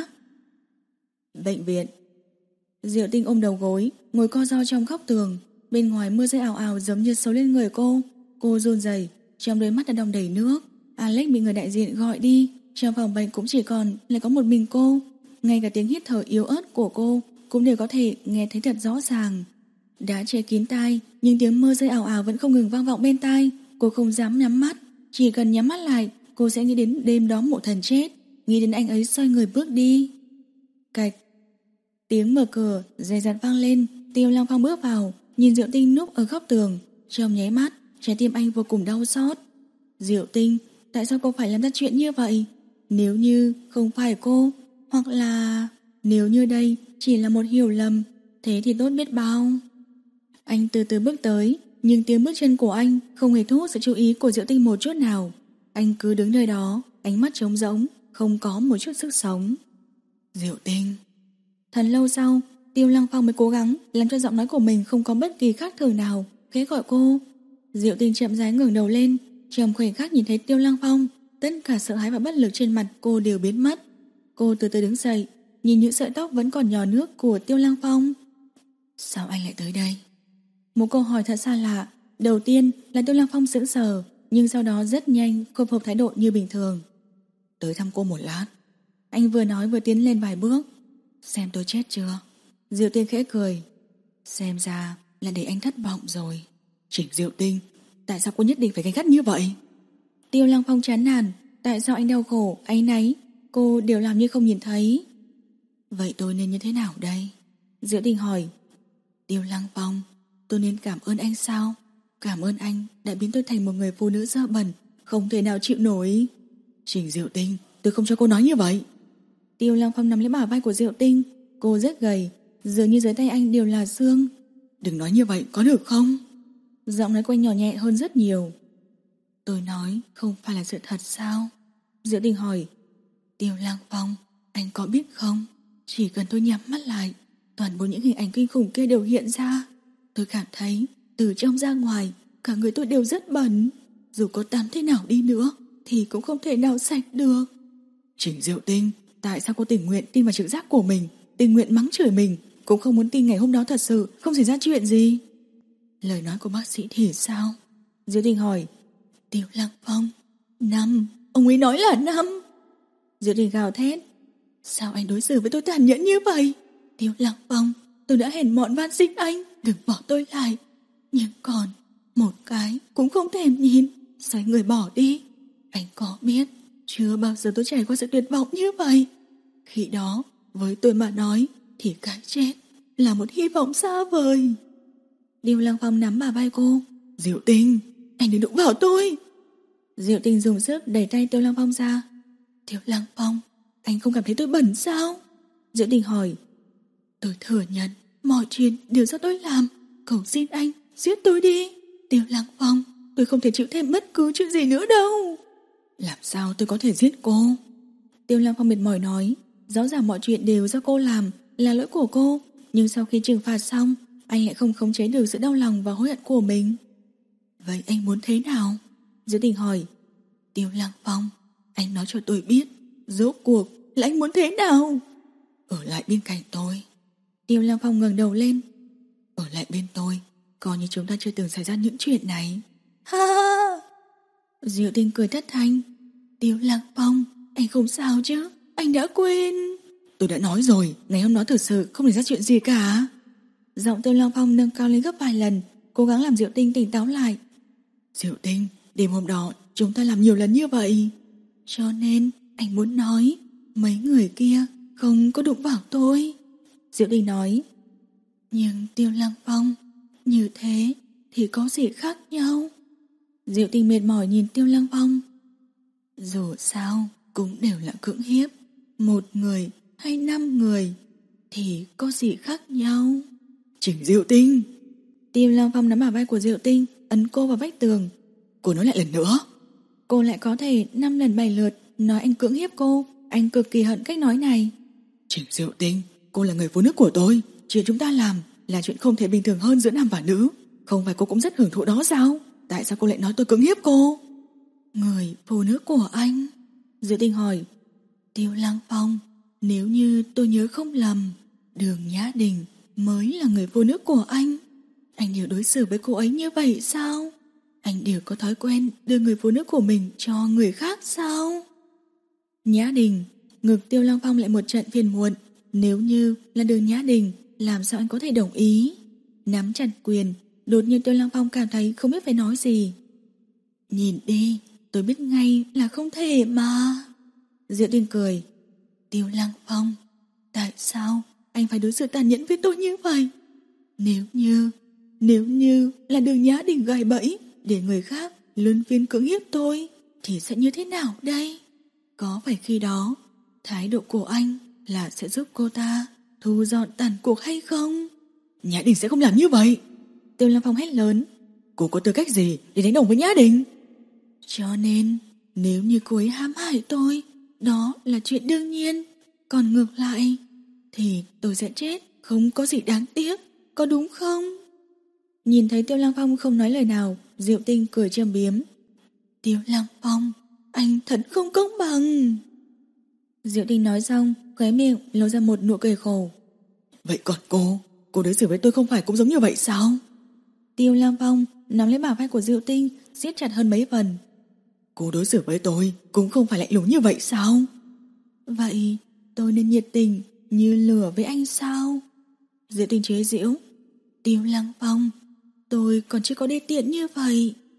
Bệnh viện. Diệu Tinh ôm đầu gối, ngồi co ro trong góc tường. Bên ngoài mưa rơi ào ào giống như xối lên người cô. Cô run rẩy, trong đôi mắt đã đong đầy nước. Alex bị người đại diện gọi đi, trong phòng bệnh cũng chỉ còn lại có một mình cô. Ngay cả tiếng hít thở yếu ớt của cô cũng đều có thể nghe thấy thật rõ ràng. Đã che kín tai, nhưng tiếng mưa rơi ào ào vẫn không ngừng vang vọng bên tai. Cô không dám nhắm mắt, chỉ cần nhắm mắt lại, cô sẽ nghĩ đến đêm đó Mộ Thần chết, nghĩ đến anh ấy xoay người bước đi. Cạch. Tiếng mở cửa dè dặt vang lên. Tiêu Lăng Phong bước vào, nhìn Diệu Tinh núp ở góc tường. Trong nháy mắt, trái tim anh vô cùng đau xót. Diệu Tinh, tại sao cô phải làm ra chuyện như vậy? Nếu như không phải cô, hoặc là nếu như đây chỉ là một hiểu lầm, thế thì tốt biết bao. Anh từ từ bước tới, nhưng tiếng bước chân của anh không hề thu hút sự chú ý của Diệu Tinh một chút nào. Anh cứ đứng nơi đó, ánh mắt trống rỗng, không có một chút sức sống. Diệu Tinh. Thật lâu sau, Tiêu Lăng Phong mới cố gắng làm cho giọng nói của mình không có bất kỳ khác thường nào, khẽ gọi cô. Diệu Tinh chậm rãi ngẩng đầu lên, trong khoảnh khắc nhìn thấy Tiêu Lăng Phong, tất cả sợ hãi và bất lực trên mặt cô đều biến mất. Cô từ từ đứng dậy, nhìn những sợi tóc vẫn còn nhỏ nước của Tiêu Lăng Phong. Sao anh lại tới đây? Một câu hỏi thật xa lạ. Đầu tiên là Tiêu Lăng Phong sững sờ, nhưng sau đó rất nhanh khôi phục thái độ như bình thường. Tới thăm cô một lát. Anh vừa nói vừa tiến lên vài bước. Xem tôi chết chưa? Diệu Tinh khẽ cười. Xem ra là để anh thất vọng rồi. Trình Diệu Tinh, Tại sao cô nhất định phải gay gắt như vậy? Tiêu Lăng Phong chán nản. Tại sao anh đau khổ, áy náy, cô đều làm như không nhìn thấy? Vậy tôi nên như thế nào đây? Diệu Tình hỏi. Tiêu Lăng Phong, tôi nên cảm ơn anh sao? Cảm ơn anh đã biến tôi thành một người phụ nữ dơ bẩn, không thể nào chịu nổi. Trình Diệu Tinh, tôi không cho cô nói như vậy. Tiêu Lăng Phong nắm lấy bả vai của Diệu Tinh. Cô rất gầy, dường như dưới tay anh đều là xương. Đừng nói như vậy, có được không? Giọng nói của anh nhỏ nhẹ hơn rất nhiều. Tôi nói không phải là sự thật sao? Diệu Tình hỏi. Tiêu Lăng Phong, anh có biết không? Chỉ cần tôi nhắm mắt lại, toàn bộ những hình ảnh kinh khủng kia đều hiện ra. Tôi cảm thấy từ trong ra ngoài, cả người tôi đều rất bẩn. Dù có tắm thế nào đi nữa thì cũng không thể nào sạch được. Trình Diệu Tinh, tại sao cô tình nguyện tin vào trực giác của mình, tình nguyện mắng chửi mình, cũng không muốn tin ngày hôm đó thật sự không xảy ra chuyện gì? Lời nói của bác sĩ thì sao? Diệu Tình hỏi. Tiêu Lăng Phong, năm, ông ấy nói là năm. Diệu Tình gào thét. Sao anh đối xử với tôi tàn nhẫn như vậy? Tiêu Lăng Phong, tôi đã hèn mọn van xin anh đừng bỏ tôi lại, nhưng còn một cái cũng không thèm nhìn, xoay người bỏ đi. Anh có biết chưa bao giờ tôi trải qua sự tuyệt vọng như vậy. Khi đó với tôi mà nói thì cái chết là một hy vọng xa vời. Tiêu Lăng Phong nắm bả vai cô. Diệu Tinh, anh đừng đụng vào tôi. Diệu Tinh dùng sức đẩy tay Tiêu Lăng Phong ra. Tiêu Lăng Phong, anh không cảm thấy tôi bẩn sao? Diệu Tình hỏi. Tôi thừa nhận mọi chuyện đều do tôi làm, cầu xin anh giết tôi đi. Tiêu Lăng Phong, tôi không thể chịu thêm bất cứ chuyện gì nữa đâu. Làm sao tôi có thể giết cô? Tiêu Lăng Phong mệt mỏi nói. Rõ ràng mọi chuyện đều do cô làm, là lỗi của cô, nhưng sau khi trừng phạt xong, anh lại không khống chế được sự đau lòng và hối hận của mình. Vậy anh muốn thế nào? Diệu Tình hỏi. Tiêu Lăng Phong, anh nói cho tôi biết, rốt cuộc là anh muốn thế nào? Ở lại bên cạnh tôi. Tiêu Lăng Phong ngẩng đầu lên. Ở lại bên tôi, coi như chúng ta chưa từng xảy ra những chuyện này. Ha! Diệu Tinh cười thất thanh. Tiêu Lăng Phong, anh không sao chứ? Anh đã quên. Tôi đã nói rồi, ngày hôm đó thực sự không xảy ra chuyện gì cả. Giọng Tiêu Lăng Phong nâng cao lên gấp vài lần, cố gắng làm Diệu Tinh tỉnh táo lại. Diệu Tinh, đêm hôm đó chúng ta làm nhiều lần như vậy, cho nên anh muốn nói mấy người kia không có đụng vào tôi. Diệu Tinh nói. Nhưng Tiêu Lăng Phong, như thế thì có gì khác nhau? Diệu Tinh mệt mỏi nhìn Tiêu Lăng Phong. Dù sao cũng đều là cưỡng hiếp, một người hay năm người thì có gì khác nhau? Trình Diệu Tinh. Tiêu Lăng Phong nắm bả vai của Diệu Tinh, ấn cô vào vách tường. Cô nói lại lần nữa. Cô lại có thể năm lần bảy lượt nói anh cưỡng hiếp cô. Anh cực kỳ hận cách nói này. Trình Diệu Tinh, cô là người phụ nữ của tôi. Chuyện chúng ta làm là chuyện không thể bình thường hơn giữa nam và nữ. Không phải cô cũng rất hưởng thụ đó sao? Tại sao cô lại nói tôi cưỡng hiếp cô? Người phụ nữ của anh? Diệu Tinh hỏi. Tiêu Lăng Phong, nếu như tôi nhớ không lầm, Đường Nhã Đình mới là người phụ nữ của anh. Anh đều đối xử với cô ấy như vậy sao? Anh đều có thói quen đưa người phụ nữ của mình cho người khác sao? Nhã Đình. Ngực Tiêu Lăng Phong lại một trận phiền muộn. Nếu như là Đường Nhã Đình, làm sao anh có thể đồng ý? Nắm chặt quyền, đột nhiên Tiêu Lăng Phong cảm thấy không biết phải nói gì. Nhìn đi, tôi biết ngay là không thể mà. Diệu Tinh cười. Tiêu Lăng Phong, tại sao anh phải đối xử tàn nhẫn với tôi như vậy? Nếu như, nếu như là Đường Nhã Đình gài bẫy để người khác luân phiên cưỡng hiếp tôi, thì sẽ như thế nào đây? Có phải khi đó thái độ của anh là sẽ giúp cô ta thu dọn tàn cuộc hay không? Nhã Đình sẽ không làm như vậy. Tiêu Lăng Phong hét lớn. Cô có tư cách gì để đánh đồng với Nhã Đình? Cho nên nếu như cô ấy hãm hại tôi, đó là chuyện đương nhiên. Còn ngược lại thì tôi sẽ chết, không có gì đáng tiếc, có đúng không? Nhìn thấy Tiêu Lăng Phong không nói lời nào, Diệu Tinh cười châm biếm. Tiêu Lăng Phong, anh thật không công bằng. Diệu Tinh nói xong, khóe miệng lộ ra một nụ cười khổ. Vậy còn cô, cô đối xử với tôi không phải cũng giống như vậy sao? Tiêu Lăng Phong nắm lấy bả vai của Diệu Tinh, siết chặt hơn mấy phần. Cô đối xử với tôi cũng không phải lạnh lùng như vậy sao? Vậy tôi nên nhiệt tình như lửa với anh sao? Diệu Tinh chế giễu. Tiêu Lăng Phong, tôi còn chưa có đê tiện như vậy.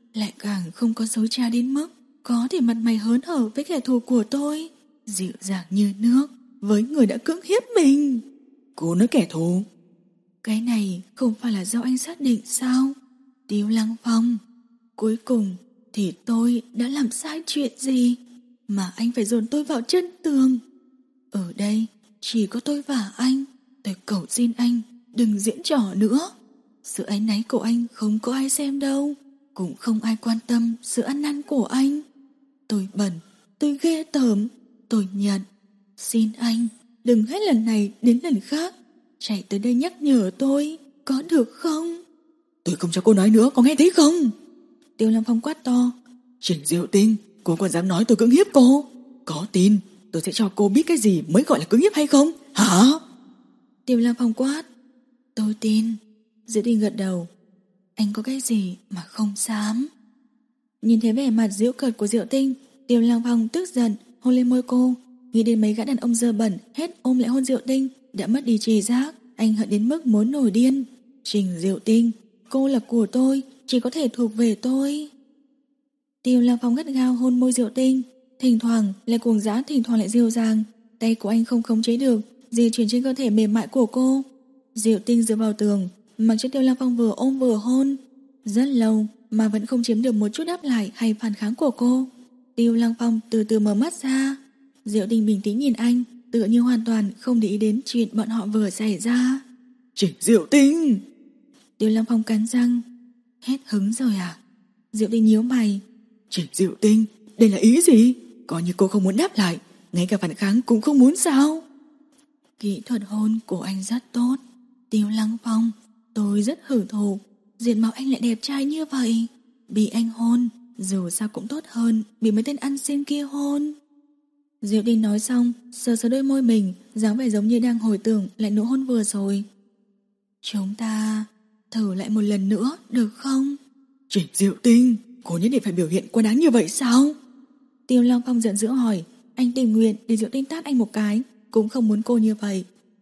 lại càng không có xấu xa đến mức có thể mặt mày hớn hở với kẻ thù của tôi, dịu dàng như nước với người đã cưỡng hiếp mình. Cô nói kẻ thù? Cái này không phải là do anh xác định sao? Tiêu Lăng Phong, cuối cùng thì tôi đã làm sai chuyện gì mà anh phải dồn tôi vào chân tường? Ở đây chỉ có tôi và anh. Tôi cầu xin anh đừng diễn trò nữa. Sự áy náy của anh không có ai xem đâu, cũng không ai quan tâm sự ăn năn của anh. Tôi bẩn, tôi ghê tởm, tôi nhận. Xin anh đừng hết lần này đến lần khác chạy tới đây nhắc nhở tôi, có được không? Tôi không cho cô nói nữa, có nghe thấy không? Tiêu Lăng Phong quát to. Trình Diệu Tinh, cô còn dám nói tôi cưỡng hiếp cô? Có tin tôi sẽ cho cô biết cái gì mới gọi là cưỡng hiếp hay không? Hả? Tiêu Lăng Phong quát. Tôi tin. Diệu Tinh gật đầu. Anh có cái gì mà không dám? Nhìn thấy vẻ mặt giễu cợt của Diệu Tinh, Tiêu Lăng Phong tức giận hôn lên môi cô. Nghĩ đến mấy gã đàn ông dơ bẩn hết ôm lại hôn Diệu Tinh, đã mất đi trí giác. Anh hận đến mức muốn nổi điên. Trình Diệu Tinh, cô là của tôi, chỉ có thể thuộc về tôi. Tiêu Lăng Phong gắt gao hôn môi Diệu Tinh, thỉnh thoảng lại cuồng dã, thỉnh thoảng lại dịu dàng. Tay của anh không khống chế được di chuyển trên cơ thể mềm mại của cô. Diệu Tinh dựa vào tường, mặc cho Tiêu Lăng Phong vừa ôm vừa hôn. Rất lâu mà vẫn không chiếm được một chút đáp lại hay phản kháng của cô. Tiêu Lăng Phong từ từ mở mắt ra. Diệu Tinh bình tĩnh nhìn anh, tựa như hoàn toàn không để ý đến chuyện bọn họ vừa xảy ra. Trình Diệu Tinh! Tiêu Lăng Phong cắn răng. Hết hứng rồi à? Diệu Tinh nhíu mày. Trình Diệu Tinh, đây là ý gì? Coi như cô không muốn đáp lại, ngay cả phản kháng cũng không muốn sao? Kỹ thuật hôn của anh rất tốt, Tiêu Lăng Phong. Tôi rất hưởng thụ. Diện mạo anh lại đẹp trai như vậy, bị anh hôn dù sao cũng tốt hơn bị mấy tên ăn xin kia hôn. Diệu Tinh nói xong, sờ sờ đôi môi mình, dáng vẻ giống như đang hồi tưởng lại nụ hôn vừa rồi. Chúng ta thử lại một lần nữa được không? Trình Diệu Tinh, cô nhất định phải biểu hiện quá đáng như vậy sao? Tiêu Lăng Phong giận dữ hỏi. Anh tình nguyện để Diệu Tinh tát anh một cái, cũng không muốn cô như vậy.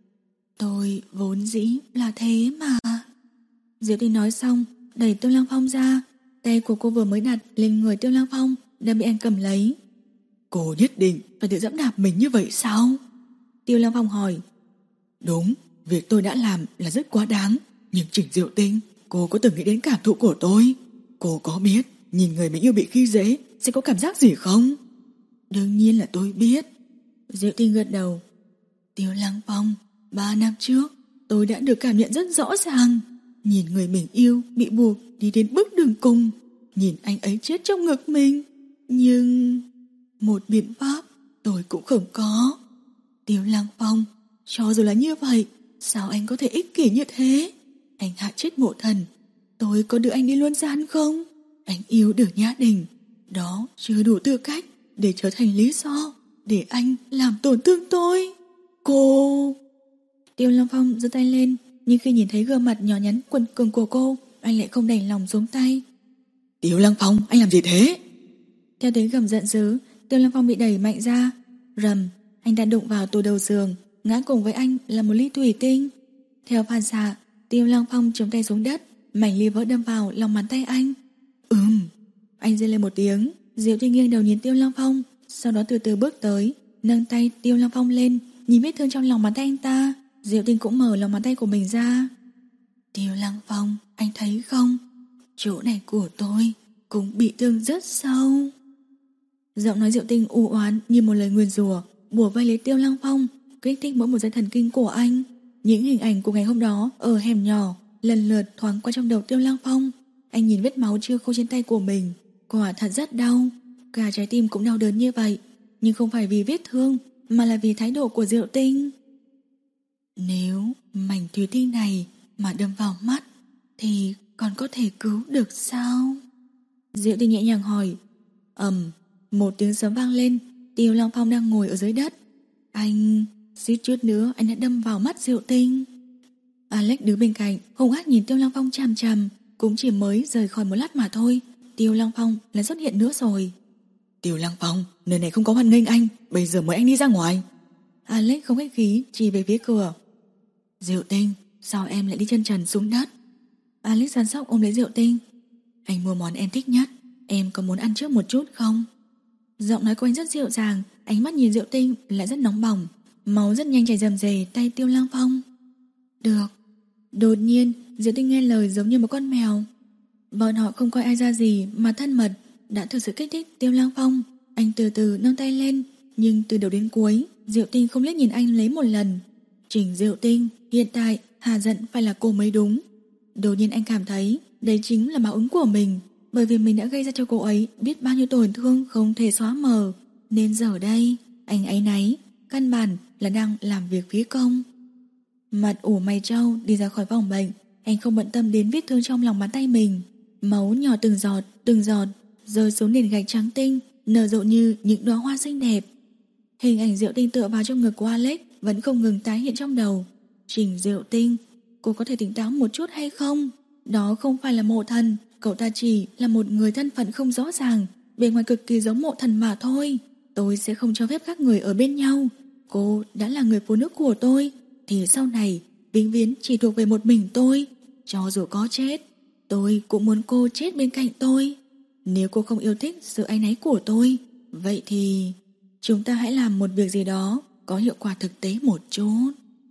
Tôi vốn dĩ là thế mà. Diệu Tinh nói xong, đẩy Tiêu Lăng Phong ra. Tay của cô vừa mới đặt lên người Tiêu Lăng Phong đã bị anh cầm lấy. Cô nhất định phải tự dẫm đạp mình như vậy sao? Tiêu Lăng Phong hỏi. Đúng, việc tôi đã làm là rất quá đáng. Nhưng Trình Diệu Tinh, cô có từng nghĩ đến cảm thụ của tôi? Cô có biết nhìn người mình yêu bị khi dễ sẽ có cảm giác gì không? Đương nhiên là tôi biết. Diệu Tinh gật đầu. Tiêu Lăng Phong, ba năm trước tôi đã được cảm nhận rất rõ ràng. Nhìn người mình yêu bị buộc đi đến bước đường cùng, nhìn anh ấy chết trong ngực mình. Nhưng một biện pháp tôi cũng không có. Tiêu Lăng Phong, cho dù là như vậy, sao anh có thể ích kỷ như thế? Anh hại chết Mộ Thần, tôi có đưa anh đi luân gian không? Anh yêu Đường Nhã Đình, đó chưa đủ tư cách để trở thành lý do để anh làm tổn thương tôi. Cô... Tiêu Lăng Phong giơ tay lên, nhưng khi nhìn thấy gương mặt nhỏ nhắn quần cường của cô, anh lại không đành lòng xuống tay. Tiêu Lăng Phong, anh làm gì thế? Theo tiếng gầm giận dữ, Tiêu Lăng Phong bị đẩy mạnh ra. Rầm, anh đã đụng vào tủ đầu giường, ngã cùng với anh là một ly thủy tinh. Theo phản xạ, Tiêu Lăng Phong chống tay xuống đất, mảnh ly vỡ đâm vào lòng bàn tay anh. Ừm, anh rên lên một tiếng. Diệu Tinh nghiêng đầu nhìn Tiêu Lăng Phong, sau đó từ từ bước tới, nâng tay Tiêu Lăng Phong lên, nhìn vết thương trong lòng bàn tay anh ta. Diệu Tinh cũng mở lòng bàn tay của mình ra. Tiêu Lăng Phong, anh thấy không? Chỗ này của tôi cũng bị thương rất sâu. Giọng nói Diệu Tinh u oán như một lời nguyền rủa, bủa vây lấy Tiêu Lăng Phong, kích thích mỗi một dây thần kinh của anh. Những hình ảnh của ngày hôm đó ở hẻm nhỏ lần lượt thoáng qua trong đầu Tiêu Lăng Phong. Anh nhìn vết máu chưa khô trên tay của mình, quả thật rất đau. Cả trái tim cũng đau đớn như vậy, nhưng không phải vì vết thương, mà là vì thái độ của Diệu Tinh. Nếu mảnh thủy tinh này mà đâm vào mắt thì còn có thể cứu được sao? Diệu Tinh nhẹ nhàng hỏi. Ầm, một tiếng sấm vang lên. Tiêu Lăng Phong đang ngồi ở dưới đất. Anh... suýt chút nữa anh đã đâm vào mắt Diệu Tinh. Alex đứng bên cạnh hung ác nhìn Tiêu Lăng Phong chằm chằm. Cũng chỉ mới rời khỏi một lát mà thôi, Tiêu Lăng Phong lại xuất hiện nữa rồi. Tiêu Lăng Phong, nơi này không có hoan nghênh anh, bây giờ mời anh đi ra ngoài. Alex không khách khí chỉ về phía cửa. Diệu Tinh, sao em lại đi chân trần xuống đất? Alex săn sóc ôm lấy Diệu Tinh. Anh mua món em thích nhất, Em có muốn ăn trước một chút không? Giọng nói của anh rất dịu dàng, ánh mắt nhìn Diệu Tinh lại rất nóng bỏng. Máu rất nhanh chảy rầm rề tay Tiêu Lăng Phong. Được. Đột nhiên Diệu Tinh nghe lời giống như một con mèo. Bọn họ không coi ai ra gì mà thân mật, đã thực sự kích thích Tiêu Lăng Phong. Anh từ từ nâng tay lên, nhưng từ đầu đến cuối Diệu Tinh không liếc nhìn anh lấy một lần. Trình Diệu Tinh, hiện tại hà giận phải là cô mới đúng. Đột nhiên anh cảm thấy đấy chính là báo ứng của mình, bởi vì mình đã gây ra cho cô ấy biết bao nhiêu tổn thương không thể xóa mờ. Nên giờ đây anh áy náy, căn bản là đang làm việc phí công. Mặt ủ mày trao đi ra khỏi phòng bệnh, anh không bận tâm đến vết thương trong lòng bàn tay mình. Máu nhỏ từng giọt, từng giọt rơi xuống nền gạch trắng tinh, nở rộ như những đóa hoa xinh đẹp. Hình ảnh Diệu Tinh tựa vào trong ngực của Alex vẫn không ngừng tái hiện trong đầu. Trình Diệu Tinh, cô có thể tỉnh táo một chút hay không? Đó không phải là mộ thần, cậu ta chỉ là một người thân phận không rõ ràng, bề ngoài cực kỳ giống mộ thần mà thôi. Tôi sẽ không cho phép các người ở bên nhau. Cô đã là người phụ nữ của tôi, thì sau này vĩnh viễn chỉ thuộc về một mình tôi. Cho dù có chết, tôi cũng muốn cô chết bên cạnh tôi. Nếu cô không yêu thích sự áy náy của tôi, vậy thì chúng ta hãy làm một việc gì đó có hiệu quả thực tế một chút.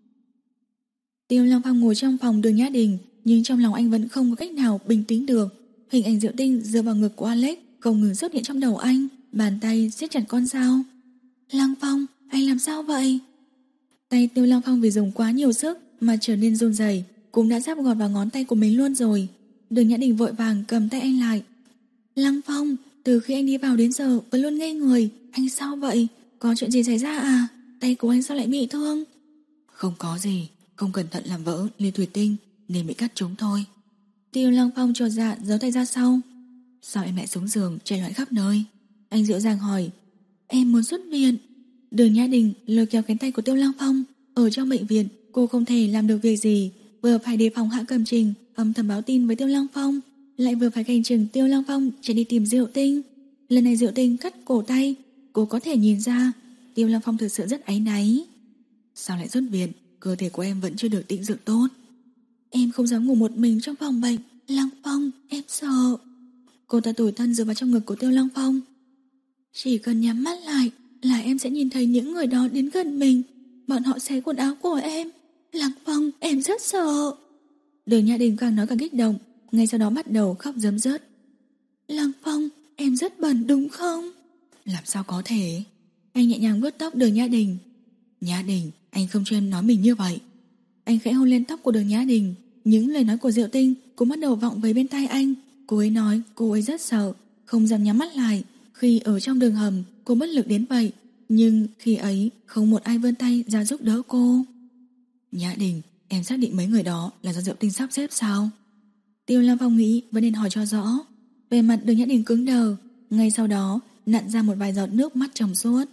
Tiêu Lăng Phong ngồi trong phòng Đường Nhã Đình, nhưng trong lòng anh vẫn không có cách nào bình tĩnh được. Hình ảnh Diệu Tinh dựa vào ngực của Alex không ngừng xuất hiện trong đầu anh, bàn tay siết chặt con dao. Lăng Phong, anh làm sao vậy? Tay Tiêu Lăng Phong vì dùng quá nhiều sức mà trở nên run rẩy, cũng đã sắp gọt vào ngón tay của mình luôn rồi. Đường Nhã Đình vội vàng cầm tay anh lại. Lăng Phong, từ khi anh đi vào đến giờ vẫn luôn ngây người, anh sao vậy? Có chuyện gì xảy ra à? Tay của anh sao lại bị thương? Không có gì, không cẩn thận làm vỡ ly thủy tinh nên bị cắt trúng thôi. Tiêu Lăng Phong chột dạ giấu tay ra sau. Sao em lại xuống giường chạy loạn khắp nơi? Anh dịu dàng hỏi. Em muốn xuất viện. Đường Nhã Đình lôi kéo cánh tay của Tiêu Lăng Phong. Ở trong bệnh viện cô không thể làm được việc gì, vừa phải đề phòng Hạ Cẩm Trình âm thầm báo tin với Tiêu Lăng Phong, lại vừa phải canh chừng Tiêu Lăng Phong chạy đi tìm Diệu Tinh. Lần này Diệu Tinh cắt cổ tay, cô có thể nhìn ra Tiêu Lăng Phong thực sự rất áy náy. Sao lại xuất viện? Cơ thể của em vẫn chưa được tĩnh dưỡng tốt. Em không dám ngủ một mình trong phòng bệnh. Lăng Phong, em sợ. Cô ta tủi thân dựa vào trong ngực của Tiêu Lăng Phong. Chỉ cần nhắm mắt lại là em sẽ nhìn thấy những người đó đến gần mình. Bọn họ xé quần áo của em. Lăng Phong, em rất sợ. Đường Nhã Đình càng nói càng kích động, ngay sau đó bắt đầu khóc rớm rớt. Lăng Phong, em rất bẩn đúng không? Làm sao có thể? Anh nhẹ nhàng vuốt tóc Đường Nhã Đình. Nhã Đình, anh không cho em nói mình như vậy. Anh khẽ hôn lên tóc của Đường Nhã Đình. Những lời nói của Diệu Tinh cũng bắt đầu vọng về bên tai anh. Cô ấy nói cô ấy rất sợ, không dám nhắm mắt lại. Khi ở trong đường hầm cô bất lực đến vậy, nhưng khi ấy không một ai vươn tay ra giúp đỡ cô. Nhã Đình, em xác định mấy người đó là do Diệu Tinh sắp xếp sao? Tiêu Lam Phong nghĩ vẫn nên hỏi cho rõ. Về mặt Đường Nhã Đình cứng đờ, ngay sau đó nặn ra một vài giọt nước mắt trong suốt.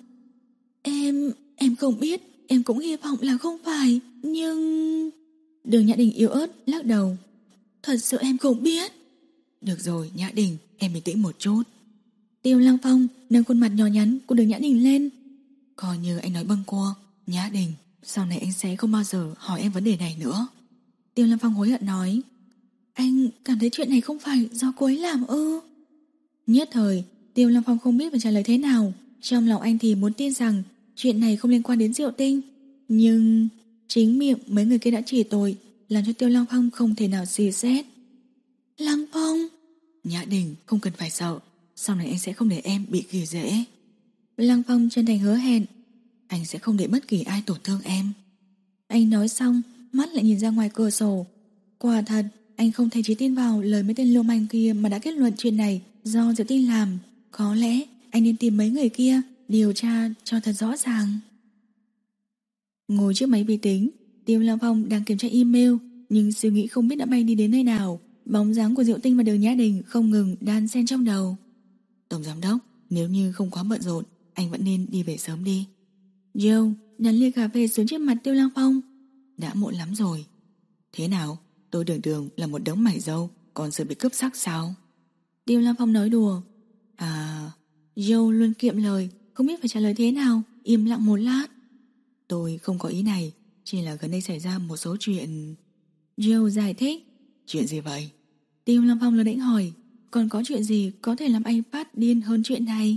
Em, em không biết, em cũng hy vọng là không phải, nhưng... Đường Nhã Đình yếu ớt lắc đầu. Thật sự em không biết. Được rồi Nhã Đình, em bình tĩnh một chút. Tiêu Lăng Phong nâng khuôn mặt nhỏ nhắn của Đường Nhã Đình lên. Coi như anh nói bâng quơ. Nhã Đình, sau này anh sẽ không bao giờ hỏi em vấn đề này nữa. Tiêu Lăng Phong hối hận nói. Anh cảm thấy chuyện này không phải do cô ấy làm ư? Nhất thời Tiêu Lăng Phong không biết phải trả lời thế nào. Trong lòng anh thì muốn tin rằng chuyện này không liên quan đến Diệu Tinh, nhưng chính miệng mấy người kia đã chỉ tội, làm cho Tiêu Lăng Phong không thể nào xì xét. Lăng Phong, Nhã Đình không cần phải sợ, sau này anh sẽ không để em bị kỳ dễ. Lăng Phong chân thành hứa hẹn. Anh sẽ không để bất kỳ ai tổn thương em. Anh nói xong, mắt lại nhìn ra ngoài cửa sổ. Quả thật, anh không thể chỉ tin vào lời mấy tên lưu manh kia mà đã kết luận chuyện này do Diệu Tinh làm. Có lẽ anh nên tìm mấy người kia điều tra cho thật rõ ràng. Ngồi trước máy vi tính, Tiêu Lăng Phong đang kiểm tra email, nhưng suy nghĩ không biết đã bay đi đến nơi nào. Bóng dáng của Diệu Tinh và Đường Nhã Đình không ngừng đan xen trong đầu. Tổng giám đốc, nếu như không quá bận rộn, anh vẫn nên đi về sớm đi. Joe đặt ly cà phê xuống trước mặt Tiêu Lăng Phong. Đã muộn lắm rồi. Thế nào, tôi đường đường là một đống mải dâu, còn sợ bị cướp sắc sao? Tiêu Lăng Phong nói đùa. À... Joe luôn kiệm lời, không biết phải trả lời thế nào, im lặng một lát. Tôi không có ý này, chỉ là gần đây xảy ra một số chuyện. Joe giải thích. Chuyện gì vậy? Tiêu Lăng Phong lơ đễnh hỏi. còn có chuyện gì có thể làm anh phát điên hơn chuyện này?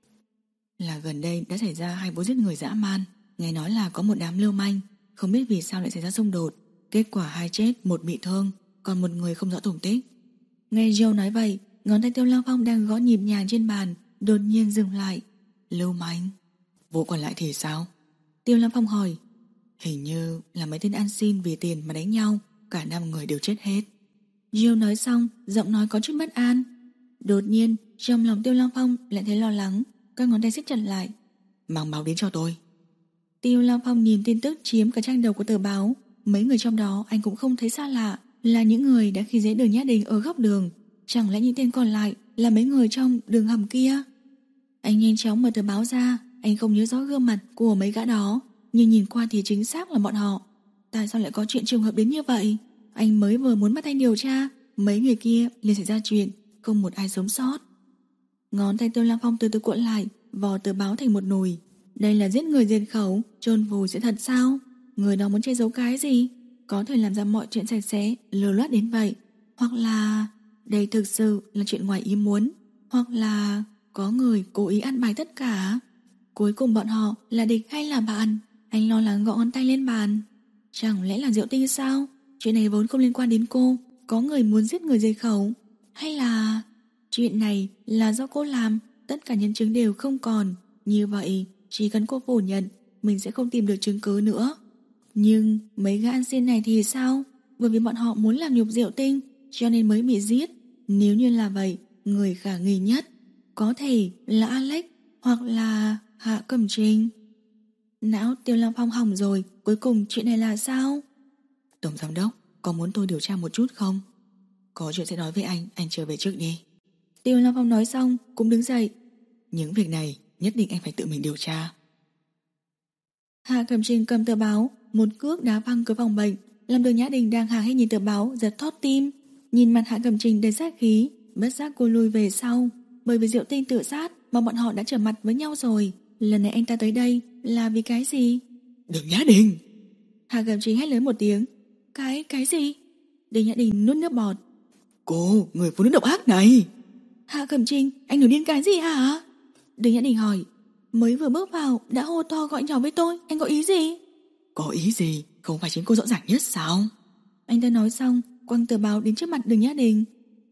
Là gần đây đã xảy ra hai vụ giết người dã man. Nghe nói là có một đám lưu manh, không biết vì sao lại xảy ra xung đột. Kết quả hai chết, một bị thương, còn một người không rõ tung tích. Nghe Joe nói vậy, ngón tay Tiêu Lăng Phong đang gõ nhịp nhàng trên bàn đột nhiên dừng lại. Lưu manh? Vụ còn lại thì sao? Tiêu Lăng Phong hỏi. Hình như là mấy tên ăn xin vì tiền mà đánh nhau, cả năm người đều chết hết. Joe nói xong, giọng nói có chút bất an. Đột nhiên, trong lòng Tiêu Lăng Phong lại thấy lo lắng, các ngón tay siết chặt lại. Mang báo đến cho tôi. Tiêu Lăng Phong nhìn tin tức chiếm cả trang đầu của tờ báo. Mấy người trong đó anh cũng không thấy xa lạ, là những người đã khi dễ Đường Nhã Đình ở góc đường. Chẳng lẽ những tên còn lại là mấy người trong đường hầm kia? Anh nhanh chóng mở tờ báo ra. Anh không nhớ rõ gương mặt của mấy gã đó, nhưng nhìn qua thì chính xác là bọn họ. Tại sao lại có chuyện trùng hợp đến như vậy? Anh mới vừa muốn bắt tay điều tra, mấy người kia liền xảy ra chuyện, không một ai sống sót. Ngón tay Tiêu Lăng Phong từ từ cuộn lại, vò tờ báo thành một nồi. Đây là giết người diệt khẩu, chôn vùi sẽ thật sao? Người đó muốn che giấu cái gì? Có thể làm ra mọi chuyện sạch sẽ, lừa loát đến vậy. Hoặc là đây thực sự là chuyện ngoài ý muốn. Hoặc là có người cố ý ăn bài tất cả. Cuối cùng bọn họ là địch hay là bạn? Anh lo lắng gõ ngón tay lên bàn. Chẳng lẽ là Diệu Tinh sao? Chuyện này vốn không liên quan đến cô. Có người muốn giết người diệt khẩu. Hay là chuyện này là do cô làm, tất cả nhân chứng đều không còn. Như vậy chỉ cần cô phủ nhận, mình sẽ không tìm được chứng cứ nữa. Nhưng mấy gã ăn xin này thì sao? Bởi vì bọn họ muốn làm nhục Diệu Tinh cho nên mới bị giết. Nếu như là vậy, người khả nghi nhất có thể là Alex hoặc là Hạ Cẩm Trình. Não Tiêu Lăng Phong hỏng rồi. Cuối cùng chuyện này là sao? Tổng giám đốc, có muốn tôi điều tra một chút không? Có chuyện sẽ nói với anh, anh trở về trước đi. Tiêu Lăng Phong nói xong cũng đứng dậy. Những việc này nhất định anh phải tự mình điều tra. Hạ Cẩm Trình cầm tờ báo, một cước đá văng cửa phòng bệnh, làm Đường Nhã Đình đang há hốc nhìn tờ báo giật thót tim. Nhìn mặt Hạ Cẩm Trình đầy sát khí, bất giác cô lùi về sau. Bởi vì Diệu Tinh tự sát mà bọn họ đã trở mặt với nhau rồi. Lần này anh ta tới đây là vì cái gì? Đường Nhã Đình! Hạ Cẩm Trình hét lớn một tiếng. Cái, cái gì? Đường Nhã Đình nuốt nước bọt. Cô, người phụ nữ độc ác này! Hạ Cẩm Trình, anh nổi điên cái gì hả? Đường Nhã Đình hỏi. Mới vừa bước vào đã hô to gọi nhỏ với tôi, anh có ý gì? Có ý gì? Không phải chính cô rõ ràng nhất sao? Anh ta nói xong, quăng tờ báo đến trước mặt Đường Nhã Đình.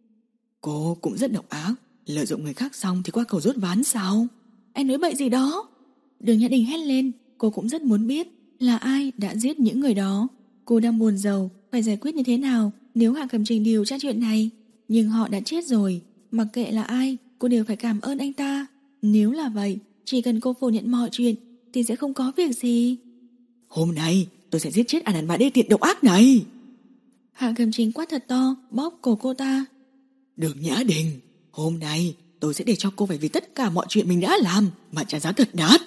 Cô cũng rất độc ác, lợi dụng người khác xong thì qua cầu rút ván sao? Anh nói bậy gì đó? Đường Nhã Đình hét lên. Cô cũng rất muốn biết là ai đã giết những người đó. Cô đang buồn rầu phải giải quyết như thế nào nếu Hạ Cẩm Trình điều tra chuyện này. Nhưng họ đã chết rồi, mặc kệ là ai, cô đều phải cảm ơn anh ta. Nếu là vậy, chỉ cần cô phủ nhận mọi chuyện thì sẽ không có việc gì. Hôm nay tôi sẽ giết chết anh đàn bà đê tiện độc ác này. Hạ Cẩm Trình quát thật to, bóp cổ cô ta. Đường Nhã Đình, hôm nay tôi sẽ để cho cô phải vì tất cả mọi chuyện mình đã làm mà trả giá thật đắt.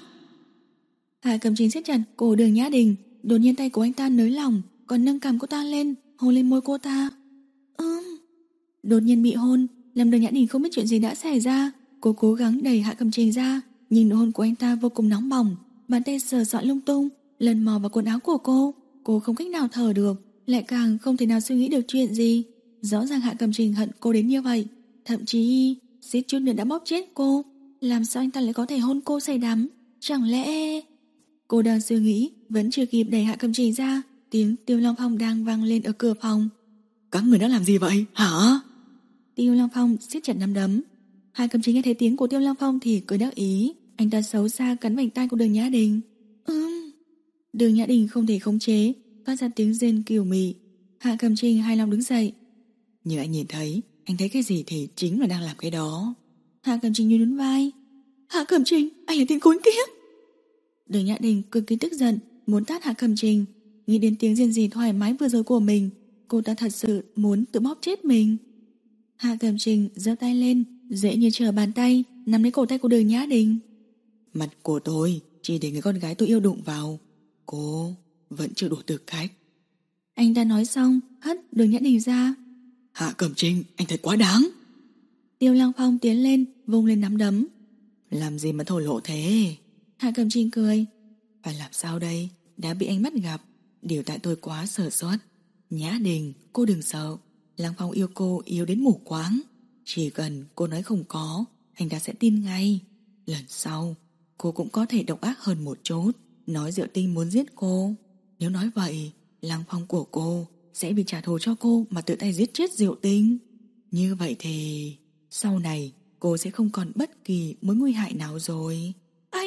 Hạ Cẩm Trình siết chặt cổ Đường Nhã Đình. Đột nhiên tay của anh ta nới lỏng, còn nâng cằm cô ta lên, hôn lên môi cô ta. Ừm. Đột nhiên bị hôn, làm Đường Nhã Đình không biết chuyện gì đã xảy ra. Cô cố gắng đẩy Hạ Cẩm Trình ra, nhìn nụ hôn của anh ta vô cùng nóng bỏng. Bàn tay sờ soạn lung tung, lần mò vào quần áo của cô. Cô không cách nào thở được, lại càng không thể nào suy nghĩ được chuyện gì. Rõ ràng Hạ Cẩm Trình hận cô đến như vậy, thậm chí suýt chút nữa đã bóp chết cô. Làm sao anh ta lại có thể hôn cô say đắm? Chẳng lẽ... Cô đang suy nghĩ, vẫn chưa kịp đẩy Hạ Cẩm Trình ra, tiếng Tiêu Long Phong đang vang lên ở cửa phòng. Các người đã làm gì vậy, hả? Tiêu Long Phong siết chặt nắm đấm. Hạ Cẩm Trình nghe thấy tiếng của Tiêu Long Phong thì cười đắc ý. Anh ta xấu xa cắn vành tay của Đường Nhã Đình. Ừm. Đường Nhã Đình không thể khống chế, phát ra tiếng rên kiều mị. Hạ Cẩm Trình hài lòng đứng dậy. Như anh nhìn thấy, anh thấy cái gì thì chính là đang làm cái đó. Hạ Cẩm Trình nhún nhún vai. Hạ Cẩm Trình, anh là tên khốn kiếp. Đường Nhã Đình cực kỳ tức giận, muốn tát Hạ Cẩm Trình. Nghĩ đến tiếng rên rỉ thoải mái vừa rồi của mình, cô ta thật sự muốn tự bóp chết mình. Hạ Cẩm Trình giơ tay lên, dễ như trở bàn tay, nắm lấy cổ tay của Đường Nhã Đình. Mặt của tôi chỉ để người con gái tôi yêu đụng vào. Cô vẫn chưa đủ tư cách. Anh ta nói xong, hất Đường Nhã Đình ra. Hạ Cẩm Trình, anh thật quá đáng. Tiêu Lăng Phong tiến lên, vung lên nắm đấm. Làm gì mà thổ lộ thế? Hạ Cẩm Trình cười. Phải làm sao đây? Đã bị anh bắt gặp. Điều tại tôi quá sơ suất. Nhã Đình, cô đừng sợ. Lăng Phong yêu cô yêu đến mù quáng. Chỉ cần cô nói không có, anh ta sẽ tin ngay. Lần sau cô cũng có thể độc ác hơn một chút, nói Diệu Tinh muốn giết cô. Nếu nói vậy, Lăng Phong của cô sẽ bị trả thù cho cô mà tự tay giết chết Diệu Tinh. Như vậy thì sau này cô sẽ không còn bất kỳ mối nguy hại nào rồi. Anh...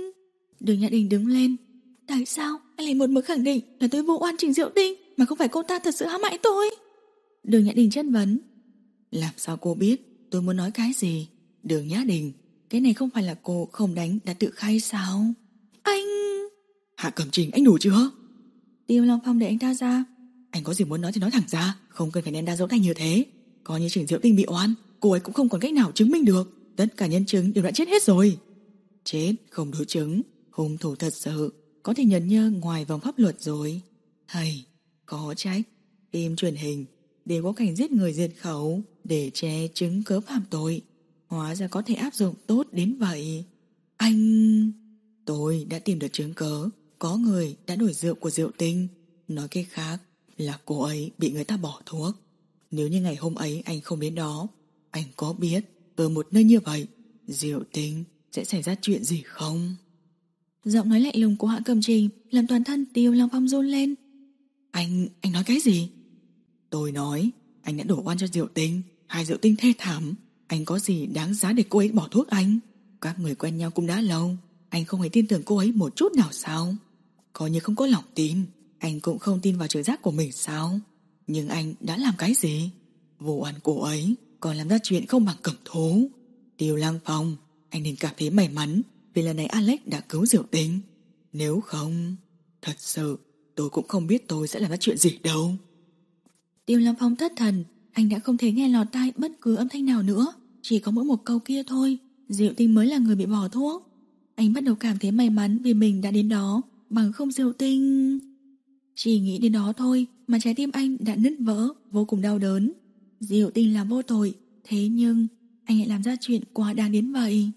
Đường Nhã Đình đứng lên. Tại sao anh lại một mực khẳng định là tôi vô oan Trình Diệu Tinh, mà không phải cô ta thật sự hãm hại tôi? Đường Nhã Đình chất vấn. Làm sao cô biết tôi muốn nói cái gì? Đường Nhã Đình, cái này không phải là cô không đánh đã tự khai sao? Anh... Hạ Cẩm Trình, anh đủ chưa? Tiêu Long Phong để anh ta ra. Anh có gì muốn nói thì nói thẳng ra, không cần phải ném đá dấu tay như thế. Coi như Trình Diệu Tinh bị oan, cô ấy cũng không còn cách nào chứng minh được. Tất cả nhân chứng đều đã chết hết rồi. Chết không đối chứng, hung thủ thật sự có thể nhận nhơ ngoài vòng pháp luật rồi. Hay, có trách phim truyền hình đều có cảnh giết người diệt khẩu để che chứng cớ phạm tội, hóa ra có thể áp dụng tốt đến vậy. Anh... Tôi đã tìm được chứng cớ có người đã đổi rượu của Diệu Tinh. Nói cách khác là cô ấy bị người ta bỏ thuốc. Nếu như ngày hôm ấy anh không đến đó, anh có biết ở một nơi như vậy Diệu Tinh sẽ xảy ra chuyện gì không? Giọng nói lạnh lùng của Hạ Cẩm Trình làm toàn thân Tiêu Long Phong run lên. Anh, anh nói cái gì? Tôi nói anh đã đổ oan cho Diệu Tinh, hai Diệu Tinh thê thảm. Anh có gì đáng giá để cô ấy bỏ thuốc anh? Các người quen nhau cũng đã lâu, anh không hề tin tưởng cô ấy một chút nào sao? Coi như không có lòng tin, anh cũng không tin vào trực giác của mình sao? Nhưng anh đã làm cái gì? Vô oan cô ấy còn làm ra chuyện không bằng cẩm thú. Tiêu Lăng Phong, anh nên cảm thấy may mắn vì lần này Alex đã cứu Diệu Tinh. Nếu không, thật sự tôi cũng không biết tôi sẽ làm ra chuyện gì đâu. Tiêu Lăng Phong thất thần. Anh đã không thể nghe lọt tai bất cứ âm thanh nào nữa, chỉ có mỗi một câu kia thôi. Diệu Tinh mới là người bị bỏ thuốc. Anh bắt đầu cảm thấy may mắn vì mình đã đến đó, bằng không Diệu Tinh... Chỉ nghĩ đến đó thôi mà trái tim anh đã nứt vỡ, vô cùng đau đớn. Diệu Tinh là vô tội, thế nhưng anh lại làm ra chuyện quá đáng đến vậy.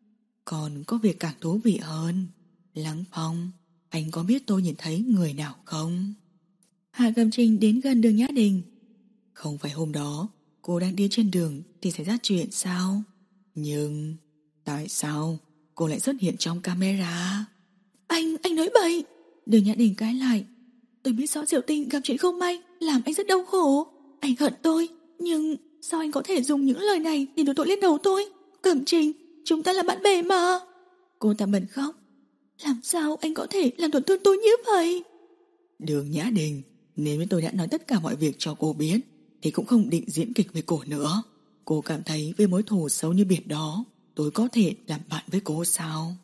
Còn có việc càng thú vị hơn. Lăng Phong, anh có biết tôi nhìn thấy người nào không? Hạ Cẩm Trình đến gần Đường Nhã Đình. Không phải hôm đó cô đang đi trên đường thì xảy ra chuyện sao? Nhưng tại sao cô lại xuất hiện trong camera? Anh, anh nói bậy. Đường Nhã Đình cãi lại. Tôi biết rõ Diệu Tinh gặp chuyện không may, làm anh rất đau khổ. Anh hận tôi, nhưng sao anh có thể dùng những lời này để đổ tội lên đầu tôi? Cẩm Trình, chúng ta là bạn bè mà. Cô ta bật khóc. Làm sao anh có thể làm tổn thương tôi như vậy? Đường Nhã Đình, nếu như tôi đã nói tất cả mọi việc cho cô biết thì cũng không định diễn kịch với cô nữa. Cô cảm thấy với mối thù xấu như biển đó, tôi có thể làm bạn với cô sao?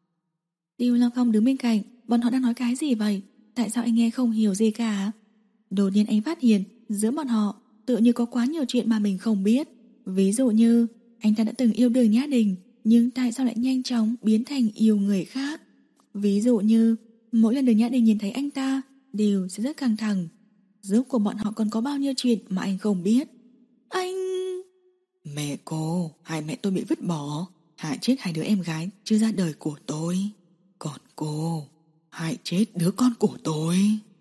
Tiêu Lăng Phong đứng bên cạnh. Bọn họ đang nói cái gì vậy? Tại sao anh nghe không hiểu gì cả? Đột nhiên anh phát hiện giữa bọn họ tự như có quá nhiều chuyện mà mình không biết. Ví dụ như anh ta đã từng yêu Đường Nhã Đình, nhưng tại sao lại nhanh chóng biến thành yêu người khác? Ví dụ như mỗi lần Đường Nhã Đình nhìn thấy anh ta đều sẽ rất căng thẳng. Rốt của bọn họ còn có bao nhiêu chuyện mà anh không biết? Anh... Mẹ cô, hai mẹ tôi bị vứt bỏ, hại chết hai đứa em gái chưa ra đời của tôi. Còn cô, hại chết đứa con của tôi.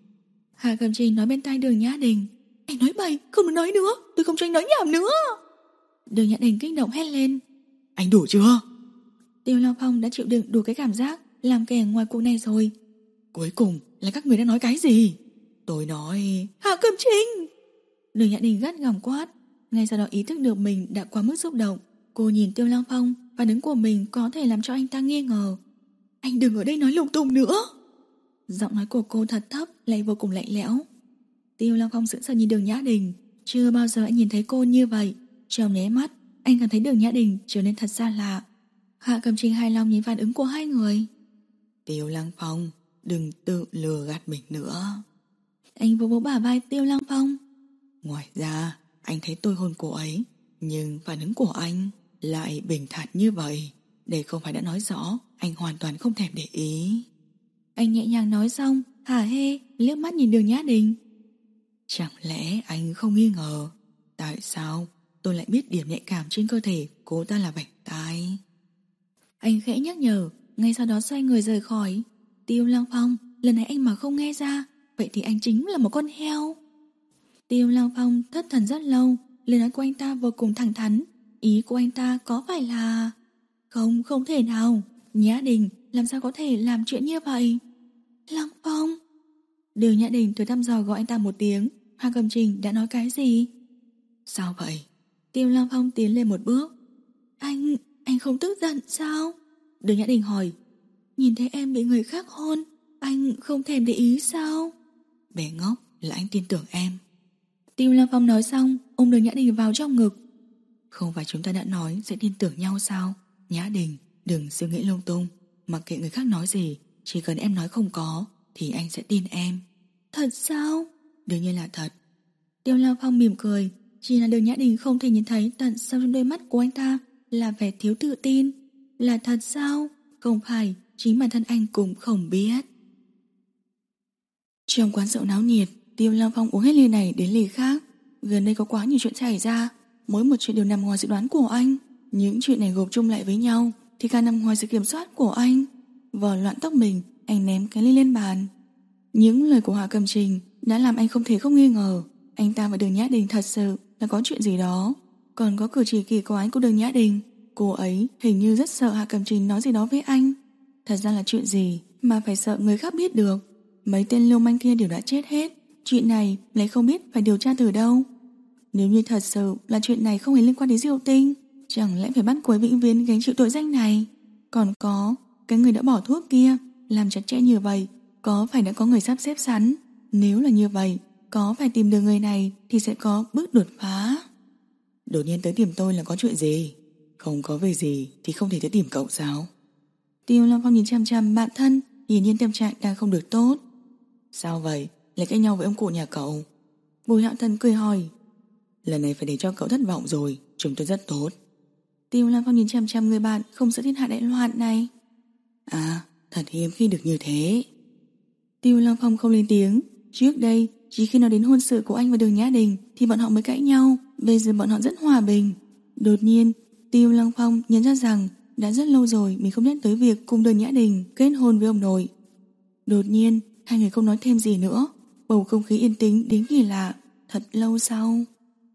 Hạ Cẩm Trình nói bên tai Đường Nhã Đình. Anh nói bậy, không được nói nữa, tôi không cho anh nói nhảm nữa. Đường Nhã Đình kích động hét lên. Anh đủ chưa? Tiêu Long Phong đã chịu đựng đủ cái cảm giác làm kẻ ngoài cuộc này rồi. Cuối cùng là các người đã nói cái gì? Tôi nói... Hạ Cẩm Trình! Đường Nhã Đình gắt gỏng quát. Ngay sau đó ý thức được mình đã quá mức xúc động. Cô nhìn Tiêu Long Phong, phản ứng của mình có thể làm cho anh ta nghi ngờ. Anh đừng ở đây nói lung tung nữa. Giọng nói của cô thật thấp lại vô cùng lạnh lẽo. Tiêu Long Phong sững sờ nhìn Đường Nhã Đình. Chưa bao giờ anh nhìn thấy cô như vậy. Trong nháy mắt anh cảm thấy Đường Nhã Đình trở nên thật xa lạ. Hạ Cẩm Trình hài lòng nhìn phản ứng của hai người. Tiêu Lăng Phong, đừng tự lừa gạt mình nữa. Anh vỗ vỗ bả vai Tiêu Lăng Phong. Ngoài ra anh thấy tôi hôn cô ấy, nhưng phản ứng của anh lại bình thản như vậy. Đây không phải đã nói rõ anh hoàn toàn không thèm để ý. Anh nhẹ nhàng nói xong, hả hê liếc mắt nhìn Đường Nhã Đình. Chẳng lẽ anh không nghi ngờ tại sao tôi lại biết điểm nhạy cảm trên cơ thể cô ta là vành tai? Anh khẽ nhắc nhở, ngay sau đó xoay người rời khỏi. Tiêu Lăng Phong, lần này anh mà không nghe ra, vậy thì anh chính là một con heo. Tiêu Lăng Phong thất thần rất lâu, lời nói của anh ta vô cùng thẳng thắn. Ý của anh ta có phải là... Không, không thể nào. Nhã Đình làm sao có thể làm chuyện như vậy? Lăng Phong. Đường Nhã Đình thử thăm dò gọi anh ta một tiếng. Hạ Cẩm Trình đã nói cái gì? Sao vậy? Tiêu Lăng Phong tiến lên một bước. Anh, anh không tức giận sao? Đường Nhã Đình hỏi. Nhìn thấy em bị người khác hôn, anh không thèm để ý sao? Bé ngốc, là anh tin tưởng em. Tiêu Lăng Phong nói xong, ôm Đường Nhã Đình vào trong ngực. Không phải chúng ta đã nói sẽ tin tưởng nhau sao? Nhã Đình, đừng suy nghĩ lung tung. Mặc kệ người khác nói gì, chỉ cần em nói không có thì anh sẽ tin em. Thật sao? Đương nhiên là thật. Tiêu Lăng Phong mỉm cười. Chỉ là Đường Nhã Đình không thể nhìn thấy tận sâu trong đôi mắt của anh ta là vẻ thiếu tự tin. Là thật sao? Không phải, chính bản thân anh cũng không biết. Trong quán rượu náo nhiệt, Tiêu Lăng Phong uống hết ly này đến ly khác. Gần đây có quá nhiều chuyện xảy ra, mỗi một chuyện đều nằm ngoài dự đoán của anh. Những chuyện này gộp chung lại với nhau thì càng nằm ngoài sự kiểm soát của anh. Vò loạn tóc mình, anh ném cái ly lên bàn. Những lời của Hạ Cẩm Trình đã làm anh không thể không nghi ngờ anh ta và Đường Nhã Đình thật sự là có chuyện gì đó. Còn có cử chỉ kỳ quái của Đường Nhã Đình, cô ấy hình như rất sợ Hạ Cẩm Trình nói gì đó với anh. Thật ra là chuyện gì mà phải sợ người khác biết được? Mấy tên lưu manh kia đều đã chết hết, chuyện này lại không biết phải điều tra từ đâu. Nếu như thật sự là chuyện này không hề liên quan đến Diệu Tinh, chẳng lẽ phải bắt cô ấy vĩnh viễn gánh chịu tội danh này? Còn có cái người đã bỏ thuốc kia, làm chặt chẽ như vậy, có phải đã có người sắp xếp sẵn? Nếu là như vậy, có phải tìm được người này thì sẽ có bước đột phá. Đột nhiên tới tìm tôi là có chuyện gì? Không có việc gì thì không thể tới tìm cậu sao? Tiêu Lăng Phong nhìn chằm chằm bạn thân, hiển nhiên tâm trạng đang không được tốt. Sao vậy? Lại cãi nhau với ông cụ nhà cậu? Bùi Hạo Thần cười hỏi. Lần này phải để cho cậu thất vọng rồi, chúng tôi rất tốt. Tiêu Lăng Phong nhìn chằm chằm người bạn không sợ thiên hạ đại loạn này. À, thật hiếm khi được như thế. Tiêu Lăng Phong không lên tiếng. Trước đây, chỉ khi nói đến hôn sự của anh và Đường Nhã Đình thì bọn họ mới cãi nhau. Bây giờ bọn họ rất hòa bình. Đột nhiên, Tiêu Lăng Phong nhận ra rằng đã rất lâu rồi mình không nhắc tới việc cùng Đường Nhã Đình kết hôn với ông nội. Đột nhiên, hai người không nói thêm gì nữa. Bầu không khí yên tĩnh đến kỳ lạ. Thật lâu sau.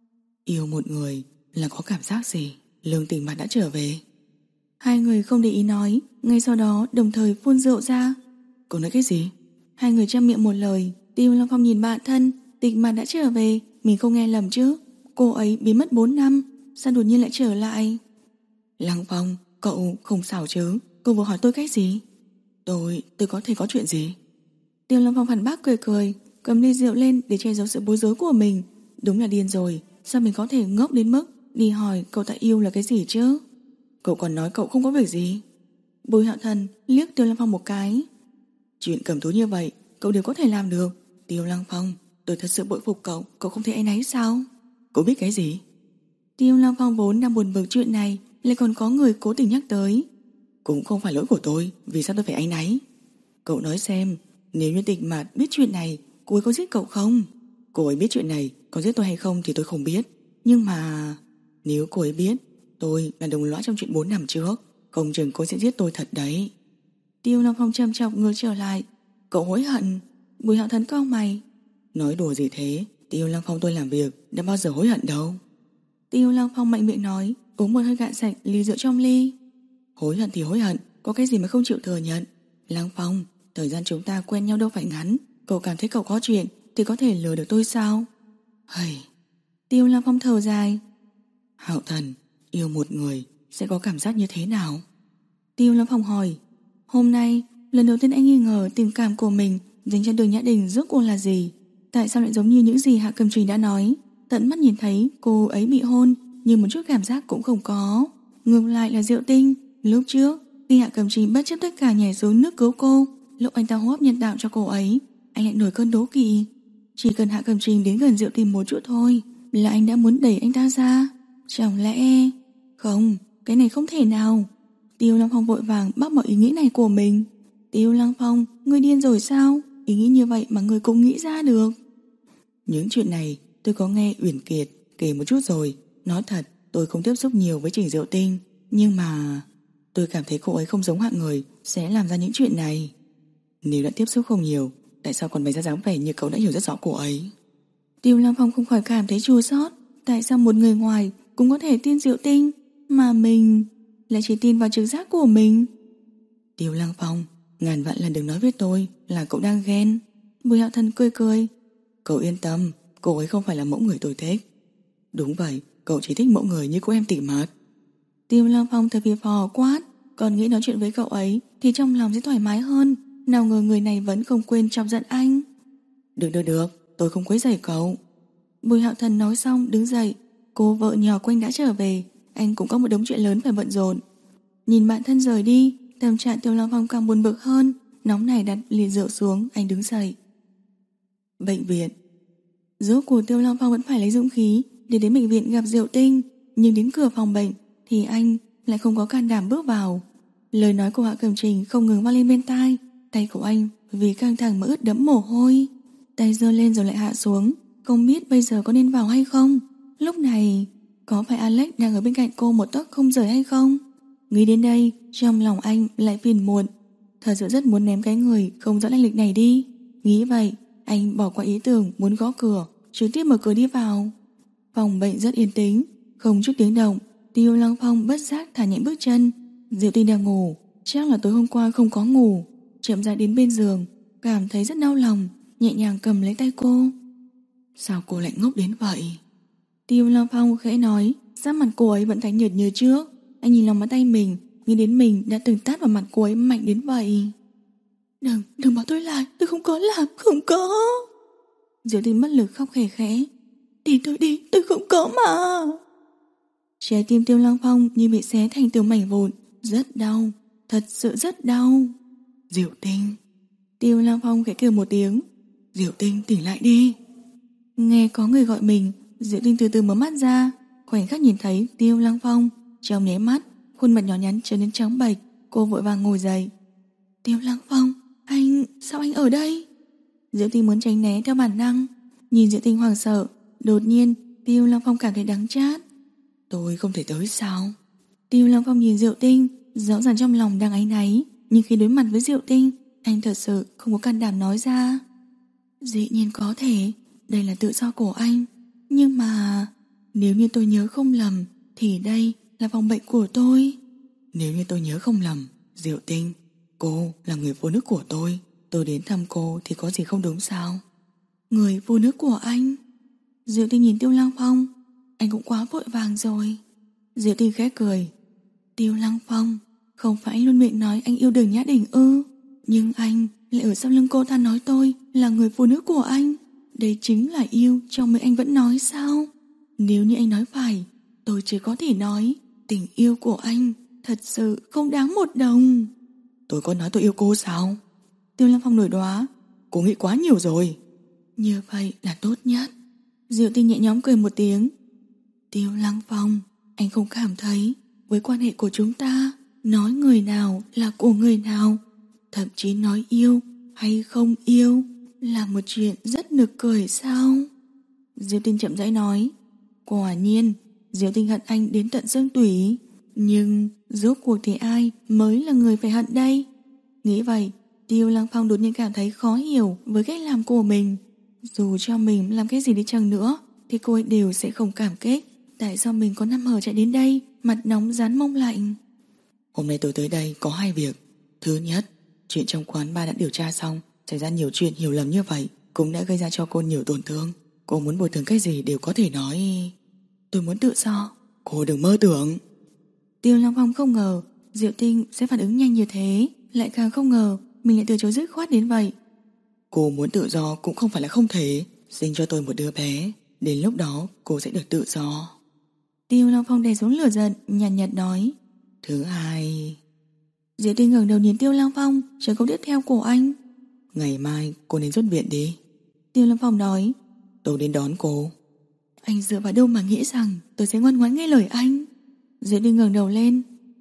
Yêu một người là có cảm giác gì? Lương Tình Mạt đã trở về. Hai người không để ý nói, ngay sau đó đồng thời phun rượu ra. Cô nói cái gì? Hai người chăm miệng một lời. Tiêu Lăng Phong nhìn bạn thân. Tình Mạt đã trở về, mình không nghe lầm chứ? Cô ấy biến mất bốn năm, sao đột nhiên lại trở lại? Lăng Phong, cậu không sao chứ? Cô vừa hỏi tôi cái gì? Tôi, tôi có thể có chuyện gì? Tiêu Lăng Phong phản bác cười cười, cầm ly rượu lên để che giấu sự bối rối của mình. Đúng là điên rồi, sao mình có thể ngốc đến mức đi hỏi cậu ta yêu là cái gì chứ? Cậu còn nói cậu không có việc gì. Bùi Hạo Thần liếc Tiêu Lăng Phong một cái. Chuyện cầm thú như vậy cậu đều có thể làm được. Tiêu Lăng Phong, tôi thật sự bội phục cậu. Cậu không thể áy náy sao? Cậu biết cái gì? Tiêu Lăng Phong vốn đang buồn bực chuyện này, lại còn có người cố tình nhắc tới. Cũng không phải lỗi của tôi, vì sao tôi phải áy náy? Cậu nói xem, nếu như Tịch Mạt biết chuyện này, cô ấy có giết cậu không? Cô ấy biết chuyện này, có giết tôi hay không thì tôi không biết. Nhưng mà nếu cô ấy biết tôi là đồng lõa trong chuyện bốn năm trước, không chừng cô sẽ giết tôi thật đấy. Tiêu Lăng Phong trầm trọng ngược trở lại. Cậu hối hận? Bùi Hạo Thần cau mày. Nói đùa gì thế? Tiêu Lăng Phong tôi làm việc đã bao giờ hối hận đâu. Tiêu Lăng Phong mạnh miệng nói, uống một hơi cạn sạch ly rượu trong ly. Hối hận thì hối hận, có cái gì mà không chịu thừa nhận? Lăng Phong, thời gian chúng ta quen nhau đâu phải ngắn. Cậu cảm thấy cậu có chuyện thì có thể lừa được tôi sao? Hây. Tiêu Lăng Phong thở dài. Hạo Thần, yêu một người sẽ có cảm giác như thế nào? Tiêu Lăng Phong hỏi. Hôm nay, lần đầu tiên anh nghi ngờ tình cảm của mình dành cho Đường Nhã Đình rốt cuộc là gì? Tại sao lại giống như những gì Hạ Cẩm Trình đã nói? Tận mắt nhìn thấy cô ấy bị hôn, nhưng một chút cảm giác cũng không có. Ngược lại là Diệu Tinh. Lúc trước, khi Hạ Cẩm Trình bất chấp tất cả nhảy xuống nước cứu cô, lúc anh ta hô hấp nhân tạo cho cô ấy, anh lại nổi cơn đố kỵ. Chỉ cần Hạ Cẩm Trình đến gần Diệu Tinh một chút thôi là anh đã muốn đẩy anh ta ra. Chẳng lẽ... Không, cái này không thể nào. Tiêu Lăng Phong vội vàng bác bỏ ý nghĩ này của mình. Tiêu Lăng Phong, ngươi điên rồi sao? Ý nghĩ như vậy mà ngươi cũng nghĩ ra được. Những chuyện này tôi có nghe Uyển Kiệt kể một chút rồi. Nói thật, tôi không tiếp xúc nhiều với Trình Diệu Tinh, nhưng mà tôi cảm thấy cô ấy không giống hạng người sẽ làm ra những chuyện này. Nếu đã tiếp xúc không nhiều, tại sao còn bày ra dáng vẻ như cậu đã hiểu rất rõ cô ấy? Tiêu Lăng Phong không khỏi cảm thấy chua xót. Tại sao một người ngoài cũng có thể tin Diệu Tinh, mà mình lại chỉ tin vào trực giác của mình? Tiêu Lăng Phong, ngàn vạn lần đừng nói với tôi là cậu đang ghen. Bùi Hạo Thần cười cười. Cậu yên tâm, cô ấy không phải là mẫu người tôi thích. Đúng vậy, cậu chỉ thích mẫu người như cô em Tỉ Mạt. Tiêu Lăng Phong thật phì phò quát, còn nghĩ nói chuyện với cậu ấy thì trong lòng sẽ thoải mái hơn. Nào ngờ người này vẫn không quên chọc giận anh. Được được được, tôi không quấy rầy cậu. Bùi Hạo Thần nói xong đứng dậy. Cô vợ nhỏ quanh đã trở về, anh cũng có một đống chuyện lớn phải bận rộn. Nhìn bạn thân rời đi, tâm trạng Tiêu Lăng Phong càng buồn bực hơn. Nóng này đặt ly rượu xuống, anh đứng dậy. Bệnh viện. Rốt cuộc Tiêu Lăng Phong vẫn phải lấy dũng khí để đến bệnh viện gặp Diệu Tinh, nhưng đến cửa phòng bệnh thì anh lại không có can đảm bước vào. Lời nói của Hạ Cẩm Trình không ngừng vang lên bên tai. Tay của anh vì căng thẳng mà ướt đẫm mồ hôi. Tay giơ lên rồi lại hạ xuống, không biết bây giờ có nên vào hay không. Lúc này có phải Alex đang ở bên cạnh cô một tấc không rời hay không? Nghĩ đến đây, trong lòng anh lại phiền muộn. Thật sự rất muốn ném cái người không rõ lai lịch này đi. Nghĩ vậy, anh bỏ qua ý tưởng muốn gõ cửa, trực tiếp mở cửa đi vào. Phòng bệnh rất yên tĩnh, không chút tiếng động. Tiêu Lăng Phong bất giác thả nhẹ bước chân. Diệu Tinh đang ngủ, chắc là tối hôm qua không có ngủ. Chậm rãi đến bên giường, cảm thấy rất đau lòng, nhẹ nhàng cầm lấy tay cô. Sao cô lại ngốc đến vậy? Tiêu Lăng Phong khẽ nói, sắc mặt cô ấy vẫn tái nhợt như trước. Anh nhìn lòng bàn tay mình, nghĩ đến mình đã từng tát vào mặt cô ấy mạnh đến vậy. Đừng, đừng bảo tôi lại, tôi không có làm, không có. Diệu Tinh mất lực khóc khẽ khẽ. Đi tôi đi, tôi không có mà. Trái tim Tiêu Lăng Phong như bị xé thành từng mảnh vụn, rất đau, thật sự rất đau. Diệu Tinh. Tiêu Lăng Phong khẽ kêu một tiếng. Diệu Tinh, tỉnh lại đi. Nghe có người gọi mình, Diệu Tinh từ từ mở mắt ra, khoảnh khắc nhìn thấy Tiêu Lăng Phong, trong nháy mắt, khuôn mặt nhỏ nhắn trở nên trắng bệch. Cô vội vàng ngồi dậy. Tiêu Lăng Phong, anh, sao anh ở đây? Diệu Tinh muốn tránh né theo bản năng. Nhìn Diệu Tinh hoảng sợ, đột nhiên Tiêu Lăng Phong cảm thấy đắng chát. Tôi không thể tới sao? Tiêu Lăng Phong nhìn Diệu Tinh, rõ ràng trong lòng đang áy náy, nhưng khi đối mặt với Diệu Tinh, anh thật sự không có can đảm nói ra. Dĩ nhiên có thể, đây là tự do của anh. Nhưng mà nếu như tôi nhớ không lầm thì đây là phòng bệnh của tôi. Nếu như tôi nhớ không lầm, Diệu Tinh, cô là người phụ nữ của tôi. Tôi đến thăm cô thì có gì không đúng sao? Người phụ nữ của anh? Diệu Tinh nhìn Tiêu Lăng Phong. Anh cũng quá vội vàng rồi. Diệu Tinh khẽ cười. Tiêu Lăng Phong, không phải anh luôn miệng nói anh yêu Đường Nhã Đình ư? Nhưng anh lại ở sau lưng cô ta nói tôi là người phụ nữ của anh. Đây chính là yêu trong miệng anh vẫn nói sao? Nếu như anh nói phải, tôi chỉ có thể nói tình yêu của anh thật sự không đáng một đồng. Tôi có nói tôi yêu cô sao? Tiêu Lăng Phong nổi đoá. Cô nghĩ quá nhiều rồi. Như vậy là tốt nhất. Diệu Tinh nhẹ nhõm cười một tiếng. Tiêu Lăng Phong, anh không cảm thấy với quan hệ của chúng ta, nói người nào là của người nào, thậm chí nói yêu hay không yêu là một chuyện rất nực cười sao? Diệu Tinh chậm rãi nói. Quả nhiên Diệu Tinh hận anh đến tận xương tủy. Nhưng rốt cuộc thì ai mới là người phải hận đây? Nghĩ vậy, Tiêu Lăng Phong đột nhiên cảm thấy khó hiểu với cách làm của mình. Dù cho mình làm cái gì đi chăng nữa thì cô ấy đều sẽ không cảm kích. Tại sao mình có năm hở chạy đến đây, mặt nóng rán mông lạnh? Hôm nay tôi tới đây có hai việc. Thứ nhất, chuyện trong quán bar đã điều tra xong, xảy ra nhiều chuyện hiểu lầm như vậy cũng đã gây ra cho cô nhiều tổn thương. Cô muốn bồi thường cái gì đều có thể nói. Tôi muốn tự do. Cô đừng mơ tưởng. Tiêu Lăng Phong không ngờ Diệu Tinh sẽ phản ứng nhanh như thế, lại càng không ngờ mình lại từ chối dứt khoát đến vậy. Cô muốn tự do cũng không phải là không thể. Sinh cho tôi một đứa bé, đến lúc đó cô sẽ được tự do. Tiêu Lăng Phong đè xuống lửa giận, nhàn nhạt nói. Thứ hai. Diệu Tinh ngẩng đầu nhìn Tiêu Lăng Phong, chờ câu tiếp theo của anh. Ngày mai cô nên xuất viện đi. Tiêu Lăng Phong nói. Tôi đến đón cô. Anh dựa vào đâu mà nghĩ rằng tôi sẽ ngoan ngoãn nghe lời anh? Diệu Tinh ngẩng đầu lên.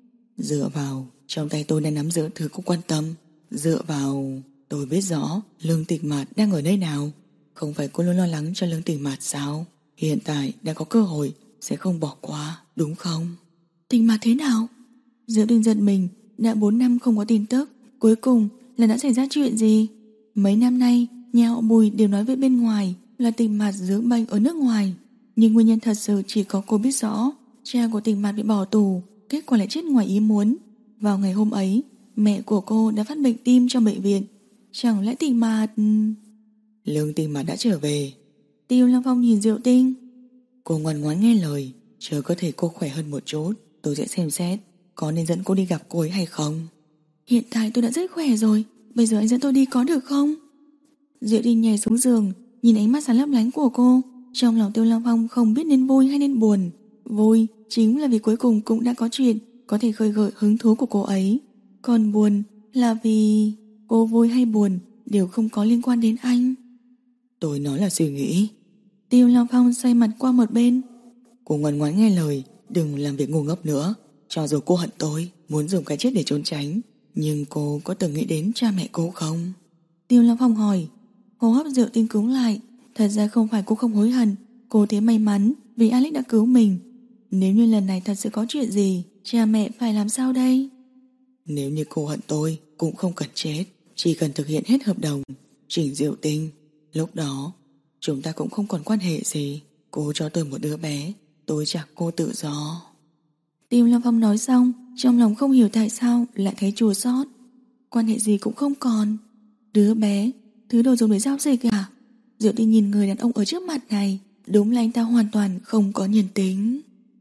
Dựa vào trong tay tôi đang nắm giữ thứ cô quan tâm. Dựa vào tôi biết rõ Lương Tịch Mạt đang ở nơi nào. Không phải cô luôn lo lắng cho Lương Tịch Mạt sao? Hiện tại đã có cơ hội, sẽ không bỏ qua, đúng không? Tịch Mạt thế nào? Diệu Tinh giật mình. Đã bốn năm không có tin tức, cuối cùng là đã xảy ra chuyện gì? Mấy năm nay nhà họ Bùi đều nói với bên ngoài là Tịch Mạt dưỡng bệnh ở nước ngoài. Nhưng nguyên nhân thật sự chỉ có cô biết rõ. Cha của Tình Mạt bị bỏ tù, kết quả lại chết ngoài ý muốn. Vào ngày hôm ấy, mẹ của cô đã phát bệnh tim trong bệnh viện. Chẳng lẽ Tình Mạt... Lương Tình Mạt đã trở về. Tiêu Lăng Phong nhìn Diệu Tinh. Cô ngoan ngoãn nghe lời, chờ cơ thể cô khỏe hơn một chút, tôi sẽ xem xét có nên dẫn cô đi gặp cô ấy hay không. Hiện tại tôi đã rất khỏe rồi, bây giờ anh dẫn tôi đi có được không? Diệu Tinh nhảy xuống giường, nhìn ánh mắt sáng lấp lánh của cô. Trong lòng Tiêu Lăng Phong không biết nên vui hay nên buồn. Vui chính là vì cuối cùng cũng đã có chuyện có thể khơi gợi hứng thú của cô ấy. Còn buồn là vì cô vui hay buồn đều không có liên quan đến anh. Tôi nói là suy nghĩ. Tiêu Lăng Phong xoay mặt qua một bên. Cô ngoan ngoãn nghe lời, đừng làm việc ngu ngốc nữa. Cho dù cô hận tôi, muốn dùng cái chết để trốn tránh, nhưng cô có từng nghĩ đến cha mẹ cô không? Tiêu Lăng Phong hỏi. Hô hấp Diệu Tinh cứng lại. Thật ra không phải cô không hối hận, cô thấy may mắn vì Alex đã cứu mình. Nếu như lần này thật sự có chuyện gì, cha mẹ phải làm sao đây? Nếu như cô hận tôi, cũng không cần chết, chỉ cần thực hiện hết hợp đồng. Trình Diệu Tinh, lúc đó chúng ta cũng không còn quan hệ gì. Cô cho tôi một đứa bé, tôi trả cô tự do. Tiêu Lâm Phong nói xong, trong lòng không hiểu tại sao lại thấy chua xót. Quan hệ gì cũng không còn. Đứa bé, thứ đồ dùng để giao dịch à? Diệu Tinh nhìn người đàn ông ở trước mặt này, đúng là anh ta hoàn toàn không có nhân tính.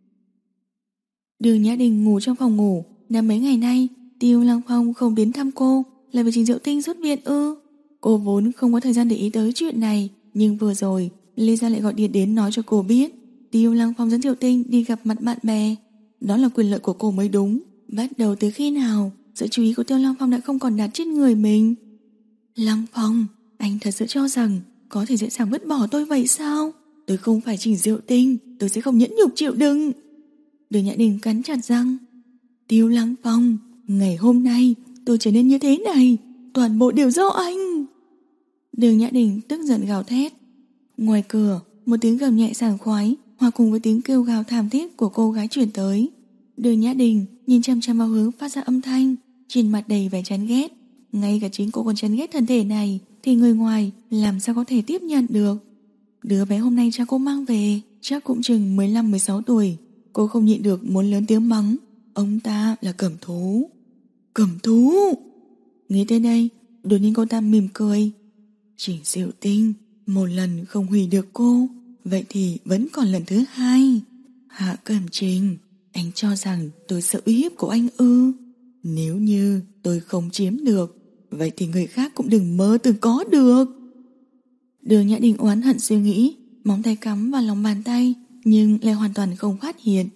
Đường Nhã Đình ngủ trong phòng ngủ. Đã mấy ngày nay Tiêu Lăng Phong không đến thăm cô là vì Trình Diệu Tinh xuất viện ư? Cô vốn không có thời gian để ý tới chuyện này, nhưng vừa rồi Lê Gia lại gọi điện đến nói cho cô biết Tiêu Lăng Phong dẫn Diệu Tinh đi gặp mặt bạn bè. Đó là quyền lợi của cô mới đúng. Bắt đầu từ khi nào sự chú ý của Tiêu Lăng Phong đã không còn đặt trên người mình? Lăng Phong, anh thật sự cho rằng có thể dễ dàng vứt bỏ tôi vậy sao? Tôi không phải Trình Diệu Tinh, tôi sẽ không nhẫn nhục chịu đựng. Đường Nhã Đình cắn chặt răng. Tiêu Lăng Phong, ngày hôm nay tôi trở nên như thế này, toàn bộ đều do anh. Đường Nhã Đình tức giận gào thét. Ngoài cửa, một tiếng gầm nhẹ sảng khoái hòa cùng với tiếng kêu gào thảm thiết của cô gái truyền tới. Đường Nhã Đình nhìn chăm chăm vào hướng phát ra âm thanh, trên mặt đầy vẻ chán ghét. Ngay cả chính cô còn chán ghét thân thể này, thì người ngoài làm sao có thể tiếp nhận được. Đứa bé hôm nay cha cô mang về chắc cũng chừng mười lăm mười sáu tuổi. Cô không nhịn được muốn lớn tiếng mắng ông ta là cầm thú. Cầm thú! Nghĩ tới đây, đột nhiên cô ta mỉm cười. Trình Diệu Tinh, một lần không hủy được cô, vậy thì vẫn còn lần thứ hai. Hạ Cẩm Trình, anh cho rằng tôi sợ uy hiếp của anh ư? Nếu như tôi không chiếm được, vậy thì người khác cũng đừng mơ từng có được. Đường Nhã Đình oán hận suy nghĩ, móng tay cắm vào lòng bàn tay, nhưng lại hoàn toàn không phát hiện.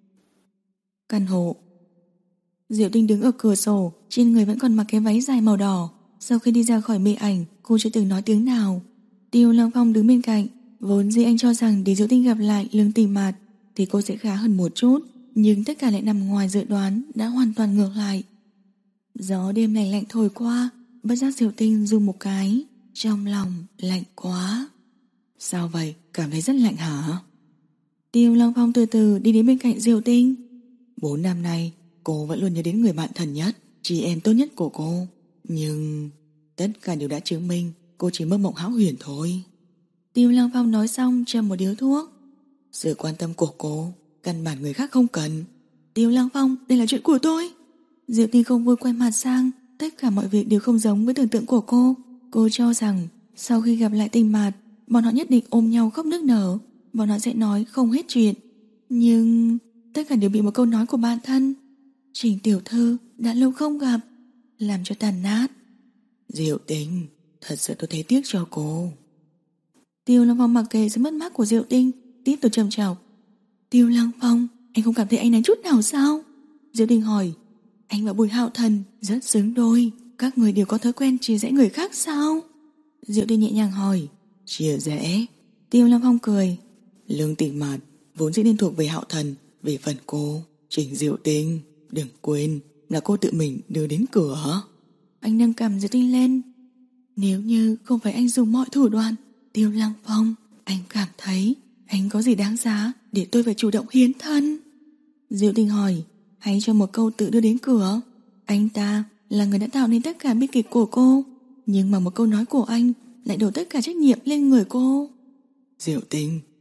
Căn hộ. Diệu Tinh đứng ở cửa sổ, trên người vẫn còn mặc cái váy dài màu đỏ. Sau khi đi ra khỏi mê ảnh, cô chưa từng nói tiếng nào. Tiêu Lăng Phong đứng bên cạnh. Vốn dĩ anh cho rằng để Diệu Tinh gặp lại Lương Tình Mạt thì cô sẽ khá hơn một chút, nhưng tất cả lại nằm ngoài dự đoán, đã hoàn toàn ngược lại. Gió đêm lạnh lạnh thổi qua, bất giác Diệu Tinh rung một cái, trong lòng lạnh quá. Sao vậy, cảm thấy rất lạnh hả? Tiêu Lăng Phong từ từ đi đến bên cạnh Diệu Tinh. Bốn năm nay cô vẫn luôn nhớ đến người bạn thân nhất, chị em tốt nhất của cô. Nhưng tất cả đều đã chứng minh cô chỉ mơ mộng hão huyền thôi. Tiêu Lăng Phong nói xong châm một điếu thuốc. Sự quan tâm của cô căn bản người khác không cần. Tiêu Lăng Phong, đây là chuyện của tôi. Diệu Tinh không vui quay mặt sang. Tất cả mọi việc đều không giống với tưởng tượng của cô. Cô cho rằng sau khi gặp lại Tình Mạt, bọn họ nhất định ôm nhau khóc nức nở. Bọn họ sẽ nói không hết chuyện. Nhưng tất cả đều bị một câu nói của bạn thân, Trình tiểu thư đã lâu không gặp, làm cho tàn nát. Diệu Tinh, thật sự tôi thấy tiếc cho cô. Tiêu Lăng Phong mặc kệ sự mất mát của Diệu Tinh, tiếp tục trầm trọng. Tiêu Lăng Phong, anh không cảm thấy anh này chút nào sao? Diệu Tinh hỏi. Anh và Bùi Hạo Thần rất xứng đôi, các người đều có thói quen chia rẽ người khác sao? Diệu Tinh nhẹ nhàng hỏi. Chia rẽ? Tiêu Lăng Phong cười. Lương Tình Mạt vốn dĩ nên thuộc về Hạo Thần. Về phần cô, Trình Diệu Tinh, đừng quên là cô tự mình đưa đến cửa. Anh nâng cằm Diệu Tinh lên. Nếu như không phải anh dùng mọi thủ đoạn, Tiêu Lăng Phong, anh cảm thấy anh có gì đáng giá để tôi phải chủ động hiến thân? Diệu Tinh hỏi. Hay cho một câu tự đưa đến cửa? Anh ta là người đã tạo nên tất cả bi kịch của cô, nhưng mà một câu nói của anh lại đổ tất cả trách nhiệm lên người cô. Diệu Tinh,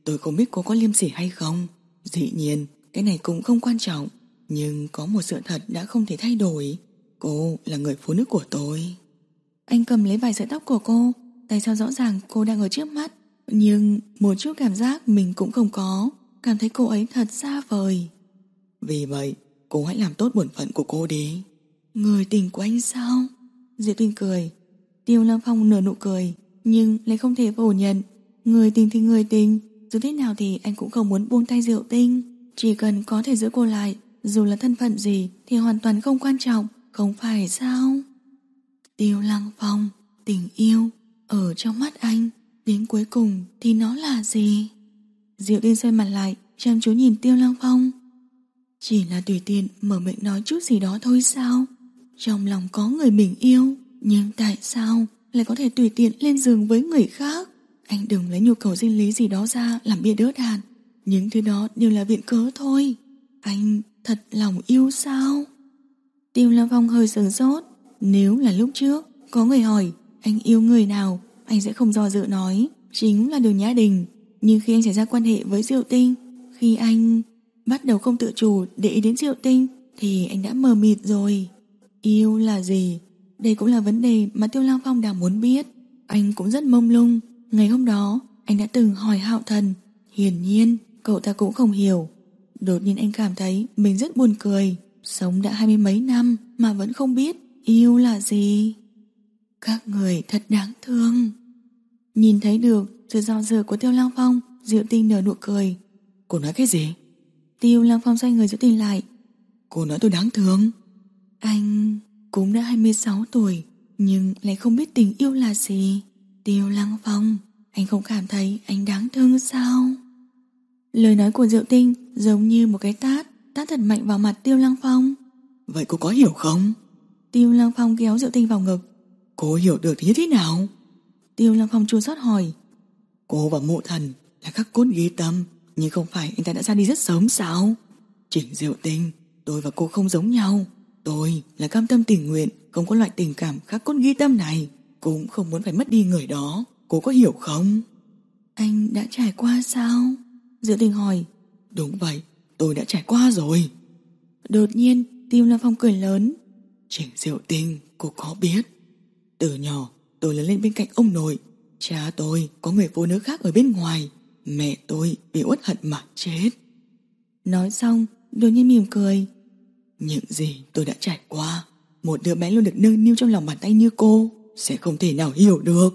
tôi không biết cô có liêm sỉ hay không. Dĩ nhiên, cái này cũng không quan trọng. Nhưng có một sự thật đã không thể thay đổi. Cô là người phụ nữ của tôi. Anh cầm lấy vài sợi tóc của cô. Tại sao rõ ràng cô đang ở trước mắt, nhưng một chút cảm giác mình cũng không có. Cảm thấy cô ấy thật xa vời. Vì vậy, cô hãy làm tốt bổn phận của cô đi. Người tình của anh sao? Diệu Tinh cười. Tiêu Lăng Phong nở nụ cười, nhưng lại không thể phủ nhận. Người tình thì người tình, dù thế nào thì anh cũng không muốn buông tay Diệu Tinh. Chỉ cần có thể giữ cô lại, dù là thân phận gì thì hoàn toàn không quan trọng, không phải sao? Tiêu Lăng Phong, tình yêu ở trong mắt anh, đến cuối cùng thì nó là gì? Diệu Tinh xoay mặt lại, chăm chú nhìn Tiêu Lăng Phong. Chỉ là tùy tiện mở miệng nói chút gì đó thôi sao? Trong lòng có người mình yêu, nhưng tại sao lại có thể tùy tiện lên giường với người khác? Anh đừng lấy nhu cầu sinh lý gì đó ra làm bia đỡ đạn. Những thứ đó đều là viện cớ thôi. Anh thật lòng yêu sao? Tiêu Lăng Phong hơi sửng sốt. Nếu là lúc trước có người hỏi anh yêu người nào, anh sẽ không do dự nói chính là Đường Nhã Đình. Nhưng khi anh xảy ra quan hệ với Diệu Tinh, khi anh bắt đầu không tự chủ để ý đến Diệu Tinh, thì anh đã mờ mịt rồi. Yêu là gì? Đây cũng là vấn đề mà Tiêu Lăng Phong đang muốn biết. Anh cũng rất mông lung. Ngày hôm đó anh đã từng hỏi Hạo Thần, hiển nhiên cậu ta cũng không hiểu. Đột nhiên anh cảm thấy mình rất buồn cười. Sống đã hai mươi mấy năm mà vẫn không biết yêu là gì. Các người thật đáng thương. Nhìn thấy được sự do dự của Tiêu Lăng Phong, Diệu Tinh nở nụ cười. Cô nói cái gì? Tiêu Lăng Phong xoay người Diệu Tinh lại. Cô nói tôi đáng thương. Anh cũng đã hai mươi sáu tuổi, nhưng lại không biết tình yêu là gì. Tiêu Lăng Phong, anh không cảm thấy anh đáng thương sao? Lời nói của Diệu Tinh giống như một cái tát, tát thật mạnh vào mặt Tiêu Lăng Phong. Vậy cô có hiểu không? Tiêu Lăng Phong kéo Diệu Tinh vào ngực. Cô hiểu được thì như thế nào? Tiêu Lăng Phong chua xót hỏi. Cô và Mộ Thần là khắc cốt ghi tâm, nhưng không phải anh ta đã ra đi rất sớm sao? Chỉnh Diệu Tinh, tôi và cô không giống nhau. Tôi là cam tâm tình nguyện, không có loại tình cảm khắc cốt ghi tâm này, cũng không muốn phải mất đi người đó. Cô có hiểu không? Anh đã trải qua sao? Diệu Tinh hỏi. Đúng vậy, tôi đã trải qua rồi. Đột nhiên Tiêu Lăng Phong cười lớn. Chỉnh Diệu Tinh, cô có biết, từ nhỏ tôi lớn lên bên cạnh ông nội. Cha tôi có người phụ nữ khác ở bên ngoài. Mẹ tôi bị uất hận mà chết. Nói xong đột nhiên mỉm cười. Những gì tôi đã trải qua, một đứa bé luôn được nâng niu trong lòng bàn tay như cô sẽ không thể nào hiểu được.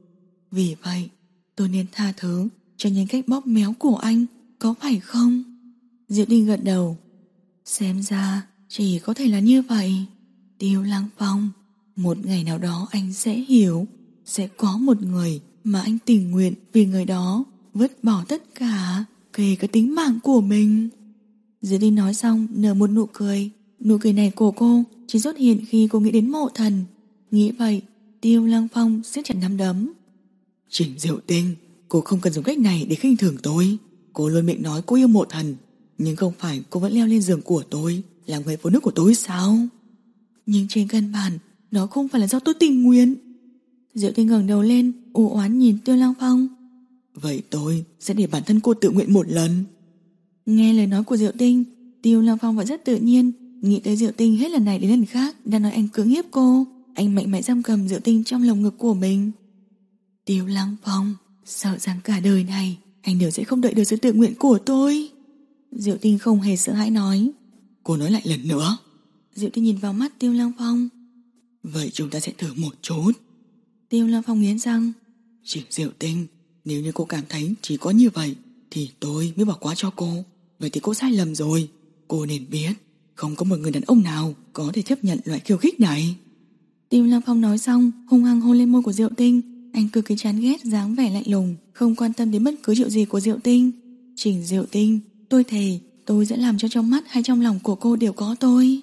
Vì vậy tôi nên tha thứ cho những cách bóp méo của anh, có phải không? Diệu Tinh gật đầu. Xem ra chỉ có thể là như vậy. Tiêu Lăng Phong, một ngày nào đó anh sẽ hiểu. Sẽ có một người mà anh tình nguyện vì người đó vứt bỏ tất cả, kể cả tính mạng của mình. Diệu Tinh nói xong nở một nụ cười. Nụ cười này của cô chỉ xuất hiện khi cô nghĩ đến Mộ Thần. Nghĩ vậy, Tiêu Lăng Phong siết chặt nắm đấm. Chỉnh Diệu Tinh, cô không cần dùng cách này để khinh thường tôi. Cô luôn miệng nói cô yêu Mộ Thần, nhưng không phải cô vẫn leo lên giường của tôi, là người phụ nữ của tôi sao? Nhưng trên căn bản đó không phải là do tôi tình nguyện. Diệu Tinh ngẩng đầu lên, u oán nhìn Tiêu Lăng Phong. Vậy tôi sẽ để bản thân cô tự nguyện một lần. Nghe lời nói của Diệu Tinh, Tiêu Lăng Phong vẫn rất tự nhiên. Nghĩ tới Diệu Tinh hết lần này đến lần khác đang nói anh cưỡng hiếp cô. Anh mạnh mẽ giam cầm Diệu Tinh trong lồng ngực của mình. Tiêu Lăng Phong, sợ rằng cả đời này anh đều sẽ không đợi được sự tự nguyện của tôi. Diệu Tinh không hề sợ hãi nói. Cô nói lại lần nữa. Diệu Tinh nhìn vào mắt Tiêu Lăng Phong. Vậy chúng ta sẽ thử một chút. Tiêu Lăng Phong nghiến răng. Chỉnh Diệu Tinh, nếu như cô cảm thấy chỉ có như vậy thì tôi mới bỏ qua cho cô. Vậy thì cô sai lầm rồi. Cô nên biết không có một người đàn ông nào có thể chấp nhận loại khiêu khích này. Tiêu Lăng Phong nói xong hung hăng hôn lên môi của Diệu Tinh. Anh cực kỳ chán ghét dáng vẻ lạnh lùng, không quan tâm đến bất cứ chuyện gì của Diệu Tinh. Chỉnh Diệu Tinh, tôi thề tôi sẽ làm cho trong mắt hay trong lòng của cô đều có tôi.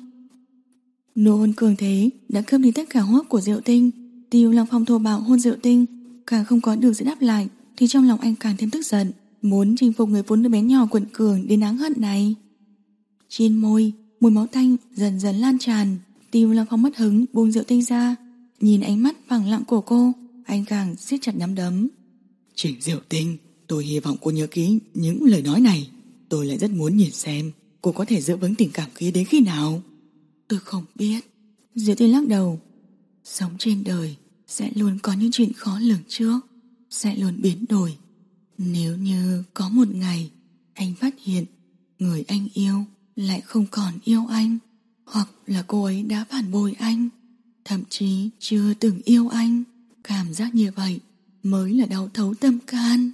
Nụ hôn cường thế đã cướp đi tất cả hô hấp của Diệu Tinh. Tiêu Lăng Phong thô bạo hôn Diệu Tinh, càng không có được sự đáp lại thì trong lòng anh càng thêm tức giận, muốn chinh phục người phụ nữ bé nhỏ quật cường đến đáng hận này. Trên môi, mùi máu tanh dần dần lan tràn. Tiêu Lăng Phong mất hứng buông Diệu Tinh ra. Nhìn ánh mắt phẳng lặng của cô, anh càng siết chặt nắm đấm. Chỉnh Diệu Tinh, tôi hy vọng cô nhớ kỹ những lời nói này. Tôi lại rất muốn nhìn xem cô có thể giữ vững tình cảm kia đến khi nào. Tôi không biết. Diệu Tinh lắc đầu. Sống trên đời sẽ luôn có những chuyện khó lường trước, sẽ luôn biến đổi. Nếu như có một ngày anh phát hiện người anh yêu lại không còn yêu anh, hoặc là cô ấy đã phản bội anh, thậm chí chưa từng yêu anh, cảm giác như vậy mới là đau thấu tâm can.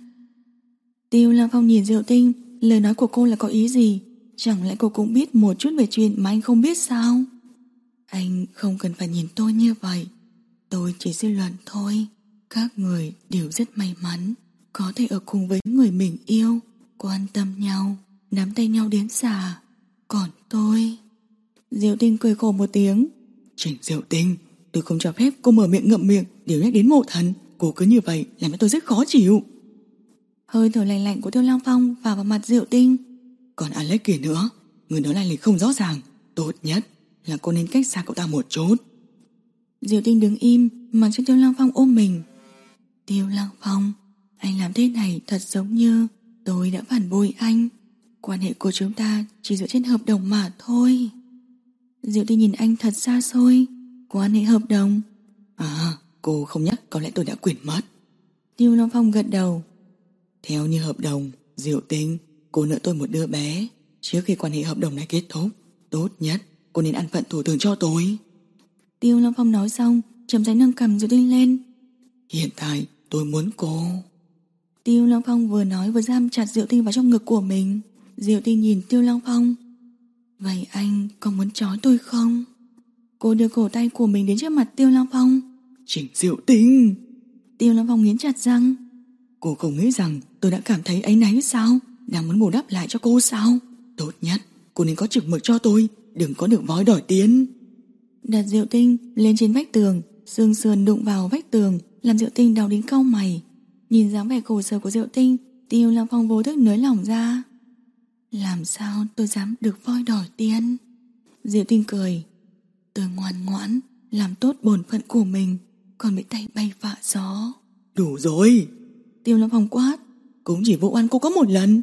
Tiêu Lăng Phong nhìn Diệu Tinh, lời nói của cô là có ý gì? Chẳng lẽ cô cũng biết một chút về chuyện mà anh không biết sao? Anh không cần phải nhìn tôi như vậy. Tôi chỉ suy luận thôi. Các người đều rất may mắn có thể ở cùng với người mình yêu, quan tâm nhau, nắm tay nhau đến già. Còn tôi... Diệu Tinh cười khổ một tiếng. Trình Diệu Tinh, tôi không cho phép cô mở miệng ngậm miệng đều nhắc đến mộ thần. Cô cứ như vậy làm cho tôi rất khó chịu. Hơi thở lạnh lạnh của Tiêu Lăng Phong vào vào mặt Diệu Tinh. Còn Alex kia nữa, người nói lai lịch không rõ ràng. Tốt nhất là cô nên cách xa cậu ta một chút. Diệu Tinh đứng im, mặc cho Tiêu Lăng Phong ôm mình. Tiêu Lăng Phong, anh làm thế này thật giống như tôi đã phản bội anh. Quan hệ của chúng ta chỉ dựa trên hợp đồng mà thôi. Diệu Tinh nhìn anh thật xa xôi. Quan hệ hợp đồng? À, cô không nhắc có lẽ tôi đã quên mất. Tiêu Lăng Phong gật đầu. Theo như hợp đồng, Diệu Tinh, cô nợ tôi một đứa bé. Trước khi quan hệ hợp đồng này kết thúc, tốt nhất cô nên ăn phận thủ thường cho tôi. Tiêu Lăng Phong nói xong, chậm rãi nâng cằm Diệu Tinh lên. Hiện tại tôi muốn cô. Tiêu Lăng Phong vừa nói vừa giam chặt Diệu Tinh vào trong ngực của mình. Diệu Tinh nhìn Tiêu Lăng Phong. Vậy anh có muốn trói tôi không? Cô đưa cổ tay của mình đến trước mặt Tiêu Lăng Phong. Trình Diệu Tinh. Tiêu Lăng Phong nghiến chặt răng. Cô không nghĩ rằng tôi đã cảm thấy áy náy sao? Đang muốn bù đắp lại cho cô sao? Tốt nhất cô nên có chừng mực cho tôi, đừng có được vói đòi tiền. Đặt Diệu Tinh lên trên vách tường, xương sườn đụng vào vách tường, làm Diệu Tinh đau đến cau mày. Nhìn dáng vẻ khổ sở của Diệu Tinh, Tiêu Lăng Phong vô thức nới lỏng ra. Làm sao tôi dám được voi đòi tiền? Diệu Tinh cười. Tôi ngoan ngoãn làm tốt bổn phận của mình, còn bị tay bay vạ gió. Đủ rồi. Tiêu Lăng Phong quát. Cũng chỉ vụ ăn cô có một lần.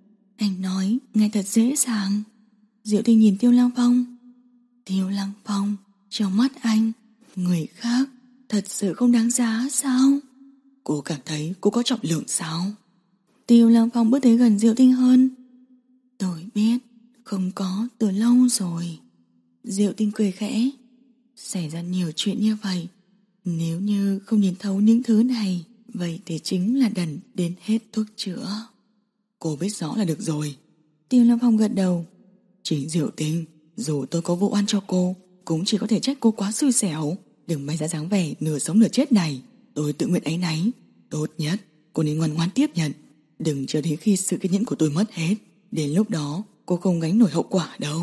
Anh nói nghe thật dễ dàng. Diệu Tinh nhìn Tiêu Lăng Phong. Tiêu Lăng Phong, trong mắt anh, người khác thật sự không đáng giá sao? Cô cảm thấy cô có trọng lượng sao? Tiêu Lăng Phong bước tới gần Diệu Tinh hơn. Tôi biết, không có từ lâu rồi. Diệu Tinh cười khẽ. Xảy ra nhiều chuyện như vậy, nếu như không nhìn thấu những thứ này, vậy thì chính là đần đến hết thuốc chữa. Cô biết rõ là được rồi. Tiêu Lăng Phong gật đầu. Trình Diệu Tinh, dù tôi có vụ oan cho cô, cũng chỉ có thể trách cô quá xui xẻo. Đừng bày ra dáng vẻ nửa sống nửa chết này. Tôi tự nguyện áy náy. Tốt nhất cô nên ngoan ngoãn tiếp nhận. Đừng chờ đến khi sự kiên nhẫn của tôi mất hết. Đến lúc đó cô không gánh nổi hậu quả đâu.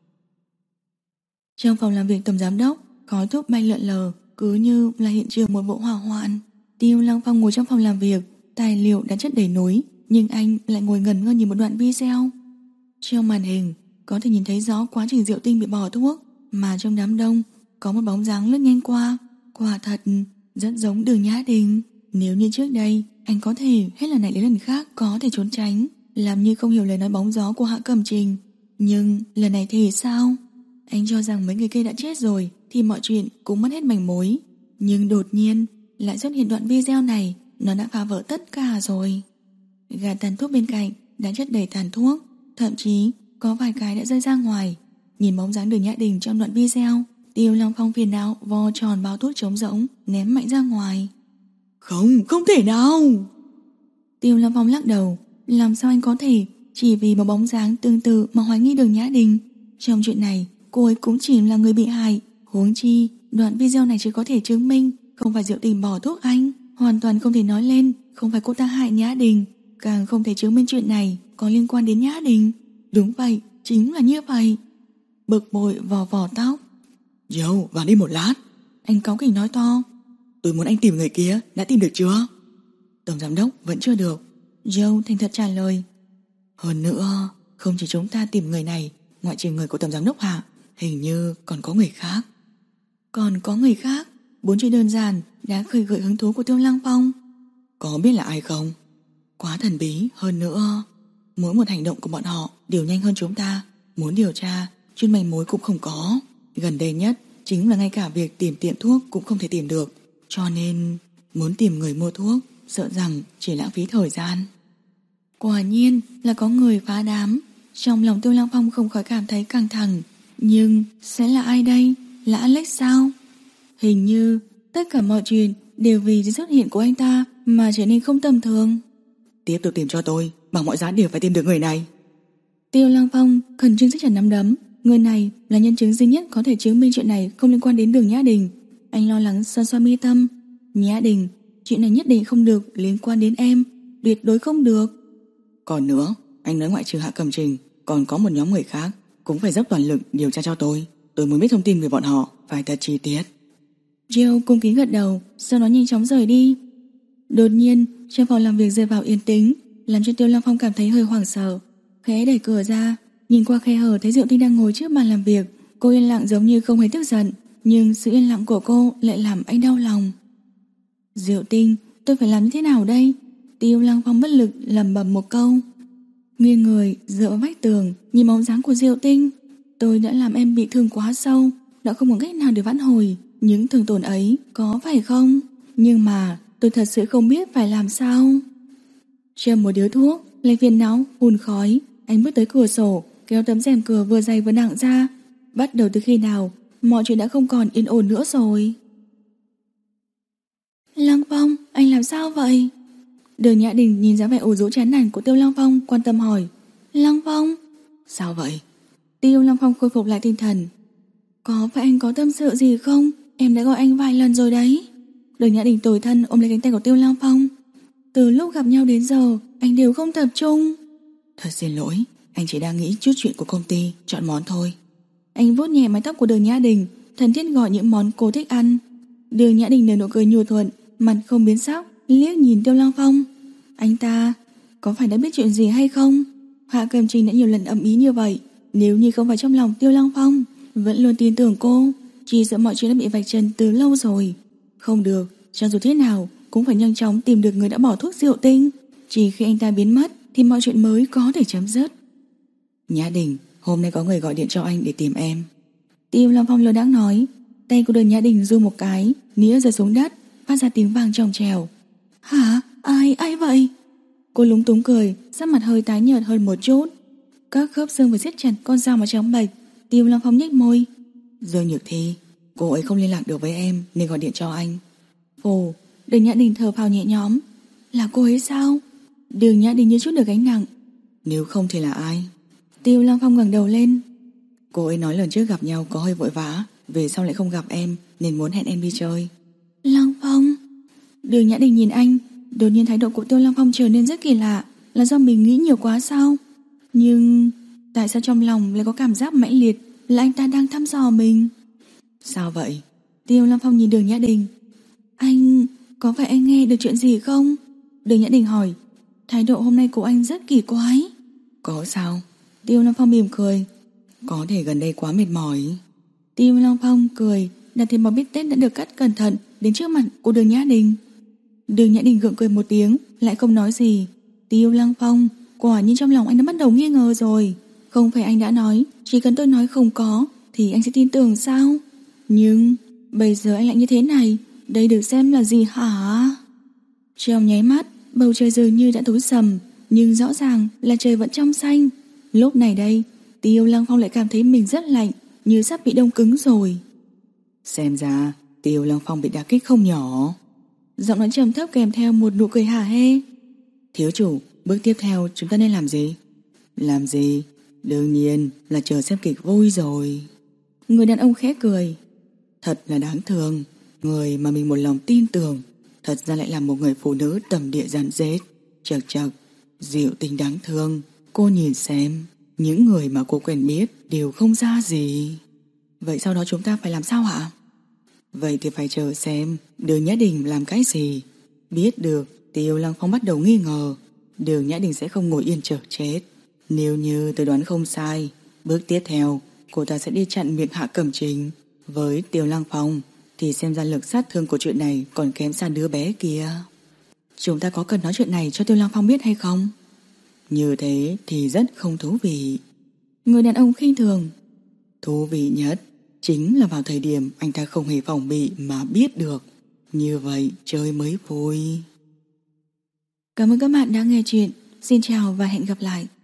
Trong phòng làm việc tổng giám đốc, khói thuốc bay lượn lờ, cứ như là hiện trường một vụ hỏa hoạn. Tiêu Lăng Phong ngồi trong phòng làm việc, tài liệu đã chất đầy núi, nhưng anh lại ngồi ngẩn ngơ nhìn một đoạn video. Trong màn hình có thể nhìn thấy rõ quá trình Diệu Tinh bị bỏ thuốc, mà trong đám đông có một bóng dáng lướt nhanh qua. Quả thật rất giống Đường Nhã Đình. Nếu như trước đây anh có thể hết lần này đến lần khác có thể trốn tránh, làm như không hiểu lời nói bóng gió của Hạ Cẩm Trình, nhưng lần này thì sao? Anh cho rằng mấy người kia đã chết rồi thì mọi chuyện cũng mất hết manh mối, nhưng đột nhiên lại xuất hiện đoạn video này. Nó đã phá vỡ tất cả rồi. Gạt tàn thuốc bên cạnh đã chất đầy tàn thuốc, thậm chí có vài cái đã rơi ra ngoài. Nhìn bóng dáng Đường Nhã Đình trong đoạn video, Tiêu Lăng Phong phiền não vo tròn bao thuốc trống rỗng ném mạnh ra ngoài. Không, không thể nào. Tiêu Lăng Phong lắc đầu. Làm sao anh có thể chỉ vì một bóng dáng tương tự mà hoài nghi Đường Nhã Đình? Trong chuyện này cô ấy cũng chỉ là người bị hại. Huống chi đoạn video này chỉ có thể chứng minh không phải Diệu Tình bỏ thuốc anh, hoàn toàn không thể nói lên không phải cô ta hại Nhã Đình, càng không thể chứng minh chuyện này có liên quan đến Nhã Đình. Đúng vậy, chính là như vậy. Bực bội vò vò tóc. Dâu, vào đi một lát. Anh cáu kỉnh nói to. Tôi muốn anh tìm người kia, đã tìm được chưa? Tổng giám đốc vẫn chưa được. Joe thành thật trả lời. Hơn nữa, không chỉ chúng ta tìm người này, ngoại trừ người của tổng giám đốc Hạ, hình như còn có người khác. Còn có người khác? Bốn chữ đơn giản đã khơi gợi hứng thú của Tiêu Lăng Phong. Có biết là ai không? Quá thần bí. Hơn nữa, mỗi một hành động của bọn họ đều nhanh hơn chúng ta. Muốn điều tra, chút manh mối cũng không có. Gần đây nhất chính là ngay cả việc tìm tiệm thuốc cũng không thể tìm được. Cho nên muốn tìm người mua thuốc, sợ rằng chỉ lãng phí thời gian. Quả nhiên là có người phá đám. Trong lòng Tiêu Lăng Phong không khỏi cảm thấy căng thẳng. Nhưng sẽ là ai đây? Là Alex sao? Hình như tất cả mọi chuyện đều vì sự xuất hiện của anh ta mà trở nên không tầm thường. Tiếp tục tìm cho tôi, bằng mọi giá đều phải tìm được người này. Tiêu Lăng Phong khẩn trương siết chặt nắm đấm. Người này là nhân chứng duy nhất có thể chứng minh chuyện này không liên quan đến Đường Nhã Đình. Anh lo lắng xoa xoa mi tâm. Nhã Đình, chuyện này nhất định không được liên quan đến em, tuyệt đối không được. Còn nữa, anh nói ngoại trừ Hạ Cẩm Trình, còn có một nhóm người khác cũng phải dốc toàn lực điều tra cho tôi. Tôi muốn biết thông tin về bọn họ, phải thật chi tiết. Jill cung kính gật đầu, sau đó nhanh chóng rời đi. Đột nhiên, trong phòng làm việc rơi vào yên tĩnh, làm cho Tiêu Lăng Phong cảm thấy hơi hoảng sợ. Khẽ đẩy cửa ra, nhìn qua khe hở thấy Diệu Tinh đang ngồi trước bàn làm việc. Cô yên lặng giống như không hề tức giận, nhưng sự yên lặng của cô lại làm anh đau lòng. Diệu Tinh, tôi phải làm như thế nào đây? Tiêu Lăng Phong bất lực lẩm bẩm một câu. Nghiêng người dựa vào vách tường, nhìn bóng dáng của Diệu Tinh. Tôi đã làm em bị thương quá sâu, đã không có cách nào để vãn hồi những thương tổn ấy, có phải không? Nhưng mà tôi thật sự không biết phải làm sao. Châm một điếu thuốc, lấy viên náo, hùn khói. Anh bước tới cửa sổ, kéo tấm rèm cửa vừa dày vừa nặng ra. Bắt đầu từ khi nào mọi chuyện đã không còn yên ổn nữa rồi. Lăng Phong, anh làm sao vậy? Đường Nhã Đình nhìn dáng vẻ ủ rũ chán nản của Tiêu Lăng Phong, quan tâm hỏi. Lăng Phong, sao vậy? Tiêu Lăng Phong khôi phục lại tinh thần. Có phải anh có tâm sự gì không? Em đã gọi anh vài lần rồi đấy. Đường Nhã Đình tủi thân ôm lấy cánh tay của Tiêu Lăng Phong. Từ lúc gặp nhau đến giờ, anh đều không tập trung. Thật xin lỗi, anh chỉ đang nghĩ chút chuyện của công ty, chọn món thôi. Anh vuốt nhẹ mái tóc của Đường Nhã Đình, thân thiết gọi những món cô thích ăn. Đường Nhã Đình nở nụ cười nhu thuận, mặt không biến sắc, liếc nhìn Tiêu Lăng Phong. Anh ta có phải đã biết chuyện gì hay không? Hạ Cẩm Trình đã nhiều lần ầm ý như vậy. Nếu như không phải trong lòng Tiêu Lăng Phong vẫn luôn tin tưởng cô, chỉ sợ mọi chuyện đã bị vạch trần từ lâu rồi. Không được, cho dù thế nào cũng phải nhanh chóng tìm được người đã bỏ thuốc Diệu Tinh. Chỉ khi anh ta biến mất thì mọi chuyện mới có thể chấm dứt. Nhã Đình, hôm nay có người gọi điện cho anh để tìm em. Tiêu Lăng Phong lơ đãng nói. Tay của Đường Nhã Đình giơ một cái, nĩa rơi xuống đất, phát ra tiếng vang trong trèo. Hả? Ai? Ai vậy? Cô lúng túng cười, sắc mặt hơi tái nhợt hơn một chút. Các khớp xương vừa siết chặt, con dao mà trắng bệch. Tiêu Lăng Phong nhếch môi. Dương Nhược Thi, cô ấy không liên lạc được với em nên gọi điện cho anh. Ồ, Đường Nhã Đình thở phào nhẹ nhõm. Là cô ấy sao? Đường Nhã Đình như chút được gánh nặng. Nếu không thì là ai? Tiêu Lăng Phong ngẩng đầu lên. Cô ấy nói lần trước gặp nhau có hơi vội vã, về sau lại không gặp em nên muốn hẹn em đi chơi. Lăng Phong. Đường Nhã Đình nhìn anh, đột nhiên thái độ của Tiêu Lăng Phong trở nên rất kỳ lạ. Là do mình nghĩ nhiều quá sao? Nhưng tại sao trong lòng lại có cảm giác mãnh liệt là anh ta đang thăm dò mình? Sao vậy? Tiêu Lăng Phong nhìn Đường Nhã Đình. Anh, có phải anh nghe được chuyện gì không? Đường Nhã Đình hỏi. Thái độ hôm nay của anh rất kỳ quái. Có sao? Tiêu Lăng Phong mỉm cười. Có thể gần đây quá mệt mỏi. Tiêu Lăng Phong cười, đặt thêm bò bít tết đã được cắt cẩn thận đến trước mặt của Đường Nhã Đình. Đường Nhã Đình gượng cười một tiếng, lại không nói gì. Tiêu Lăng Phong, quả nhiên trong lòng anh đã bắt đầu nghi ngờ rồi. Không phải anh đã nói chỉ cần tôi nói không có thì anh sẽ tin tưởng sao? Nhưng bây giờ anh lại như thế này, đây được xem là gì hả? Trong nháy mắt, bầu trời dường như đã tối sầm, nhưng rõ ràng là trời vẫn trong xanh. Lúc này đây, Tiêu Lăng Phong lại cảm thấy mình rất lạnh, như sắp bị đông cứng rồi. Xem ra Tiêu Lăng Phong bị đả kích không nhỏ. Giọng nói trầm thấp kèm theo một nụ cười hả hê. Thiếu chủ, bước tiếp theo chúng ta nên làm gì? Làm gì? Đương nhiên là chờ xem kịch vui rồi. Người đàn ông khẽ cười. Thật là đáng thương, người mà mình một lòng tin tưởng thật ra lại là một người phụ nữ tầm địa dàn dết. Chật chật, Diệu Tinh đáng thương. Cô nhìn xem, những người mà cô quen biết đều không ra gì. Vậy sau đó chúng ta phải làm sao hả? Vậy thì phải chờ xem Đường Nhã Đình làm cái gì. Biết được Tiêu Lăng Phong bắt đầu nghi ngờ, Đường Nhã Đình sẽ không ngồi yên chờ chết. Nếu như tôi đoán không sai, bước tiếp theo cô ta sẽ đi chặn miệng Hạ Cẩm Trình. Với Tiêu Lăng Phong thì xem ra lực sát thương của chuyện này còn kém xa đứa bé kia. Chúng ta có cần nói chuyện này cho Tiêu Lăng Phong biết hay không? Như thế thì rất không thú vị. Người đàn ông khinh thường. Thú vị nhất chính là vào thời điểm anh ta không hề phòng bị mà biết được. Như vậy chơi mới vui. Cảm ơn các bạn đã nghe chuyện. Xin chào và hẹn gặp lại.